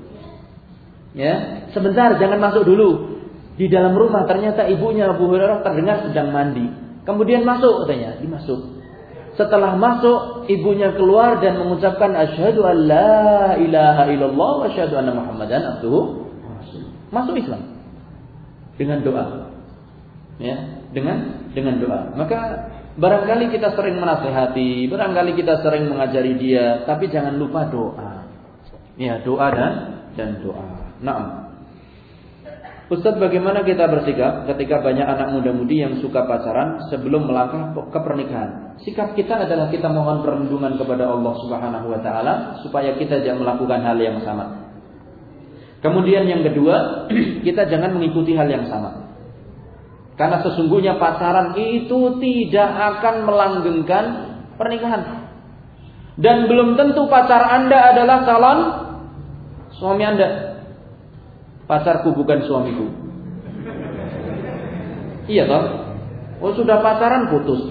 Ya, sebentar jangan masuk dulu. Di dalam rumah ternyata ibunya Abu Hurairah terdengar sedang mandi. Kemudian masuk katanya, dimasuk. Setelah masuk, ibunya keluar dan mengucapkan asyhadu an la ilaha illallah wa asyhadu anna Muhammadan abduhu wa rasuluh. Masuk Islam dengan doa. Ya, dengan doa. Maka barangkali kita sering menasihati, barangkali kita sering mengajari dia, tapi jangan lupa doa. Ya, doa dan doa. Naam. Ustaz, bagaimana kita bersikap ketika banyak anak muda-mudi yang suka pacaran sebelum melangkah ke pernikahan? Sikap kita adalah kita mohon perlindungan kepada Allah Subhanahu wa taala supaya kita jangan melakukan hal yang sama. Kemudian yang kedua, kita jangan mengikuti hal yang sama. Karena sesungguhnya pacaran itu tidak akan melanggengkan pernikahan. Dan belum tentu pacar Anda adalah calon suami Anda. Pacarku bukan suamiku. Iya toh? Oh sudah pacaran putus.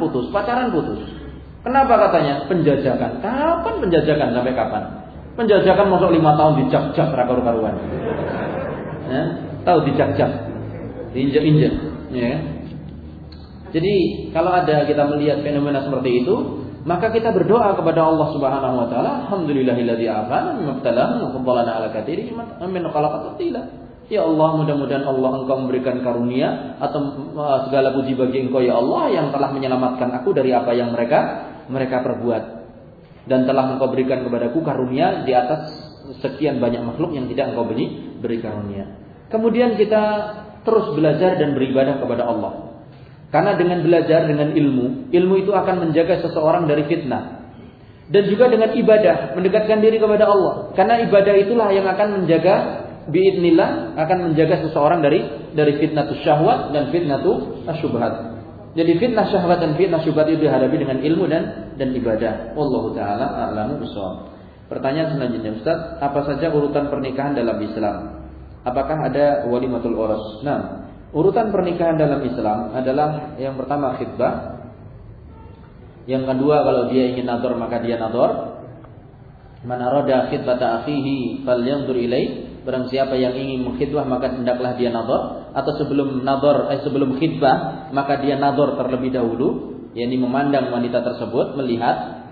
Kenapa katanya? Penjajakan. Kapan penjajakan? Sampai kapan? Penjajakan masuk 5 tahun dijak-jak karu-karuan. Ya? Tahu dijak-jak, diinjek-injek. Ya? Jadi kalau ada kita melihat fenomena seperti itu, maka kita berdoa kepada Allah Subhanahu wa taala, alhamdulillahilladzi afana mimma wa faddalana ala katsirin min khalaqat tila. Ya Allah, mudah-mudahan Allah Engkau memberikan karunia atau segala puji bagi Engkau ya Allah yang telah menyelamatkan aku dari apa yang mereka perbuat, dan telah Engkau berikan kepadaku karunia di atas sekian banyak makhluk yang tidak Engkau beri karunia. Kemudian kita terus belajar dan beribadah kepada Allah. Karena dengan belajar, dengan ilmu itu akan menjaga seseorang dari fitnah. Dan juga dengan ibadah, mendekatkan diri kepada Allah. Karena ibadah itulah yang akan menjaga, biidznillah, akan menjaga seseorang dari fitnatus syahwat dan fitnatus asyubhat. Jadi fitnah syahwat dan fitnah syubhat itu dihadapi dengan ilmu dan ibadah. Wallahu ta'ala a'lamu bishawab. Pertanyaan selanjutnya, Ustaz, apa saja urutan pernikahan dalam Islam? Apakah ada walimatul urus? Nah, urutan pernikahan dalam Islam adalah yang pertama khitbah. Yang kedua kalau dia ingin nador maka dia nador. Man arada khitbata akhihi falyanzur ilaih. Barang siapa yang ingin mengkhitbah maka hendaklah dia nador. Atau sebelum khitbah maka dia nador terlebih dahulu, yakni memandang wanita tersebut, melihat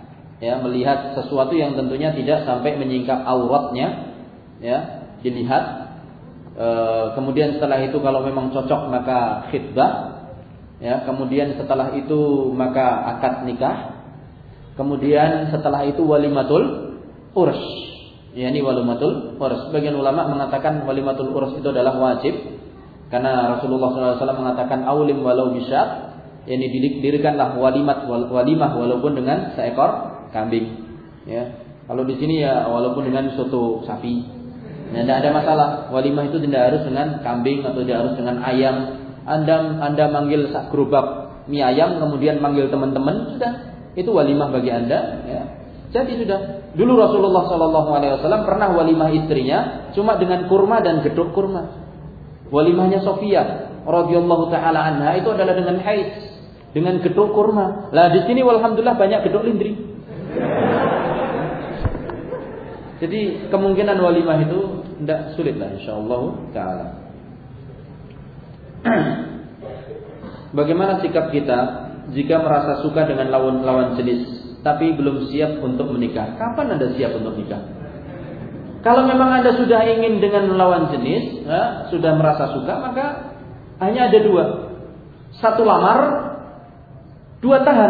sesuatu yang tentunya tidak sampai menyingkap auratnya, ya, dilihat. Kemudian setelah itu kalau memang cocok maka khitbah. Ya, kemudian setelah itu maka akad nikah. Kemudian setelah itu walimatul urs. Ya, ini walimatul urs. Sebagian ulama mengatakan walimatul urs itu adalah wajib karena Rasulullah SAW mengatakan aulim walau bisyat. Yani didirikanlah walimah walaupun dengan seekor kambing. Ya. Kalau di sini ya walaupun dengan soto sapi. Ya, tidak ada masalah. Walimah itu tidak harus dengan kambing atau tidak harus dengan ayam. Anda manggil sak gerobak mie ayam kemudian manggil teman-teman, sudah itu walimah bagi Anda. Ya. Jadi sudah. Dulu Rasulullah SAW pernah walimah istrinya cuma dengan kurma dan gedok kurma. Walimahnya Sofia radhiyallahu taala anha itu adalah dengan haid, dengan gedok kurma. Lah di sini walhamdulillah banyak gedok lindri. Jadi kemungkinan walimah itu tidak sulit lah insyaallah taala. Bagaimana sikap kita jika merasa suka dengan lawan jenis tapi belum siap untuk menikah? Kapan Anda siap untuk nikah? Kalau memang Anda sudah ingin dengan lawan jenis, ya, sudah merasa suka, maka hanya ada dua. Satu lamar, dua tahan.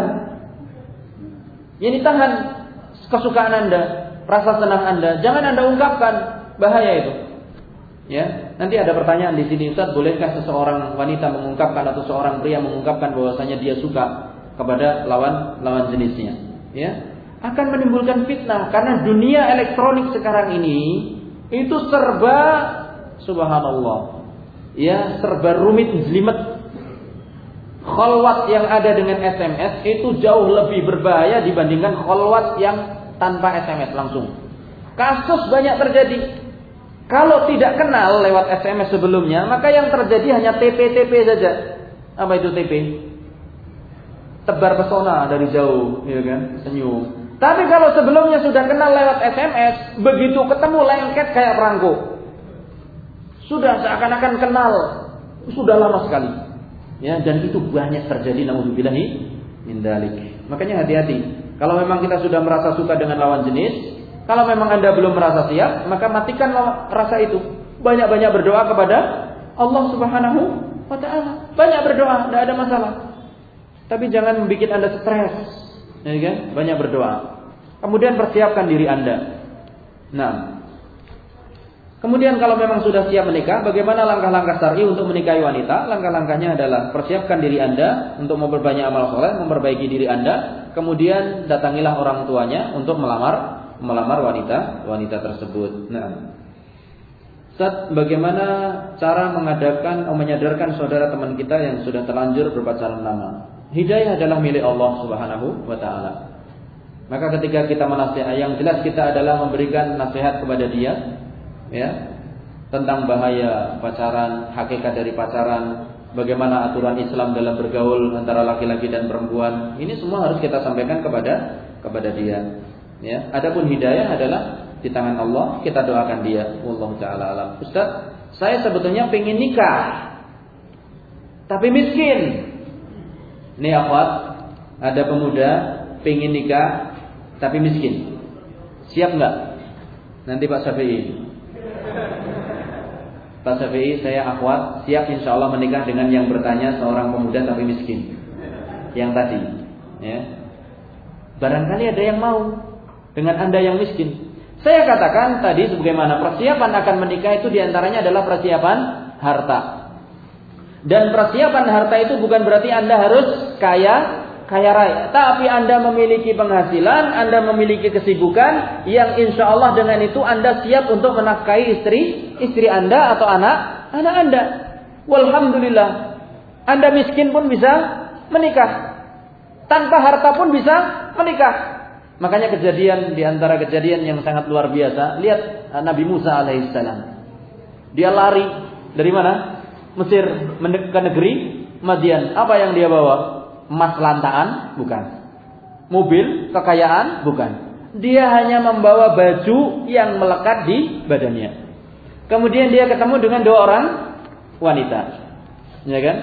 Ini tahan kesukaan Anda, rasa senang Anda. Jangan Anda ungkapkan, bahaya itu. Ya, nanti ada pertanyaan di sini, Ustaz, bolehkah seseorang wanita mengungkapkan atau seorang pria mengungkapkan bahwasanya dia suka kepada lawan jenisnya? Ya, akan menimbulkan fitnah karena dunia elektronik sekarang ini itu serba subhanallah. Ya, serba rumit, jelimet. Khalwat yang ada dengan SMS itu jauh lebih berbahaya dibandingkan khalwat yang tanpa SMS langsung. Kasus banyak terjadi. Kalau tidak kenal lewat SMS sebelumnya, maka yang terjadi hanya TP saja. Apa itu TP? Tebar pesona dari jauh, ya kan? Senyum. Tapi kalau sebelumnya sudah kenal lewat SMS, begitu ketemu lengket kayak perangko. Sudah seakan-akan kenal, sudah lama sekali. Ya, dan itu banyak terjadi naudzubillahi min dzalik. Makanya hati-hati. Kalau memang kita sudah merasa suka dengan lawan jenis, kalau memang Anda belum merasa siap, maka matikan rasa itu. Banyak-banyak berdoa kepada Allah Subhanahu wa taala. Banyak berdoa, tidak ada masalah. Tapi jangan membuat Anda stres. Ya kan? Banyak berdoa. Kemudian persiapkan diri Anda. Nah, kemudian kalau memang sudah siap menikah, bagaimana langkah-langkah syar'i untuk menikahi wanita? Langkah-langkahnya adalah persiapkan diri Anda untuk memperbanyak amal soleh, memperbaiki diri Anda. Kemudian datangilah orang tuanya untuk melamar wanita tersebut. Nah, Ustaz, bagaimana cara menyadarkan saudara teman kita yang sudah terlanjur berpacaran lama? Hidayah adalah milik Allah Subhanahu wa taala. Maka ketika kita menasihati, yang jelas kita adalah memberikan nasihat kepada dia, ya, tentang bahaya pacaran, hakikat dari pacaran, bagaimana aturan Islam dalam bergaul antara laki-laki dan perempuan. Ini semua harus kita sampaikan kepada dia. Ya, adapun hidayah adalah di tangan Allah, kita doakan dia. Wallahu taala alam. Ustaz, saya sebetulnya pengen nikah tapi miskin. Nih akhwat, ada pemuda pengen nikah tapi miskin. Siap enggak? Nanti Pak Syafi'i. Pak Syafi'i, saya akhwat siap insyaallah menikah dengan yang bertanya seorang pemuda tapi miskin. Yang tadi, ya. Barangkali ada yang mau dengan Anda yang miskin. Saya katakan tadi sebagaimana persiapan akan menikah itu diantaranya adalah persiapan harta. Dan persiapan harta itu bukan berarti Anda harus kaya raya. Tapi Anda memiliki penghasilan, Anda memiliki kesibukan yang insya Allah dengan itu Anda siap untuk menafkahi istri Anda atau anak Anda. Walhamdulillah. Anda miskin pun bisa menikah. Tanpa harta pun bisa menikah. Makanya di antara kejadian yang sangat luar biasa, lihat Nabi Musa alaihissalam. Dia lari dari mana? Mesir ke negeri Madian. Apa yang dia bawa? Emas lantaan? Bukan. Mobil kekayaan? Bukan. Dia hanya membawa baju yang melekat di badannya. Kemudian dia ketemu dengan 2 orang wanita. Ya kan?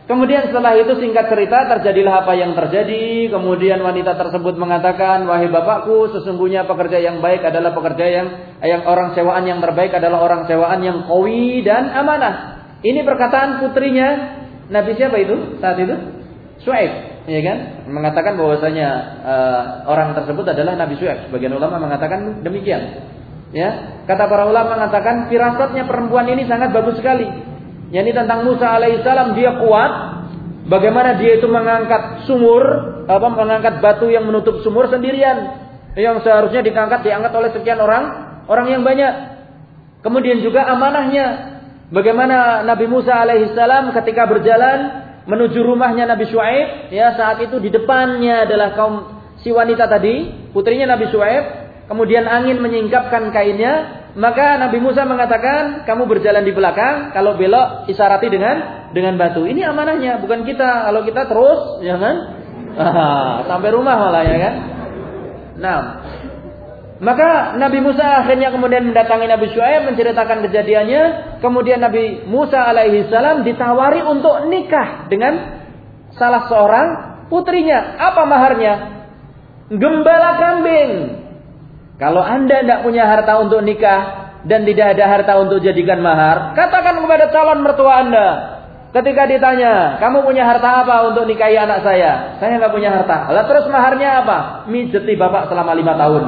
Kemudian setelah itu singkat cerita terjadilah apa yang terjadi. Kemudian wanita tersebut mengatakan, wahai bapakku, sesungguhnya pekerja yang baik adalah pekerja yang orang sewaan yang terbaik adalah orang sewaan yang qawi dan amanah. Ini perkataan putrinya Nabi siapa itu saat itu? Syuaib, ya kan? Mengatakan bahwasanya orang tersebut adalah Nabi Syuaib. Sebagian ulama mengatakan demikian. Ya, kata para ulama mengatakan firasatnya perempuan ini sangat bagus sekali. Yakni tentang Musa alaihissalam dia kuat. Bagaimana dia itu mengangkat mengangkat batu yang menutup sumur sendirian, yang seharusnya diangkat oleh sekian orang yang banyak. Kemudian juga amanahnya. Bagaimana Nabi Musa alaihissalam ketika berjalan menuju rumahnya Nabi Syuaib, ya saat itu di depannya adalah si wanita tadi, putrinya Nabi Syuaib. Kemudian angin menyingkapkan kainnya. Maka Nabi Musa mengatakan, kamu berjalan di belakang, kalau belok isarati dengan batu. Ini amanahnya, bukan kita. Kalau kita terus, ya kan? Sampai rumah malah, ya kan? Nah, maka Nabi Musa akhirnya kemudian mendatangi Nabi Syuaib menceritakan kejadiannya. Kemudian Nabi Musa alaihissalam ditawari untuk nikah dengan salah seorang putrinya. Apa maharnya? Gembala kambing. Kalau Anda tidak punya harta untuk nikah dan tidak ada harta untuk jadikan mahar, katakan kepada calon mertua Anda. Ketika ditanya, kamu punya harta apa untuk nikahi anak saya? Saya nggak punya harta. Lah terus maharnya apa? Mijeti bapak selama 5 tahun.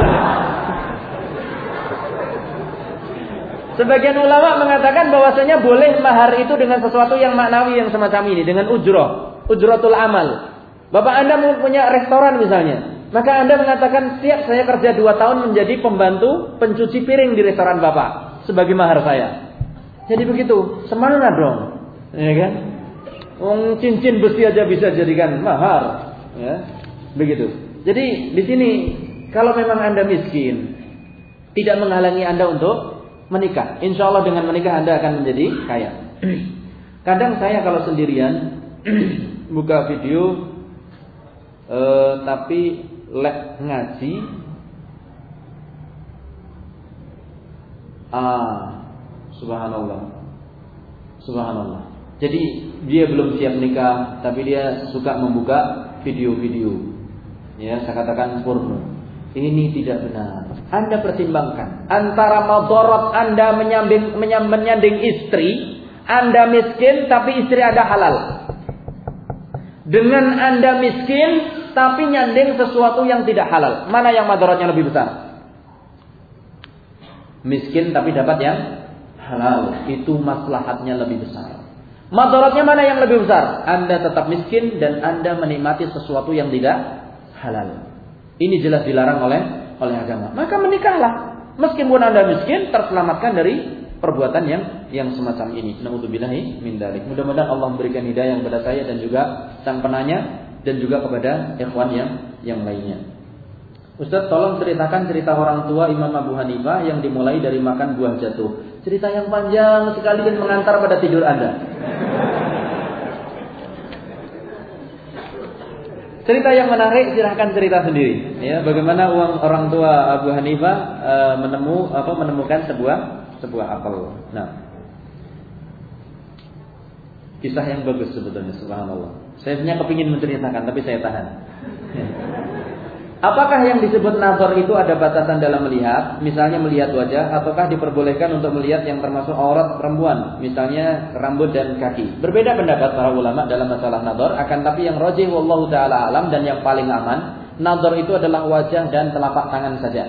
Sebagian ulama mengatakan bahwasanya boleh mahar itu dengan sesuatu yang maknawi yang semacam ini, dengan ujratul amal. Bapak Anda punya restoran misalnya. Maka Anda mengatakan, siap saya kerja 2 tahun menjadi pembantu pencuci piring di restoran Bapak sebagai mahar saya. Jadi begitu, semangat dong, ya kan? Cincin besi aja bisa jadikan mahar, ya. Begitu. Jadi di sini kalau memang Anda miskin, tidak menghalangi Anda untuk menikah. Insya Allah dengan menikah Anda akan menjadi kaya. Kadang saya kalau sendirian buka video, tapi ngaji, subhanallah. Jadi dia belum siap nikah, tapi dia suka membuka video-video. Ya, saya katakan porno. Ini tidak benar. Anda pertimbangkan antara madarat Anda menyanding istri, Anda miskin tapi istri ada halal. Dengan Anda miskin tapi nyanding sesuatu yang tidak halal, mana yang madaratnya lebih besar? Miskin tapi dapat yang halal, itu maslahatnya lebih besar. Madaratnya mana yang lebih besar? Anda tetap miskin dan Anda menikmati sesuatu yang tidak halal. Ini jelas dilarang oleh agama. Maka menikahlah. Meskipun Anda miskin, terselamatkan dari perbuatan yang semacam ini. Na'udzubillahi min dzalik. Mudah-mudahan Allah memberikan hidayah kepada saya dan juga sang penanya dan juga kepada ikhwan yang lainnya. Ustaz, tolong ceritakan cerita orang tua Imam Abu Hanifah yang dimulai dari makan buah jatuh. Cerita yang panjang sekali dan mengantar pada tidur Anda. Cerita yang menarik silahkan cerita sendiri. Ya, bagaimana orang tua Abu Hanifah menemukan sebuah apel. Nah, kisah yang bagus sebetulnya, subhanallah. Saya sebenarnya kepingin menceritakan, tapi saya tahan. Apakah yang disebut nazar itu ada batasan dalam melihat? Misalnya melihat wajah, ataukah diperbolehkan untuk melihat yang termasuk aurat perempuan, misalnya rambut dan kaki? Berbeda pendapat para ulama dalam masalah nazar. Akan tapi yang rajih wallahu taala alam dan yang paling aman, nazar itu adalah wajah dan telapak tangan saja.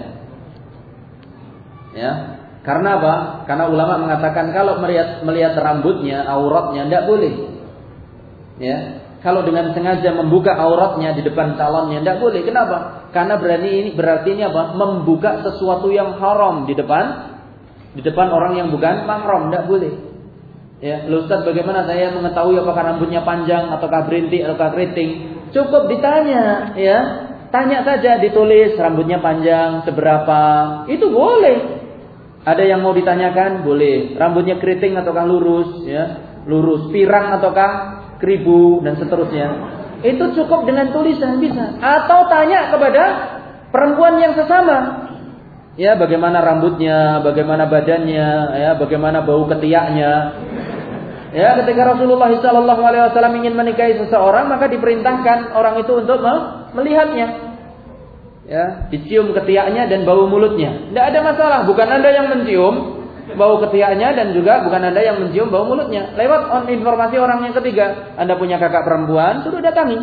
Ya. Karena apa? Karena ulama mengatakan kalau melihat rambutnya, auratnya tidak boleh. Ya. Kalau dengan sengaja membuka auratnya di depan calonnya tidak boleh. Kenapa? Karena berarti ini apa? Membuka sesuatu yang haram di depan orang yang bukan mahram, tidak boleh. Ya, Ustaz, bagaimana saya mengetahui apakah rambutnya panjang ataukah berintik ataukah keriting? Cukup ditanya, ya. Tanya saja, ditulis rambutnya panjang seberapa. Itu boleh. Ada yang mau ditanyakan? Boleh. Rambutnya keriting ataukah lurus, ya? Lurus, pirang ataukah keribu dan seterusnya. Itu cukup dengan tulisan bisa. Atau tanya kepada perempuan yang sesama. Ya, bagaimana rambutnya, bagaimana badannya, ya, bagaimana bau ketiaknya. Ya, ketika Rasulullah SAW ingin menikahi seseorang, maka diperintahkan orang itu untuk melihatnya. Ya, dicium ketiaknya dan bau mulutnya. Tidak ada masalah. Bukan Anda yang mencium bau ketiaknya dan juga bukan Anda yang mencium bau mulutnya. Lewat informasi orang yang ketiga. Anda punya kakak perempuan, suruh datangi.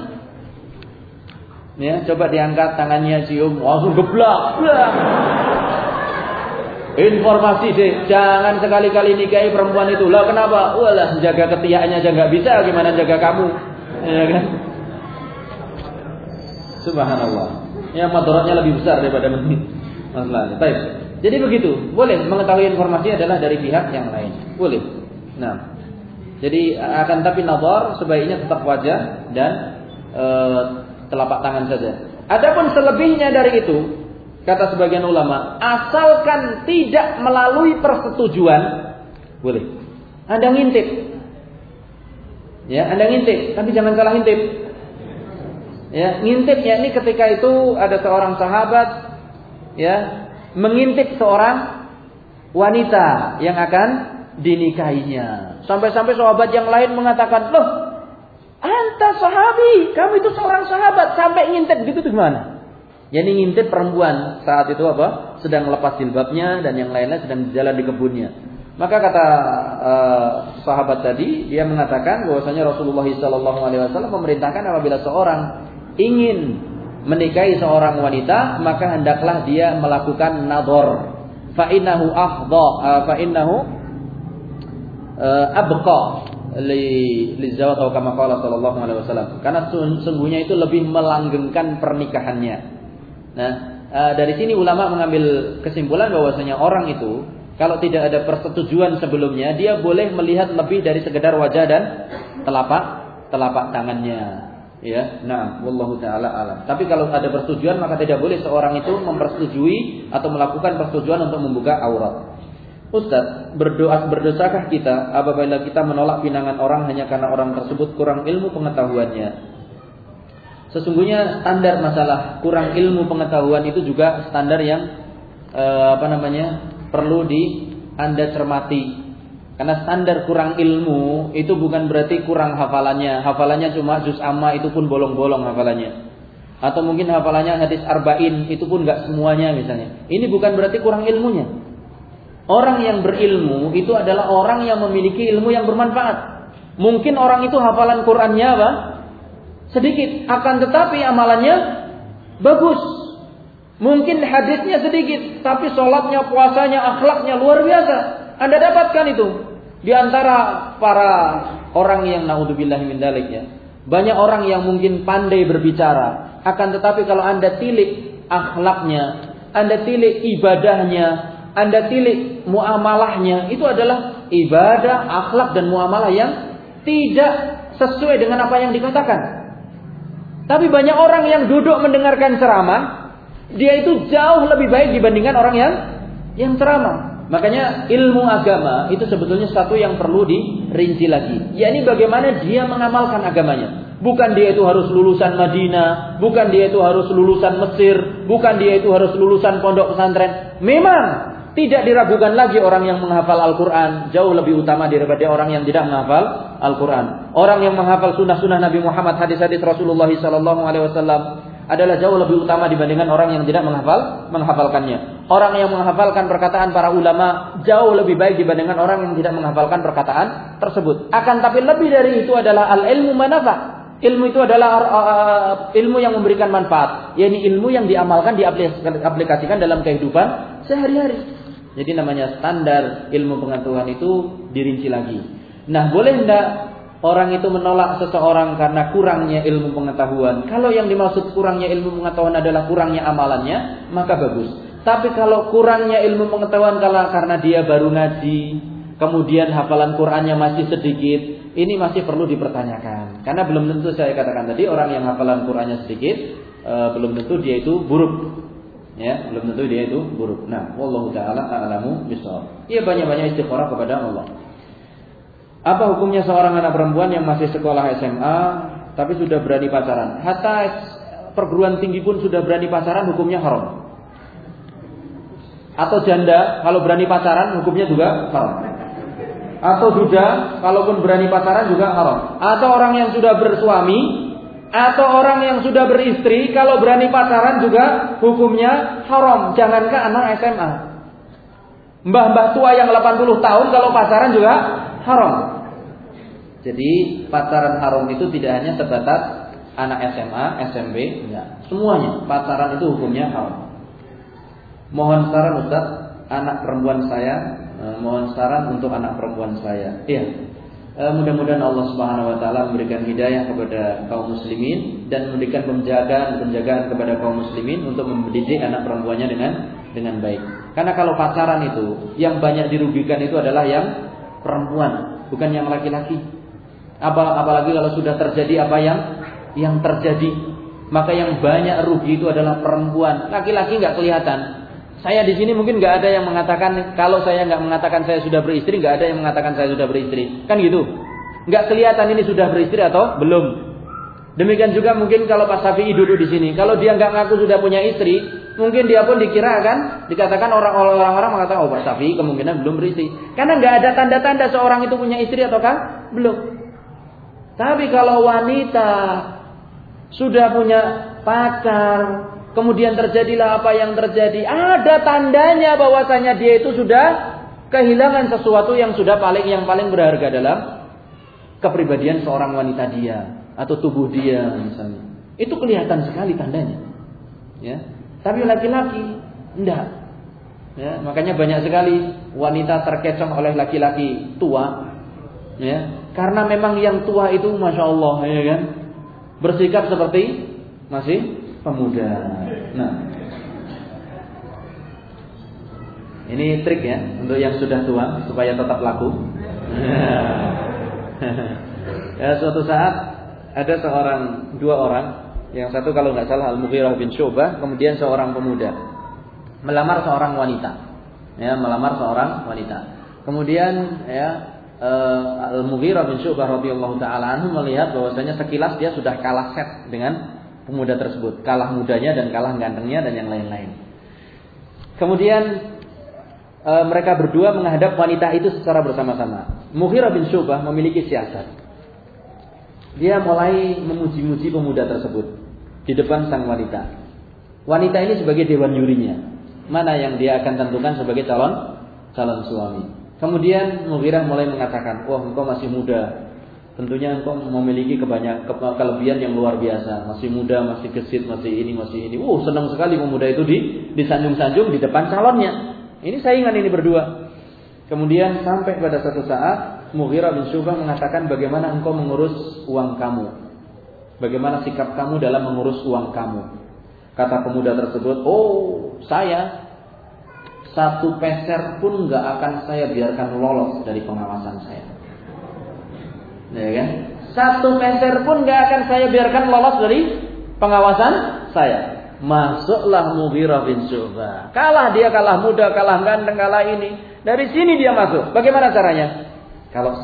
Ya, coba diangkat tangannya, cium, langsung geblak. Informasi deh, jangan sekali-kali nikahi perempuan itu. Lah kenapa? Walah, jaga ketiaknya aja nggak bisa, gimana jaga kamu? Ya kan? Subhanallah. Yang madaratnya lebih besar daripada masalahnya. Baik. Jadi begitu. Boleh mengetahui informasi adalah dari pihak yang lain. Boleh. Nah. Jadi akan tapi nazar sebaiknya tetap wajah dan telapak tangan saja. Adapun selebihnya dari itu, kata sebagian ulama, asalkan tidak melalui persetujuan, boleh. Anda ngintip. Ya, Anda ngintip, tapi jangan salah ngintip. Ya, ngintip ya ini ketika itu ada seorang sahabat ya mengintip seorang wanita yang akan dinikahinya. Sampai-sampai sahabat yang lain mengatakan, "Loh, anta sahabi, kamu itu seorang sahabat sampai ngintip gitu tuh gimana?" Yani ngintip perempuan saat itu apa? Sedang melepas jilbabnya dan yang lainnya sedang jalan di kebunnya. Maka kata sahabat tadi, dia mengatakan bahwasanya Rasulullah SAW memerintahkan apabila seorang ingin menikahi seorang wanita, maka hendaklah dia melakukan nadhar. Fa innahu abqa li zawaj atau kama qala sallallahu alaihi wasallam. Karena sungguhnya itu lebih melanggengkan pernikahannya. Nah, dari sini ulama mengambil kesimpulan bahwasanya orang itu kalau tidak ada persetujuan sebelumnya, dia boleh melihat lebih dari sekedar wajah dan telapak tangannya. Ya, nah, wallahu taala alam. Tapi kalau ada persetujuan maka tidak boleh seorang itu mempersetujui atau melakukan persetujuan untuk membuka aurat. Ustaz, berdosakah kita apabila kita menolak pinangan orang hanya karena orang tersebut kurang ilmu pengetahuannya? Sesungguhnya standar masalah kurang ilmu pengetahuan itu juga standar yang perlu Anda cermati. Karena standar kurang ilmu itu bukan berarti kurang hafalannya. Hafalannya cuma juz amma, itu pun bolong-bolong hafalannya. Atau mungkin hafalannya hadis arba'in, itu pun enggak semuanya misalnya. Ini bukan berarti kurang ilmunya. Orang yang berilmu itu adalah orang yang memiliki ilmu yang bermanfaat. Mungkin orang itu hafalan Qur'annya apa? Sedikit, akan tetapi amalannya bagus. Mungkin hadisnya sedikit, tapi sholatnya, puasanya, akhlaknya luar biasa. Anda dapatkan itu di antara para orang yang naudzubillahi min dzalik ya. Banyak orang yang mungkin pandai berbicara, akan tetapi kalau Anda tilik akhlaknya, Anda tilik ibadahnya, Anda tilik muamalahnya, itu adalah ibadah, akhlak dan muamalah yang tidak sesuai dengan apa yang dikatakan. Tapi banyak orang yang duduk mendengarkan ceramah, dia itu jauh lebih baik dibandingkan orang yang ceramah. Makanya ilmu agama itu sebetulnya satu yang perlu dirinci lagi. yakni bagaimana dia mengamalkan agamanya. Bukan dia itu harus lulusan Madinah, bukan dia itu harus lulusan Mesir, bukan dia itu harus lulusan pondok pesantren. Memang tidak diragukan lagi orang yang menghafal Al-Quran jauh lebih utama daripada orang yang tidak menghafal Al-Quran. Orang yang menghafal sunnah-sunnah Nabi Muhammad, hadis-hadis Rasulullah SAW adalah jauh lebih utama dibandingkan orang yang tidak menghafalkannya. Orang yang menghafalkan perkataan para ulama jauh lebih baik dibandingkan orang yang tidak menghafalkan perkataan tersebut. Akan tapi lebih dari itu adalah al-ilmu manafa'. Ilmu itu adalah ilmu yang memberikan manfaat, yakni ilmu yang diamalkan, diaplikasikan dalam kehidupan sehari-hari. Jadi namanya standar ilmu pengetahuan itu dirinci lagi. Nah, boleh enggak orang itu menolak seseorang karena kurangnya ilmu pengetahuan? Kalau yang dimaksud kurangnya ilmu pengetahuan adalah kurangnya amalannya, maka bagus. Tapi kalau kurangnya ilmu pengetahuan karena dia baru ngaji, kemudian hafalan Qur'annya masih sedikit, ini masih perlu dipertanyakan. Karena belum tentu, saya katakan tadi, orang yang hafalan Qur'annya sedikit, belum tentu dia itu buruk. Ya, belum tentu dia itu buruk. Nah, wallahu taala a'lamu bishawab. Ia banyak-banyak istikharah kepada Allah. Apa hukumnya seorang anak perempuan yang masih sekolah SMA tapi sudah berani pacaran? Hatta perguruan tinggi pun sudah berani pacaran, hukumnya haram. Atau janda kalau berani pacaran hukumnya juga haram. atau duda, kalaupun berani pacaran juga haram. Atau orang yang sudah bersuami, atau orang yang sudah beristri, kalau berani pacaran juga hukumnya haram. Jangankan anak SMA, mbah-mbah tua yang 80 tahun kalau pacaran juga haram. Jadi pacaran haram itu tidak hanya sebatas anak SMA, SMP, enggak. Semuanya pacaran itu hukumnya haram. Mohon saran Ustaz, anak perempuan saya. Mohon saran untuk anak perempuan saya. Iya. Mudah-mudahan Allah Subhanahu wa taala memberikan hidayah kepada kaum muslimin dan memberikan penjagaan kepada kaum muslimin untuk mendidik anak perempuannya dengan baik. Karena kalau pacaran itu yang banyak dirugikan itu adalah yang perempuan, bukan yang laki-laki. Apalagi kalau sudah terjadi apa yang terjadi, maka yang banyak rugi itu adalah perempuan. Laki-laki enggak kelihatan. Saya di sini mungkin nggak ada yang mengatakan, kalau saya nggak mengatakan saya sudah beristri, nggak ada yang mengatakan saya sudah beristri, kan gitu? Nggak kelihatan ini sudah beristri atau belum. Demikian juga mungkin kalau Pak Syafi'i duduk di sini, kalau dia nggak ngaku sudah punya istri, mungkin dia pun dikira akan dikatakan orang-orang mengatakan, oh Pak Syafi'i kemungkinan belum beristri, karena nggak ada tanda-tanda seorang itu punya istri ataukah belum. Tapi kalau wanita sudah punya pacar, kemudian terjadilah apa yang terjadi, ada tandanya bahwasanya dia itu sudah kehilangan sesuatu yang paling berharga dalam kepribadian seorang wanita dia atau tubuh dia misalnya. Itu kelihatan sekali tandanya. Ya. Tapi laki-laki enggak. Ya, makanya banyak sekali wanita terkecoh oleh laki-laki tua. Ya, karena memang yang tua itu Masya Allah, ya kan, bersikap seperti masih pemuda. Nah, ini trik ya untuk yang sudah tua supaya tetap laku. Ya, suatu saat ada dua orang, yang satu kalau nggak salah Al-Mughirah bin Syu'bah, kemudian seorang pemuda melamar seorang wanita. Ya, melamar seorang wanita. Kemudian ya Al-Mughirah bin Syu'bah radhiyallahu taala anhu melihat bahwasanya sekilas dia sudah kalah set dengan pemuda tersebut, kalah mudanya dan kalah gantengnya dan yang lain-lain. Kemudian mereka berdua menghadap wanita itu secara bersama-sama. Mughirah bin Syu'bah memiliki siasat. Dia mulai memuji-muji pemuda tersebut di depan sang wanita. Wanita ini sebagai dewan jurinya, mana yang dia akan tentukan sebagai calon suami. Kemudian Mughirah mulai mengatakan, "Wah, engkau masih muda. Tentunya engkau memiliki kelebihan yang luar biasa. Masih muda, masih gesit, masih ini. Senang sekali pemuda itu disanjung-sanjung di depan calonnya. Ini saingan ini berdua." Kemudian sampai pada satu saat Mughirah bin Syu'bah mengatakan, "Bagaimana engkau mengurus uang kamu? Bagaimana sikap kamu dalam mengurus uang kamu?" Kata pemuda tersebut, "Oh, saya satu peser pun nggak akan saya biarkan lolos dari pengawasan saya." Ya kan? Satu peser pun nggak akan saya biarkan lolos dari pengawasan saya. Masuklah Mughirah bin Syu'bah. Kalah muda, kalah ganteng, kalah ini. Dari sini dia masuk. Bagaimana caranya? Kalau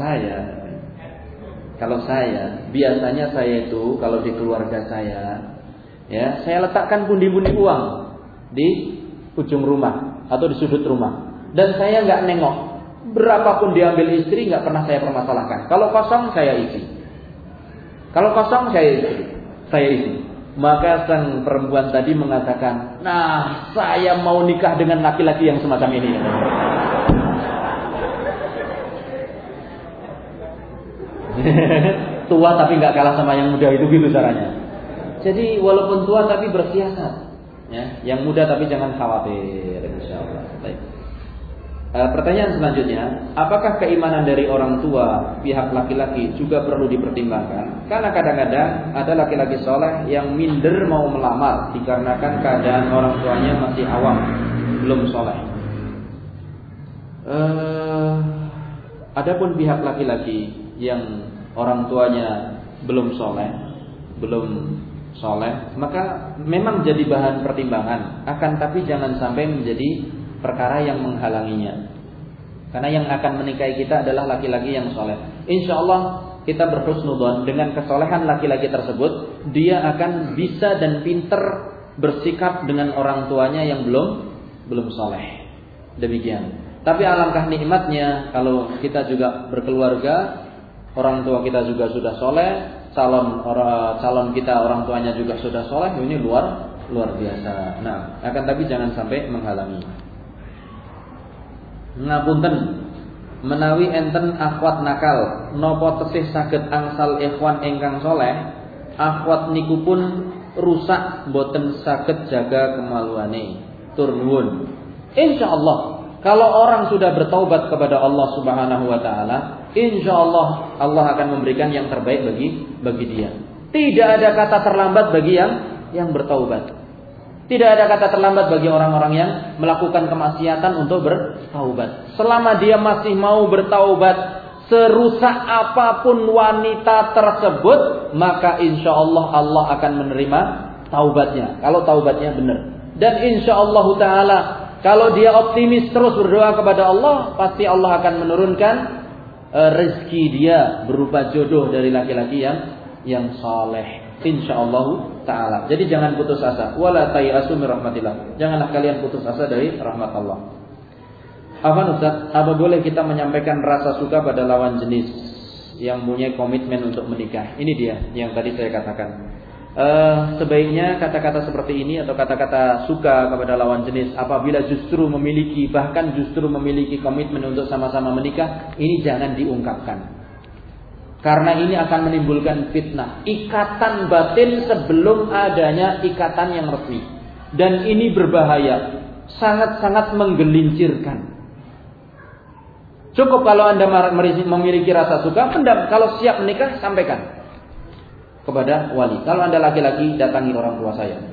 saya biasanya saya itu kalau di keluarga saya, ya, saya letakkan pundi-pundi uang di ujung rumah atau di sudut rumah, dan saya nggak nengok. Berapapun diambil istri nggak pernah saya permasalahkan. Kalau kosong saya isi. Saya isi. Maka sang perempuan tadi mengatakan, "Nah, saya mau nikah dengan laki-laki yang semacam ini." Tua tapi nggak kalah sama yang muda, itu gitu caranya. Jadi walaupun tua tapi bersiasat. Ya, yang muda tapi jangan khawatir, insyaallah. Baik. Pertanyaan selanjutnya, apakah keimanan dari orang tua pihak laki-laki juga perlu dipertimbangkan? Karena kadang-kadang ada laki-laki soleh yang minder mau melamar dikarenakan keadaan orang tuanya masih awam, belum soleh. Adapun pihak laki-laki yang orang tuanya belum soleh, maka memang jadi bahan pertimbangan. Akan tapi jangan sampai menjadi perkara yang menghalanginya. Karena yang akan menikahi kita adalah laki-laki yang soleh. Insya Allah kita berhusnudzon dengan kesolehan laki-laki tersebut, dia akan bisa dan pinter bersikap dengan orang tuanya yang belum soleh. Demikian. Tapi alangkah nikmatnya kalau kita juga berkeluarga, orang tua kita juga sudah soleh, calon kita orang tuanya juga sudah soleh, ini luar biasa. Nah, akan tapi jangan sampai menghalangi. Ngapunten, menawi enten akhwat nakal, nopo tesih saged angsal ikhwan ingkang soleh, akhwat niku pun rusak boten saged jaga kemaluane. Tur nuwun. Insyaallah kalau orang sudah bertaubat kepada Allah Subhanahu wa taala, insyaallah Allah akan memberikan yang terbaik bagi dia. Tidak ada kata terlambat bagi yang bertaubat. Tidak ada kata terlambat bagi orang-orang yang melakukan kemaksiatan untuk bertaubat. Selama dia masih mau bertaubat, serusak apapun wanita tersebut, maka insyaallah Allah akan menerima taubatnya. Kalau taubatnya benar. Dan insyaallah taala kalau dia optimis terus berdoa kepada Allah, pasti Allah akan menurunkan rezeki dia berupa jodoh dari laki-laki yang saleh. Insyaallah taala. Jadi jangan putus asa. Wala tayasu min rahmatillah. Janganlah kalian putus asa dari rahmat Allah. Apa boleh kita menyampaikan rasa suka pada lawan jenis yang punya komitmen untuk menikah? Ini dia yang tadi saya katakan. Sebaiknya kata-kata seperti ini atau kata-kata suka kepada lawan jenis apabila justru memiliki komitmen untuk sama-sama menikah, ini jangan diungkapkan. Karena ini akan menimbulkan fitnah, ikatan batin sebelum adanya ikatan yang resmi. Dan ini berbahaya, sangat-sangat menggelincirkan. Cukup kalau Anda memiliki rasa suka, pendam. Kalau siap menikah, sampaikan kepada wali. Kalau Anda laki-laki, datangi orang tua saya.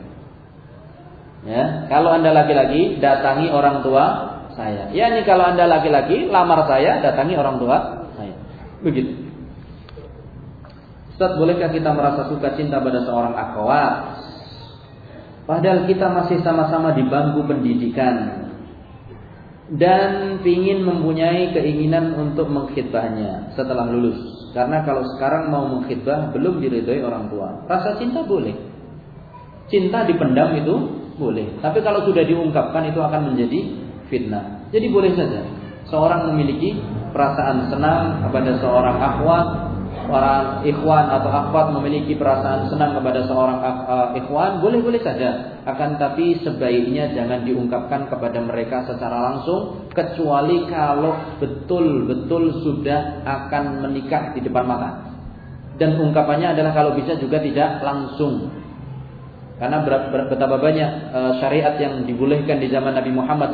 Ya, kalau Anda laki-laki, datangi orang tua saya. Ya, ini kalau Anda laki-laki, lamar saya, datangi orang tua saya. Begitu. Ustaz, bolehkah kita merasa suka cinta pada seorang akhwat? Padahal kita masih sama-sama di bangku pendidikan dan ingin mempunyai keinginan untuk mengkhidbahnya setelah lulus. Karena kalau sekarang mau mengkhidbah belum diridhoi orang tua. Rasa cinta boleh. Cinta dipendam itu boleh. Tapi kalau sudah diungkapkan itu akan menjadi fitnah. Jadi boleh saja seorang memiliki perasaan senang kepada seorang akhwat, orang ikhwan atau akhwat memiliki perasaan senang kepada seorang ikhwan, boleh-boleh saja. Akan tapi sebaiknya jangan diungkapkan kepada mereka secara langsung, kecuali kalau betul-betul sudah akan menikah di depan mata. Dan ungkapannya adalah kalau bisa juga tidak langsung. Karena betapa banyak syariat yang dibolehkan di zaman Nabi Muhammad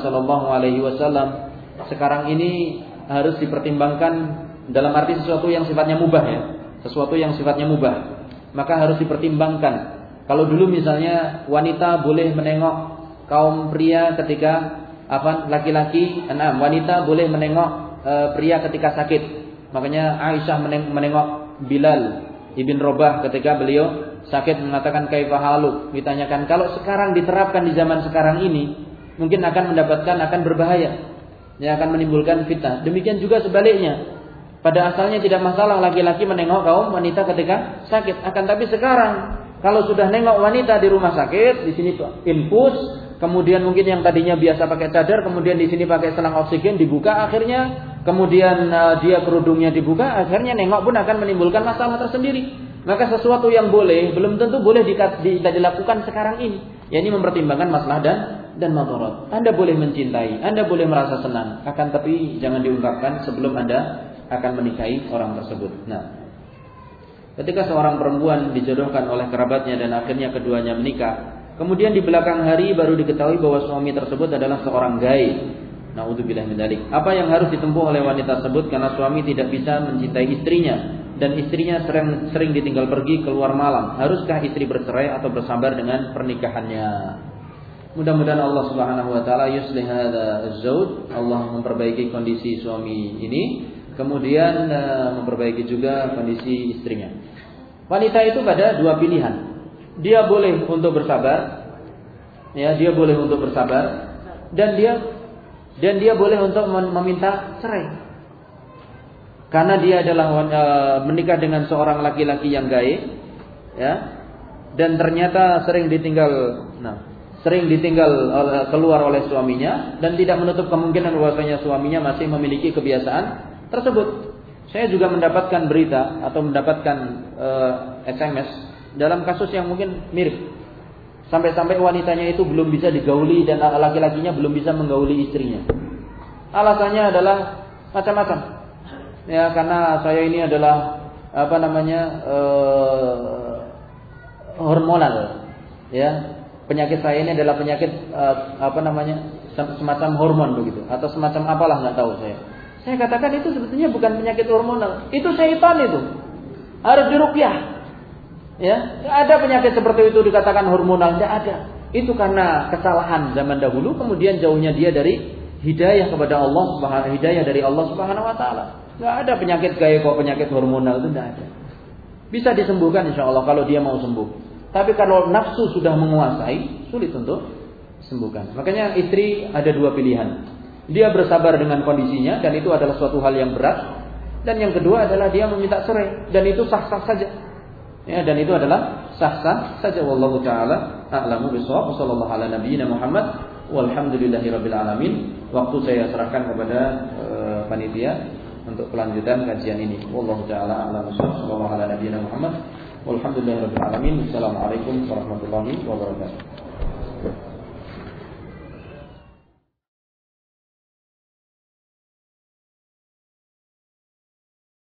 SAW sekarang ini harus dipertimbangkan. Dalam arti sesuatu yang sifatnya mubah ya. Sesuatu yang sifatnya mubah. Maka harus dipertimbangkan. Kalau dulu misalnya wanita boleh menengok kaum pria ketika laki-laki, wanita boleh menengok pria ketika sakit. Makanya Aisyah menengok Bilal ibn Rabah ketika beliau sakit, mengatakan kaifa haluk. Ditanyakan, kalau sekarang diterapkan di zaman sekarang ini, mungkin akan berbahaya. Yang akan menimbulkan fitnah. Demikian juga sebaliknya. Pada asalnya tidak masalah laki-laki menengok kaum wanita ketika sakit. Akan tapi sekarang kalau sudah nengok wanita di rumah sakit, di sini infus, kemudian mungkin yang tadinya biasa pakai cadar, kemudian di sini pakai selang oksigen dibuka, akhirnya kemudian dia kerudungnya dibuka, akhirnya nengok pun akan menimbulkan masalah tersendiri. Maka sesuatu yang boleh belum tentu boleh dilakukan sekarang ini. Ya, ini mempertimbangkan masalah dan madarat. Anda boleh mencintai, Anda boleh merasa senang, akan tapi jangan diungkapkan sebelum Anda akan menikahi orang tersebut. Nah, ketika seorang perempuan dijodohkan oleh kerabatnya dan akhirnya keduanya menikah, kemudian di belakang hari baru diketahui bahwa suami tersebut adalah seorang gai. Naudzubillah min dzalik. Apa yang harus ditempuh oleh wanita tersebut karena suami tidak bisa mencintai istrinya dan istrinya sering ditinggal pergi keluar malam? Haruskah istri bercerai atau bersabar dengan pernikahannya? Mudah-mudahan Allah Subhanahu wa taala yuslih hadza az-zawj, Allah memperbaiki kondisi suami ini. Kemudian memperbaiki juga kondisi istrinya. Wanita itu pada dua pilihan. Dia boleh untuk bersabar, ya, dia boleh untuk bersabar, dan dia boleh untuk meminta cerai. Karena dia adalah menikah dengan seorang laki-laki yang gaib, ya, dan ternyata sering ditinggal sering ditinggal keluar oleh suaminya dan tidak menutup kemungkinan bahwasanya suaminya masih memiliki kebiasaan tersebut. Saya juga mendapatkan berita atau mendapatkan SMS dalam kasus yang mungkin mirip. Sampai-sampai wanitanya itu belum bisa digauli dan laki-lakinya belum bisa menggauli istrinya. Alasannya adalah macam-macam. Ya, karena saya ini adalah hormonal. Ya. Penyakit saya ini adalah penyakit semacam hormon begitu atau semacam apalah nggak tahu saya. Saya katakan itu sebetulnya bukan penyakit hormonal, itu syaitan itu. Harus diruqyah. Ya, tidak ada penyakit seperti itu dikatakan hormonal, tidak ada. Itu karena kesalahan zaman dahulu, kemudian jauhnya dia dari hidayah kepada Allah Subhanahu hidayah dari Allah Subhanahu wa taala. Tidak ada penyakit kayak kok penyakit hormonal itu tidak ada. Bisa disembuhkan insyaallah kalau dia mau sembuh. Tapi kalau nafsu sudah menguasai, sulit untuk sembuhkan. Makanya istri ada dua pilihan. Dia bersabar dengan kondisinya dan itu adalah suatu hal yang berat. Dan yang kedua adalah dia meminta cerai dan itu sah-sah saja. Ya, dan itu adalah sah-sah saja. Wallahu taala a'lamu bishawab. Wassallallahu ala nabiyyina Muhammad walhamdulillahirabbil alamin. Waktu saya serahkan kepada panitia untuk kelanjutan kajian ini. Wallahu taala a'lamu bishawab. Wassallallahu ala nabiyyina Muhammad walhamdulillahirabbil alamin. Assalamualaikum warahmatullahi wabarakatuh.